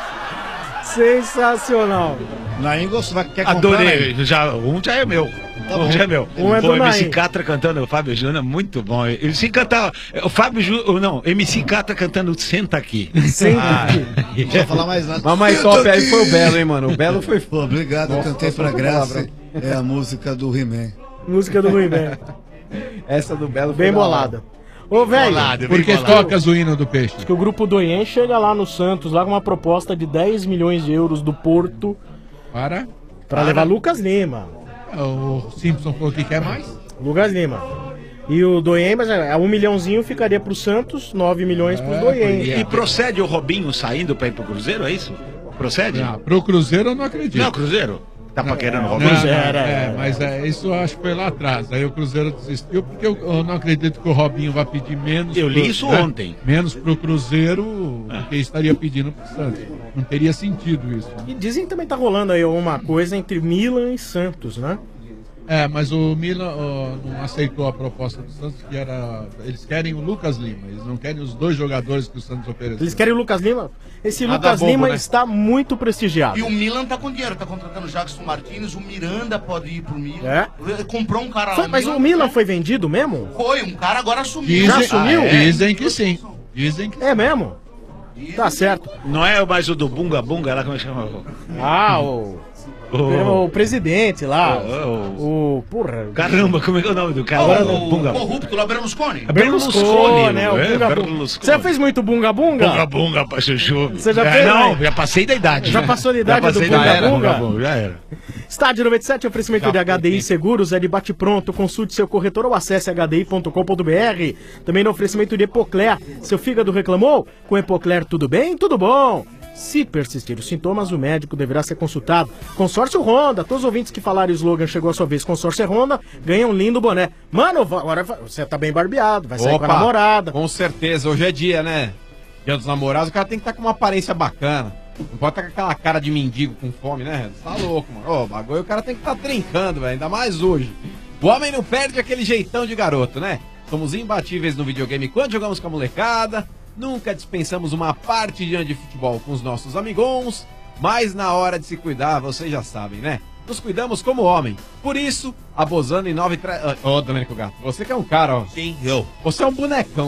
Sensacional. Naim gostou, quer comprar? Adorei, Naim? já é meu. Tá Um já é meu. Um é do o MC Naim. Catra cantando o Fábio Júnior, muito bom. Ele se cantava. O Fábio Júnior, não, MC Catra cantando Senta Aqui. Senta Aqui. Não precisa falar mais nada. Mas mais top aí foi o Belo, hein, mano? O Belo foi Pô, obrigado, eu cantei pra Graça. É a música do He-Man. Música do He-Man. Essa do Belo Bem foi da hora. bolada. Ô, velho, Por que tocas o hino do peixe? que o grupo do Ien chega lá no Santos, lá com uma proposta de 10 milhões de euros do Porto Para? pra levar Lucas Lima. O Simpson falou que quer mais? Lucas Lima. E o Doyen, mas é 1 milhãozinho ficaria pro Santos, 9 milhões pro Doyen. E procede o Robinho saindo pra ir pro Cruzeiro, é isso? Procede? Não, pro Cruzeiro eu não acredito. Não, Cruzeiro? Tá paquerando o Não, Robinho? mas isso eu acho que foi lá atrás. Aí o Cruzeiro desistiu porque eu não acredito que o Robinho vai pedir menos. Eu li isso ontem. Menos pro Cruzeiro do que estaria pedindo pro Santos. Não teria sentido isso. E dizem que também tá rolando aí uma coisa entre Milan e Santos, né? É, mas o Milan não aceitou a proposta do Santos, que era. Eles querem o Lucas Lima, eles não querem os dois jogadores que o Santos ofereceu. Eles querem o Lucas Lima. Esse Nada Lucas bobo, Lima né? está muito prestigiado. E o Milan tá com dinheiro, tá contratando o Jackson Martínez, o Miranda pode ir pro Milan. É? Comprou um cara Foi, lá. mas o Milan foi vendido mesmo? Foi, um cara agora assumiu. Já assumiu? Dizem que sim. Dizem que É mesmo? Tá certo. Não é mais o do Bunga Bunga lá, como é que chama? Ah, o presidente lá. Porra. Caramba, como é que é o nome do cara? O corrupto lá, Berlusconi. Berlusconi, né? O é, Bunga Bunga. Berlusconi. Você já fez muito Bunga Bunga? Bunga Bunga pra chuchu. Você já fez? Não, já passei da idade. Já passou da idade Já do passei Bunga da era, Bunga? Já era. Estádio 97, oferecimento de HDI Seguros, é de bate-pronto. Consulte seu corretor ou acesse hdi.com.br. Também no oferecimento de Epocler. Seu fígado reclamou? Com Epocler tudo bem? Tudo bom. Se persistir os sintomas, o médico deverá ser consultado. Consórcio Honda, todos os ouvintes que falaram o slogan chegou a sua vez, Consórcio Honda, ganham um lindo boné. Mano, agora você tá bem barbeado, vai sair com a namorada. Com certeza, hoje é dia, né? Dia dos namorados, o cara tem que estar com uma aparência bacana. Não pode estar com aquela cara de mendigo com fome, né? Tá louco, mano. Ô, bagulho, o cara tem que estar trincando, velho, ainda mais hoje. O homem não perde aquele jeitão de garoto, né? Somos imbatíveis no videogame quando jogamos com a molecada. Nunca dispensamos uma partidinha de futebol com os nossos amigons, mas na hora de se cuidar, vocês já sabem, né? Nos cuidamos como homem. Por isso, a Bozano Inova... Ô, Domênico Gato, você que é um cara, ó. Sim, eu. Você é um bonecão, velho.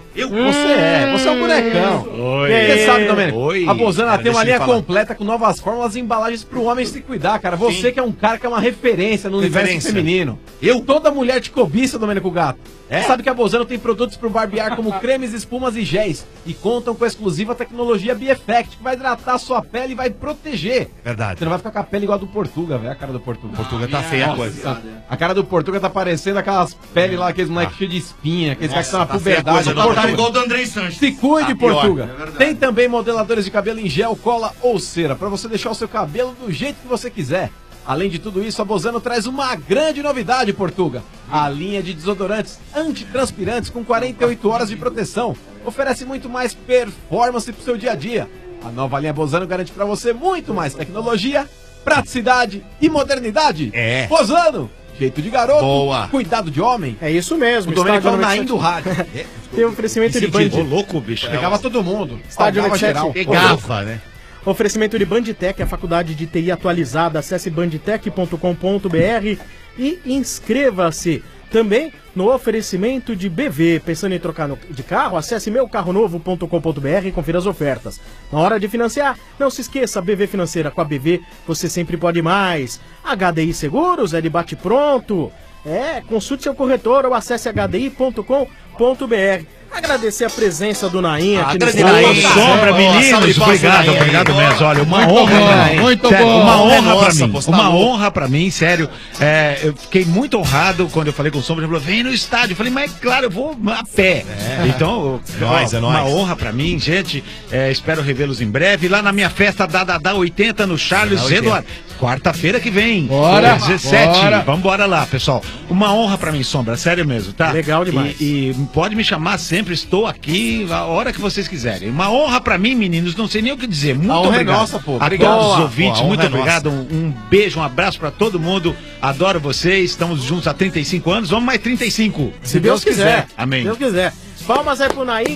Você é um bonecão. Você sabe, Domênico, a Bozano tem uma linha completa com novas fórmulas e embalagens pro homem se cuidar, cara. Você que é um cara que é uma referência no universo feminino. Toda mulher te cobiça, Domênico Gato. Sabe que a Bozano tem produtos pro barbear como cremes, espumas e géis. E contam com a exclusiva tecnologia B-Effect, que vai hidratar a sua pele e vai proteger. Verdade. Você não vai ficar com a pele igual a do Portuga, velho. A cara do Portuga. Portuga tá feia a coisa. A cara do Portuga tá parecendo aquelas peles lá, aqueles moleques cheios de espinha, aqueles caras que estão na puberdade. Tá igual o do Andrei Sanches. Se cuide, Portuga. Tem também modeladores de cabelo em gel, cola ou cera, pra você deixar o seu cabelo do jeito que você quiser. Além de tudo isso, a Bozano traz uma grande novidade, Portuga. A linha de desodorantes antitranspirantes com 48 horas de proteção. Oferece muito mais performance pro seu dia a dia. A nova linha Bozano garante pra você muito mais tecnologia, praticidade e modernidade. Bozano, jeito de garoto, cuidado de homem. É isso mesmo. O Domênico é o Naim do rádio. Tem oferecimento de Band. Ô, louco, bicho. Pegava todo mundo. Estádio 97. Pegava, né? Oferecimento de Bandtech, a faculdade de TI atualizada. Acesse bandtech.com.br e inscreva-se. Também no oferecimento de BV. Pensando em trocar de carro? Acesse meucarronovo.com.br e confira as ofertas. Na hora de financiar, não se esqueça, BV Financeira. Com a BV você sempre pode mais. HDI Seguros é de bate-pronto. Consulte seu corretor ou acesse hdi.com.br. Agradecer a presença do Naim aqui no Sombra, meninos, obrigado mesmo. Olha, uma honra, muito sério, bom. uma honra pra mim, uma honra pra mim, sério. Eu fiquei muito honrado quando eu falei com o Sombra, ele falou, vem no estádio. Eu falei, mas claro, eu vou a pé. Então, uma honra pra mim, gente. Espero revê-los em breve. Lá na minha festa da 80 no Charles Eduardo. Quarta-feira que vem. Bora, 17. bora. Vambora lá, pessoal. Uma honra pra mim, Sombra, sério mesmo, tá? Legal demais. E pode me chamar sempre, estou aqui a hora que vocês quiserem. Uma honra pra mim, meninos, não sei nem o que dizer. Muito obrigado. Nossa, pô. A todos os ouvintes, muito obrigado. Um beijo, um abraço pra todo mundo. Adoro vocês. Estamos juntos há 35 anos. Vamos mais 35. Se Deus quiser. Amém. Se Deus quiser. Palmas aí pro Naim.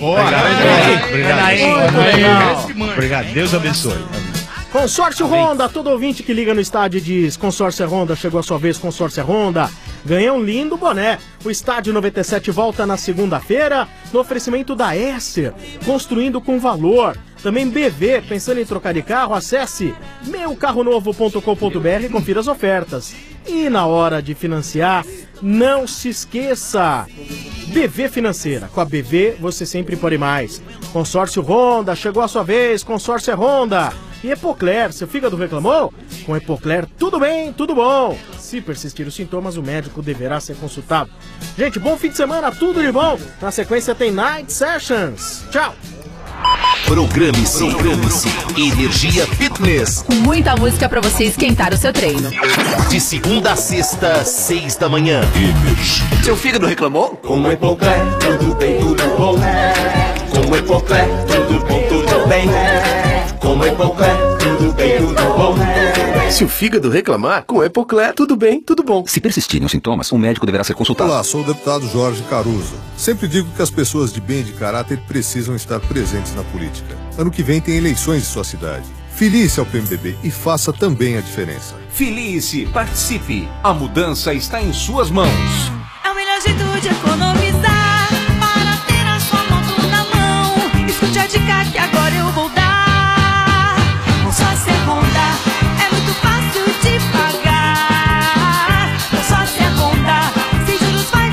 Obrigado. Deus abençoe. Consórcio Honda, todo ouvinte que liga no estádio diz: Consórcio Honda, chegou a sua vez, Consórcio Honda. Ganha um lindo boné. O Estádio 97 volta na segunda-feira, no oferecimento da Esser, construindo com valor. Também BV, pensando em trocar de carro, acesse meucarronovo.com.br e confira as ofertas. E na hora de financiar, não se esqueça, BV Financeira. Com a BV, você sempre pode mais. Consórcio Honda, chegou a sua vez, Consórcio Honda. E Epocler, seu fígado reclamou? Com Epocler, tudo bem, tudo bom. Se persistir os sintomas, o médico deverá ser consultado. Gente, bom fim de semana, tudo de bom. Na sequência tem Night Sessions. Tchau. Programe-se. Energia Fitness. Com muita música pra você esquentar o seu treino. De segunda a sexta, 6 da manhã. Energia. Seu fígado reclamou? Com Epocler, tudo bem, tudo bom. Com Epocler, tudo bom, tudo bem. Com Epocler, tudo bem, tudo bom. Se o fígado reclamar, com Epocler, tudo bem, tudo bom. Se persistirem os sintomas, o médico deverá ser consultado. Olá, sou o deputado Jorge Caruso. Sempre digo que as pessoas de bem e de caráter precisam estar presentes na política. Ano que vem tem eleições em sua cidade. Filie-se ao PMDB e faça também a diferença. Filie-se, participe. A mudança está em suas mãos. É o melhor jeito de economizar para ter a sua moto na mão. Escute a dica que agora eu vou dar. Consórcio Honda é muito fácil de pagar. Consórcio Honda, sem juros vai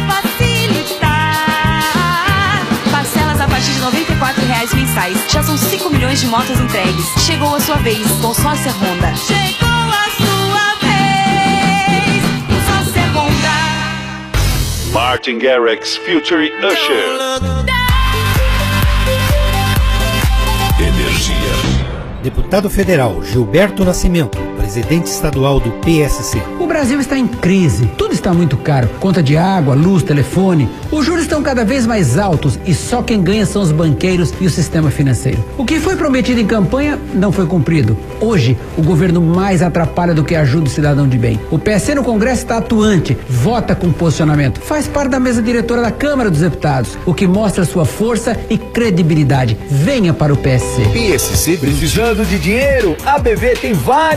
facilitar. Parcelas a partir de R$ 94,00 mensais. Já são 5 milhões de motos entregues. Chegou a sua vez, Consórcio Honda. Chegou a sua vez, Consórcio Honda. Martin Garrix featuring Usher. Energia. Deputado Federal Gilberto Nascimento, presidente estadual do PSC. O Brasil está em crise, tudo está muito caro. Conta de água, luz, telefone. Os juros estão cada vez mais altos e só quem ganha são os banqueiros e o sistema financeiro. O que foi prometido em campanha não foi cumprido. Hoje, o governo mais atrapalha do que ajuda o cidadão de bem. O PSC no Congresso está atuante, vota com posicionamento, faz parte da mesa diretora da Câmara dos Deputados, o que mostra sua força e credibilidade. Venha para o PSC. PSC precisando de dinheiro? A BV tem várias opções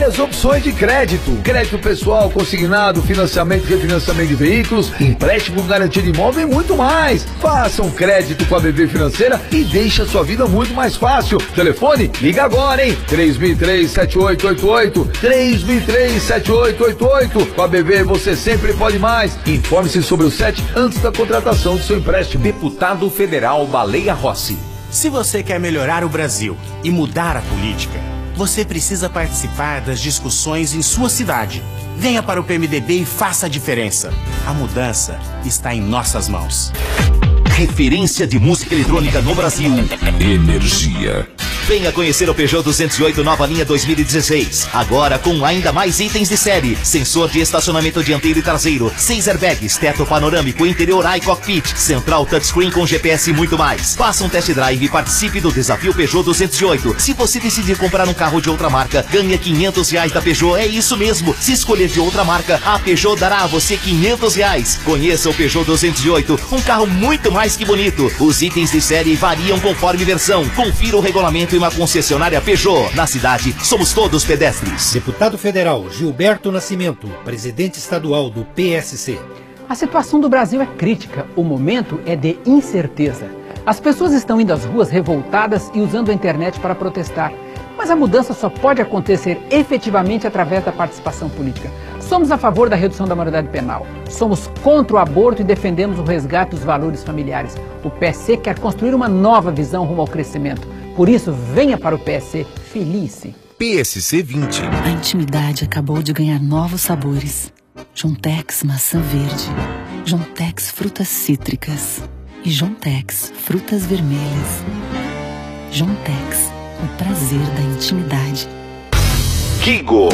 opções de crédito. Crédito pessoal, consignado, financiamento e refinanciamento de veículos, empréstimo com garantia de imóvel e muito mais. Faça um crédito com a BV Financeira e deixe a sua vida muito mais fácil. Telefone? Liga agora, hein? 3003-7888. 3003-7888. Com a BV você sempre pode mais. Informe-se sobre o SET antes da contratação do seu empréstimo. Deputado Federal Baleia Rossi. Se você quer melhorar o Brasil e mudar a política, você precisa participar das discussões em sua cidade. Venha para o PMDB e faça a diferença. A mudança está em nossas mãos. Referência de música eletrônica no Brasil. Energia. Venha conhecer o Peugeot 208 nova linha 2016. Agora com ainda mais itens de série. Sensor de estacionamento dianteiro e traseiro, 6 airbags, teto panorâmico, interior iCockpit, central touchscreen com GPS e muito mais. Faça um test drive e participe do desafio Peugeot 208. Se você decidir comprar um carro de outra marca, ganha R$500 da Peugeot. É isso mesmo. Se escolher de outra marca, a Peugeot dará a você R$500. Conheça o Peugeot 208, um carro muito mais que bonito. Os itens de série variam conforme versão. Confira o regulamento em uma concessionária Peugeot. Na cidade, somos todos pedestres. Deputado Federal Gilberto Nascimento, presidente estadual do PSC. A situação do Brasil é crítica. O momento é de incerteza. As pessoas estão indo às ruas revoltadas e usando a internet para protestar. Mas a mudança só pode acontecer efetivamente através da participação política. Somos a favor da redução da maioridade penal. Somos contra o aborto e defendemos o resgate dos valores familiares. O PSC quer construir uma nova visão rumo ao crescimento. Por isso, venha para o PSC feliz. PSC 20. A intimidade acabou de ganhar novos sabores. Jontex maçã verde, Jontex frutas cítricas e Jontex frutas vermelhas. Jontex, o prazer da intimidade. Kigo.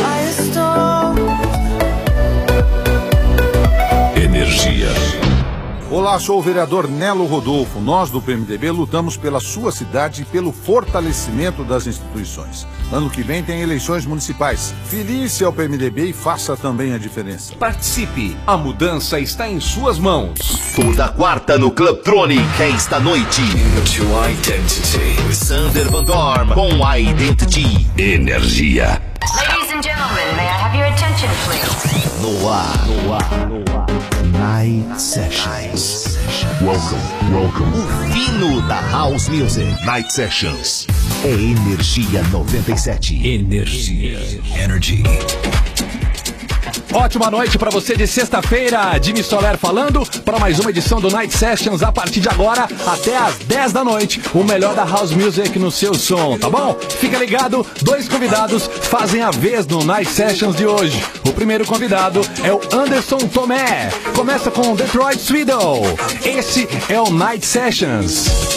Energia. Olá, sou o vereador Nelo Rodolfo. Nós do PMDB lutamos pela sua cidade e pelo fortalecimento das instituições. Ano que vem tem eleições municipais. Filie-se ao PMDB e faça também a diferença. Participe. A mudança está em suas mãos. Toda quarta no Clubtronic, esta noite. Sander Van Dorm com Identity. Energia. Ladies and gentlemen, may I have your attention, please? No ar. Night Sessions. Welcome. O fino da House Music. Night Sessions. É Energia 97. Energia. Energy. Ótima noite pra você de sexta-feira. Jimmy Soler falando para mais uma edição do Night Sessions a partir de agora até às 10 da noite. O melhor da House Music no seu som, tá bom? Fica ligado, 2 convidados fazem a vez no Night Sessions de hoje. O primeiro convidado é o Anderson Tomé. Começa com Detroit Swiddle. Esse é o Night Sessions.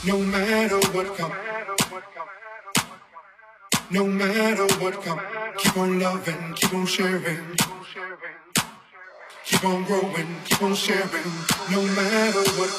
No matter what comes. No matter what comes. Keep on loving, keep on sharing. Keep on growing, keep on sharing. No matter what.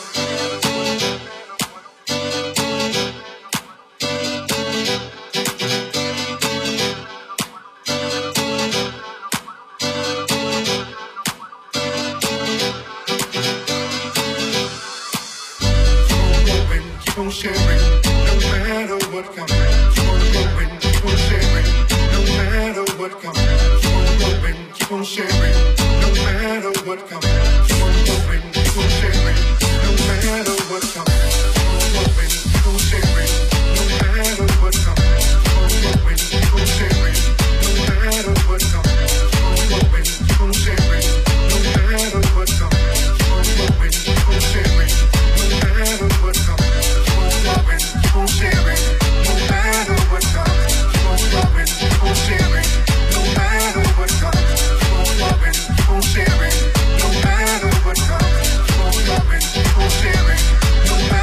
Keep on sharing, no matter what comes. Keep on growing, keep on sharing, no matter what comes. Keep on growing, keep on sharing, no matter what comes. Keep on growing, keep on sharing, no matter what comes. Keep on growing, keep on sharing, no matter what comes. Keep on growing, keep on sharing, no matter what comes. Keep on growing, keep on sharing, no matter what comes. Keep on growing, keep on sharing, no matter what comes. Keep on sharing, no matter what comes. Keep on growing, keep on sharing, no matter what comes. Keep on growing, keep on sharing, no matter what comes. Keep on growing, keep on sharing, no matter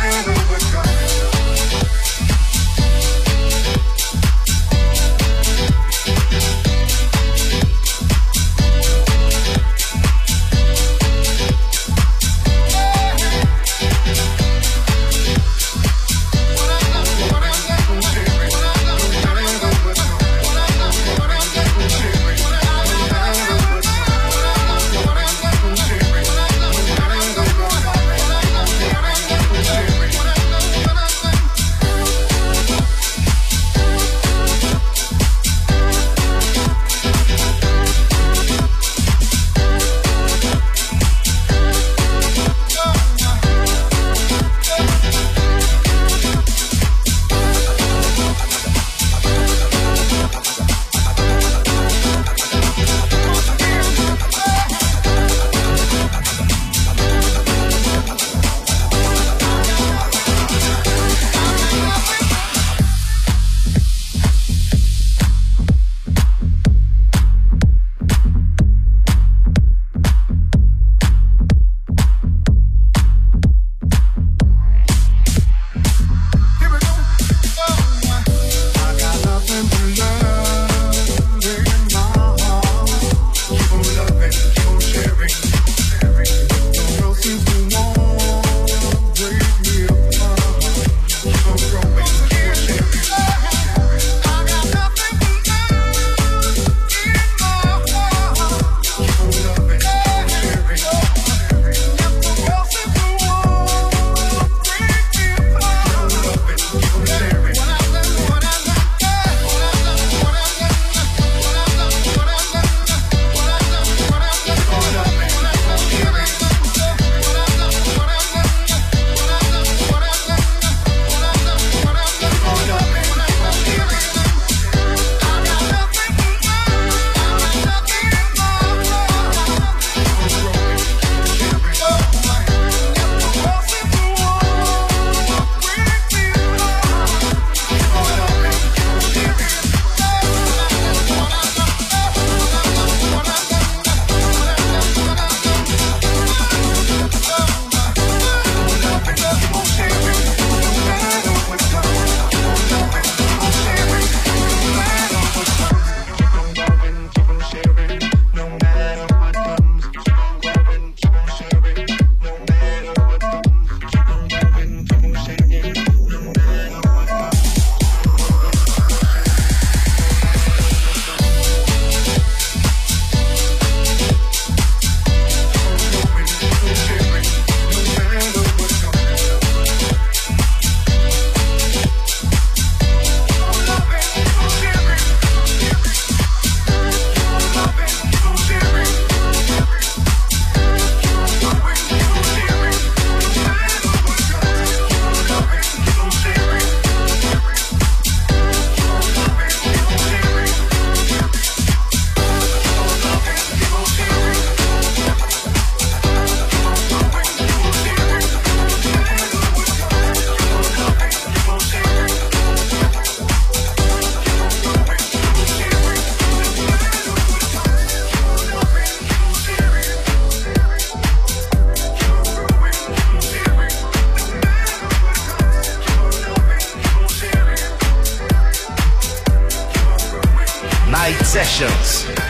Sessions.